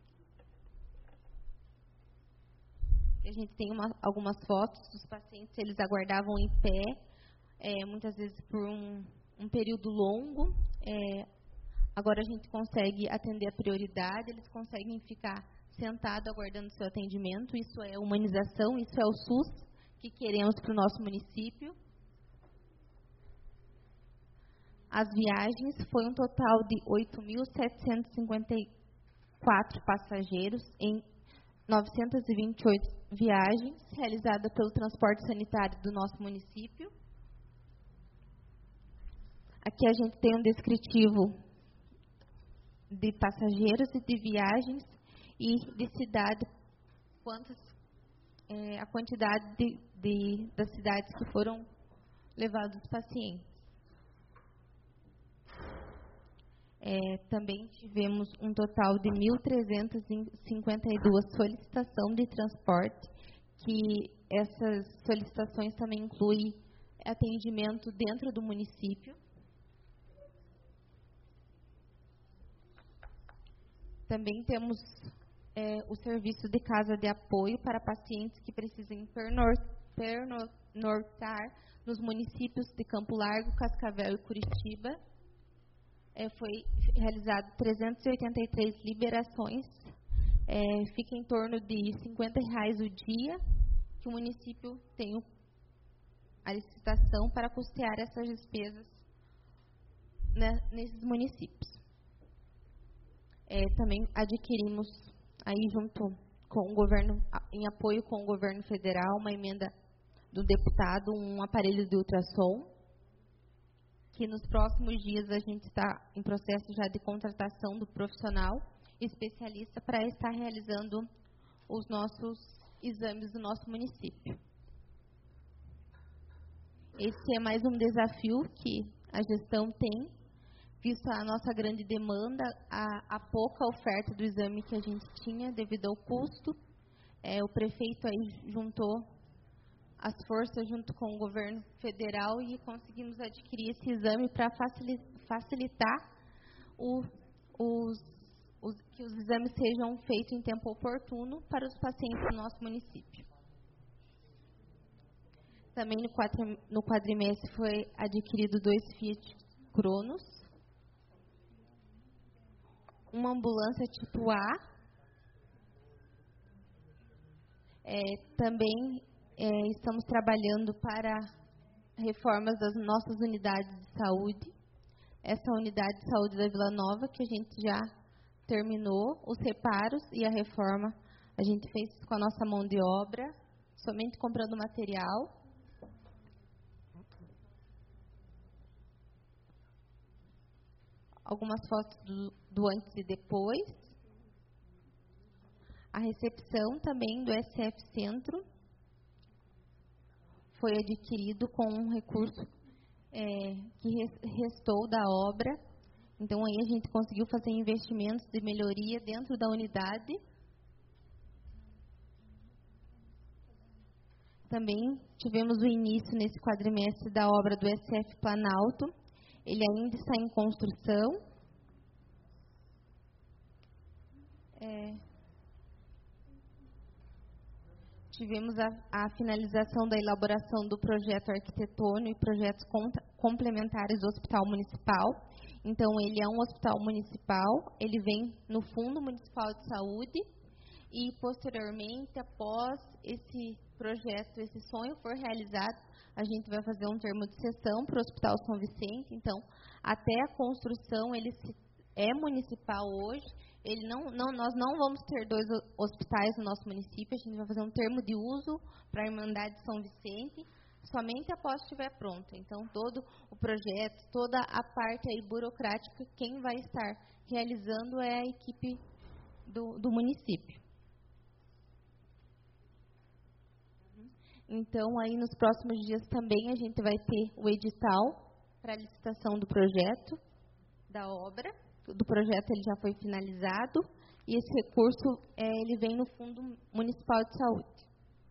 A gente tem uma, algumas fotos dos pacientes, eles aguardavam em pé, é, muitas vezes por um, um período longo. É, agora a gente consegue atender a prioridade, eles conseguem ficar sentados aguardando seu atendimento. Isso é humanização, isso é o SUS que queremos para o nosso município. As viagens foi um total de oito mil setecentos e cinquenta e quatro passageiros em novecentas e vinte e oito viagens realizadas pelo transporte sanitário do nosso município. Aqui a gente tem um descritivo de passageiros e de viagens e de cidade, quantas, é, a quantidade de, de, das cidades que foram levados os pacientes. É, também tivemos um total de mil trezentas e cinquenta e duas solicitações de transporte, que essas solicitações também incluem atendimento dentro do município. Também temos é, o serviço de casa de apoio para pacientes que precisem pernor, pernoitar nos municípios de Campo Largo, Cascavel e Curitiba. É, foi realizado trezentas e oitenta e três liberações, é, fica em torno de cinquenta reais o dia, que o município tem o, a licitação para custear essas despesas, né, nesses municípios. É, também adquirimos, aí junto com o governo, em apoio com o governo federal, uma emenda do deputado, um aparelho de ultrassom, que nos próximos dias a gente está em processo já de contratação do profissional especialista para estar realizando os nossos exames do nosso município. Esse é mais um desafio que a gestão tem, visto a nossa grande demanda, a, a pouca oferta do exame que a gente tinha devido ao custo. É, o prefeito aí juntou as forças junto com o governo federal e conseguimos adquirir esse exame para facilitar o, os, os, que os exames sejam feitos em tempo oportuno para os pacientes do nosso município. Também no, quadrim, no quadrimestre foi adquirido dois Fiat Cronos, uma ambulância tipo A, é, também É, estamos trabalhando para reformas das nossas unidades de saúde. Essa unidade de saúde da Vila Nova, que a gente já terminou os reparos e a reforma, a gente fez com a nossa mão de obra, somente comprando material. Algumas fotos do, do antes e depois. A recepção também do S F Centro foi adquirido com um recurso é, que restou da obra. Então, aí a gente conseguiu fazer investimentos de melhoria dentro da unidade. Também tivemos o início nesse quadrimestre da obra do S F Planalto. Ele ainda está em construção. É, Tivemos a, a finalização da elaboração do projeto arquitetônico e projetos complementares do Hospital Municipal. Então, ele é um hospital municipal, ele vem no Fundo Municipal de Saúde e, posteriormente, após esse projeto, esse sonho for realizado, a gente vai fazer um termo de cessão para o Hospital São Vicente. Então, até a construção, ele é municipal hoje. Ele não, não, nós não vamos ter dois hospitais no nosso município, a gente vai fazer um termo de uso para a Irmandade de São Vicente, somente após estiver pronto. Então, todo o projeto, toda a parte aí burocrática, quem vai estar realizando é a equipe do, do município. Então, aí nos próximos dias também a gente vai ter o edital para a licitação do projeto, da obra. Do projeto ele já foi finalizado e esse recurso é, ele vem no Fundo Municipal de Saúde.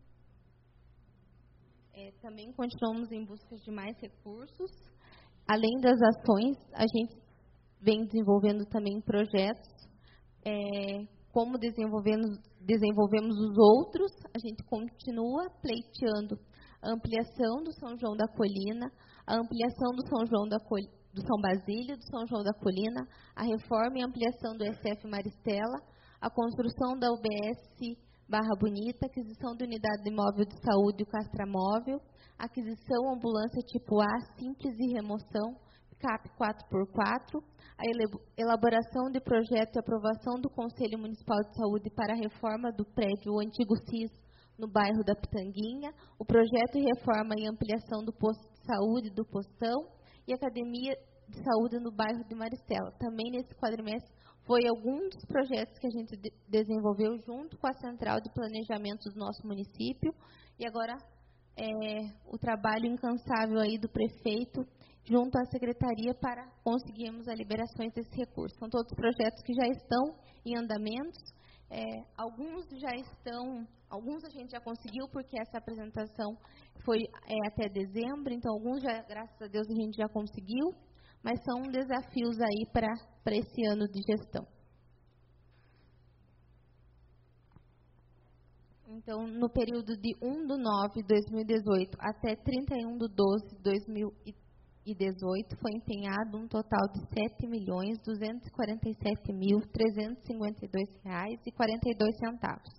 É, também continuamos em busca de mais recursos. Além das ações, a gente vem desenvolvendo também projetos. É, como desenvolvemos, desenvolvemos os outros, a gente continua pleiteando a ampliação do São João da Colina, a ampliação do São João da Colina, do São Basílio, do São João da Colina, a reforma e ampliação do S F Maristela, a construção da U B S Barra Bonita, aquisição de unidade de imóvel de saúde e o castramóvel, aquisição ambulância tipo A, simples e remoção, C A P quatro por quatro, a elaboração de projeto e aprovação do Conselho Municipal de Saúde para a reforma do prédio o antigo C I S no bairro da Pitanguinha, o projeto e reforma e ampliação do posto de saúde do Postão e academia de saúde no bairro de Maristela. Também nesse quadrimestre foi algum dos projetos que a gente de desenvolveu junto com a Central de Planejamento do nosso município e agora é, o trabalho incansável aí do prefeito junto à secretaria para conseguirmos a liberações desse recurso. São todos projetos que já estão em andamentos, é, alguns já estão, alguns a gente já conseguiu porque essa apresentação foi é, até dezembro, então alguns já, graças a Deus, a gente já conseguiu, mas são desafios aí para para esse ano de gestão. Então, no período de um de nove de dois mil e dezoito até trinta e um de doze de dois mil e dezoito, foi empenhado um total de sete milhões duzentos e quarenta e sete mil trezentos e cinquenta e dois reais e quarenta e dois centavos.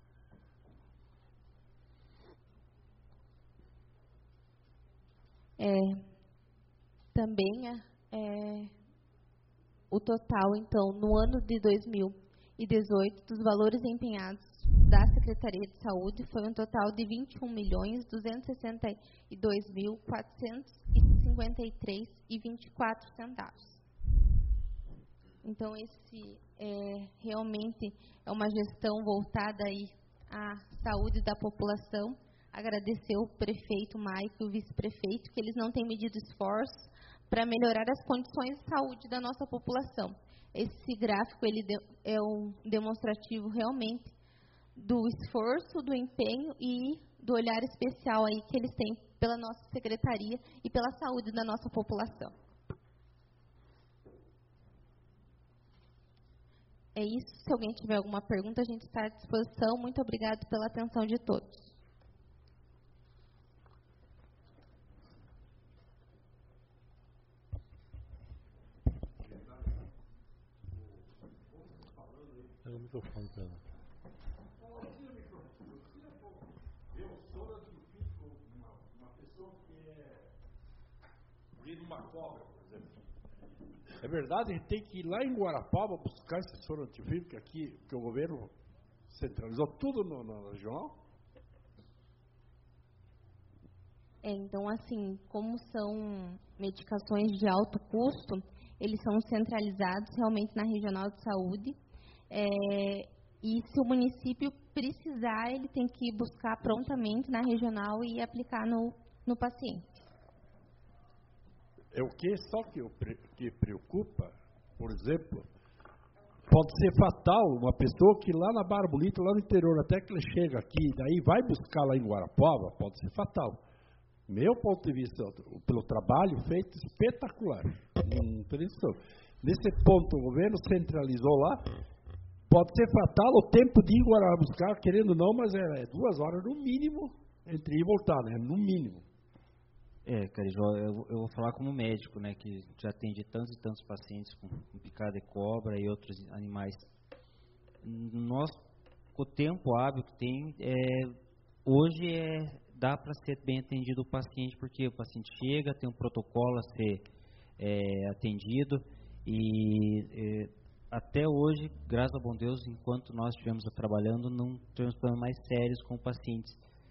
É, também é, é, o total, então, no ano de dois mil e dezoito, dos valores empenhados da Secretaria de Saúde, foi um total de vinte e um milhões duzentos e sessenta e dois mil quatrocentos e cinquenta e três reais e vinte e quatro centavos. Então, esse é, realmente é uma gestão voltada aí à saúde da população. Agradecer o prefeito Maico e o vice-prefeito, que eles não têm medido esforços para melhorar as condições de saúde da nossa população. Esse gráfico ele é um demonstrativo realmente do esforço, do empenho e do olhar especial aí que eles têm pela nossa secretaria e pela saúde da nossa população. É isso. Se alguém tiver alguma pergunta, a gente está à disposição. Muito obrigada pela atenção de todos. Pega o microfone para ela. Eu sou da uma, uma pessoa que é vindo uma cobra, por exemplo. É verdade, a gente tem que ir lá em Guarapava buscar esse soro antifídico aqui, que o governo centralizou tudo no, no regional? É, então, assim, como são medicações de alto custo, eles são centralizados realmente na Regional de Saúde. É, e se o município precisar, ele tem que buscar prontamente na regional e aplicar no, no paciente. É o que só que, eu, que preocupa, por exemplo, pode ser fatal uma pessoa que lá na Barra Bonita, lá no interior, até que ele chega aqui, daí vai buscar lá em Guarapava, pode ser fatal. Meu ponto de vista, pelo trabalho feito, espetacular. Hum, Nesse ponto, o governo centralizou lá. Pode ser fatal o tempo de ir agora buscar, querendo ou não, mas é duas horas no mínimo entre ir e voltar, né? No mínimo. É, Carijó, eu, eu vou falar como médico, né? Que já atende tantos e tantos pacientes com, com picada de cobra e outros animais. Nós, com o tempo hábil que tem, é, hoje é, dá para ser bem atendido o paciente, porque o paciente chega, tem um protocolo a ser é, atendido e... É, até hoje, graças a bom Deus, enquanto nós estivemos trabalhando, não tivemos problemas mais sérios com pacientes.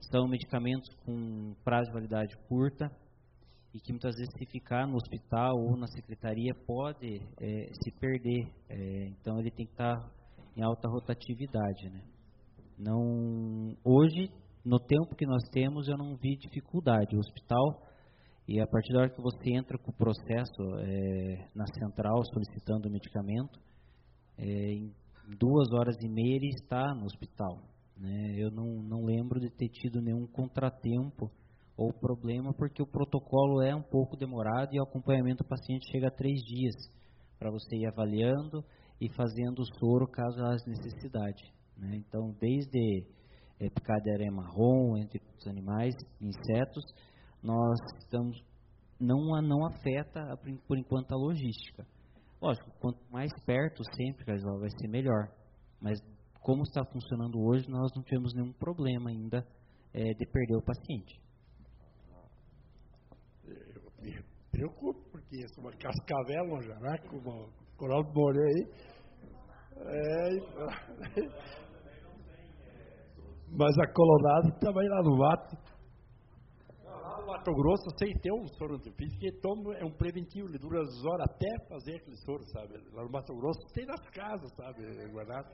são medicamentos com prazo de validade curta e que muitas vezes, se ficar no hospital ou na secretaria, pode é, se perder. É, então, ele tem que estar em alta rotatividade, né? Não, hoje, no tempo que nós temos, eu não vi dificuldade. O hospital, e a partir da hora que você entra com o processo é, na central solicitando o medicamento, é, em duas horas e meia ele está no hospital, né? Eu não, não lembro de ter tido nenhum contratempo ou problema, porque o protocolo é um pouco demorado e o acompanhamento do paciente chega a três dias para você ir avaliando e fazendo o soro caso haja necessidade, né? Então, desde é, picada de aranha marrom, entre os animais, insetos, nós estamos, não, não afeta, por enquanto, a logística. Lógico, quanto mais perto sempre, Carijola, vai ser melhor. Mas, como está funcionando hoje, nós não tivemos nenhum problema ainda é, de perder o paciente. Eu me preocupo, porque isso é uma cascavel, uma jaraca, uma coral de moré aí. É, mas a colorada também lá no mato. Lá no Mato Grosso, sem ter um soro antifísico, que toma, é um preventivo, ele dura as horas até fazer aquele soro, sabe? Lá no Mato Grosso tem nas casas, sabe, guardado.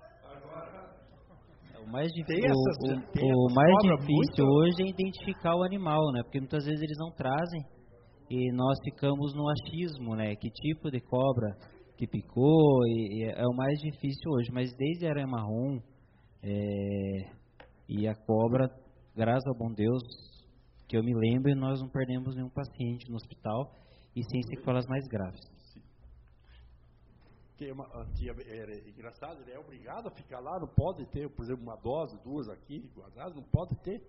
O mais, difícil, o, o, o mais difícil muito... hoje é identificar o animal, né? Porque muitas vezes eles não trazem e nós ficamos no achismo, né? Que tipo de cobra que picou, e, e é o mais difícil hoje. Mas desde a aranha marrom é, e a cobra, graças ao bom Deus, que eu me lembro, nós não perdemos nenhum paciente no hospital e sem sequelas mais graves. Que uma, é engraçado, ele é obrigado a ficar lá, não pode ter, por exemplo, uma dose, duas aqui guardadas, não pode ter.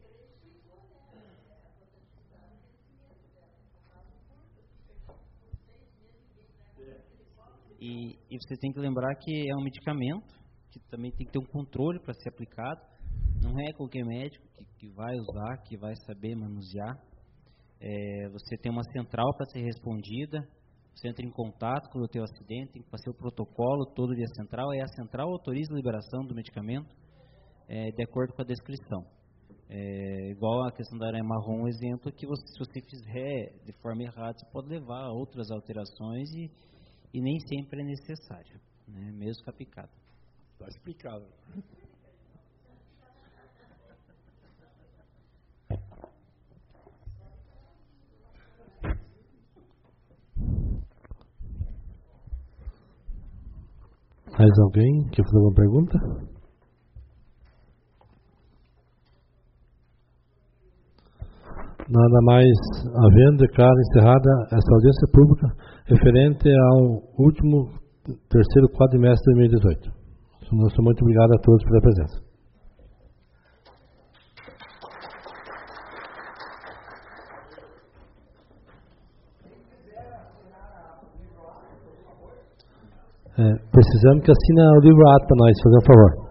E, e você tem que lembrar que é um medicamento, que também tem que ter um controle para ser aplicado. Não é qualquer médico que, que vai usar, que vai saber manusear. É, você tem uma central para ser respondida. Você entra em contato com o teu acidente, tem que passar o protocolo todo via central, e a central autoriza a liberação do medicamento é, de acordo com a descrição. É, igual a questão da aranha marrom, um exemplo que você, se você fizer de forma errada, você pode levar a outras alterações e, e nem sempre é necessário, né, mesmo com a picada. Está explicado. Mais alguém quer fazer alguma pergunta? Nada mais havendo, declaro encerrada essa audiência pública referente ao último terceiro quadrimestre de dois mil e dezoito. Muito obrigado a todos pela presença. É, precisamos que assine o livro A T para nós, fazer um favor.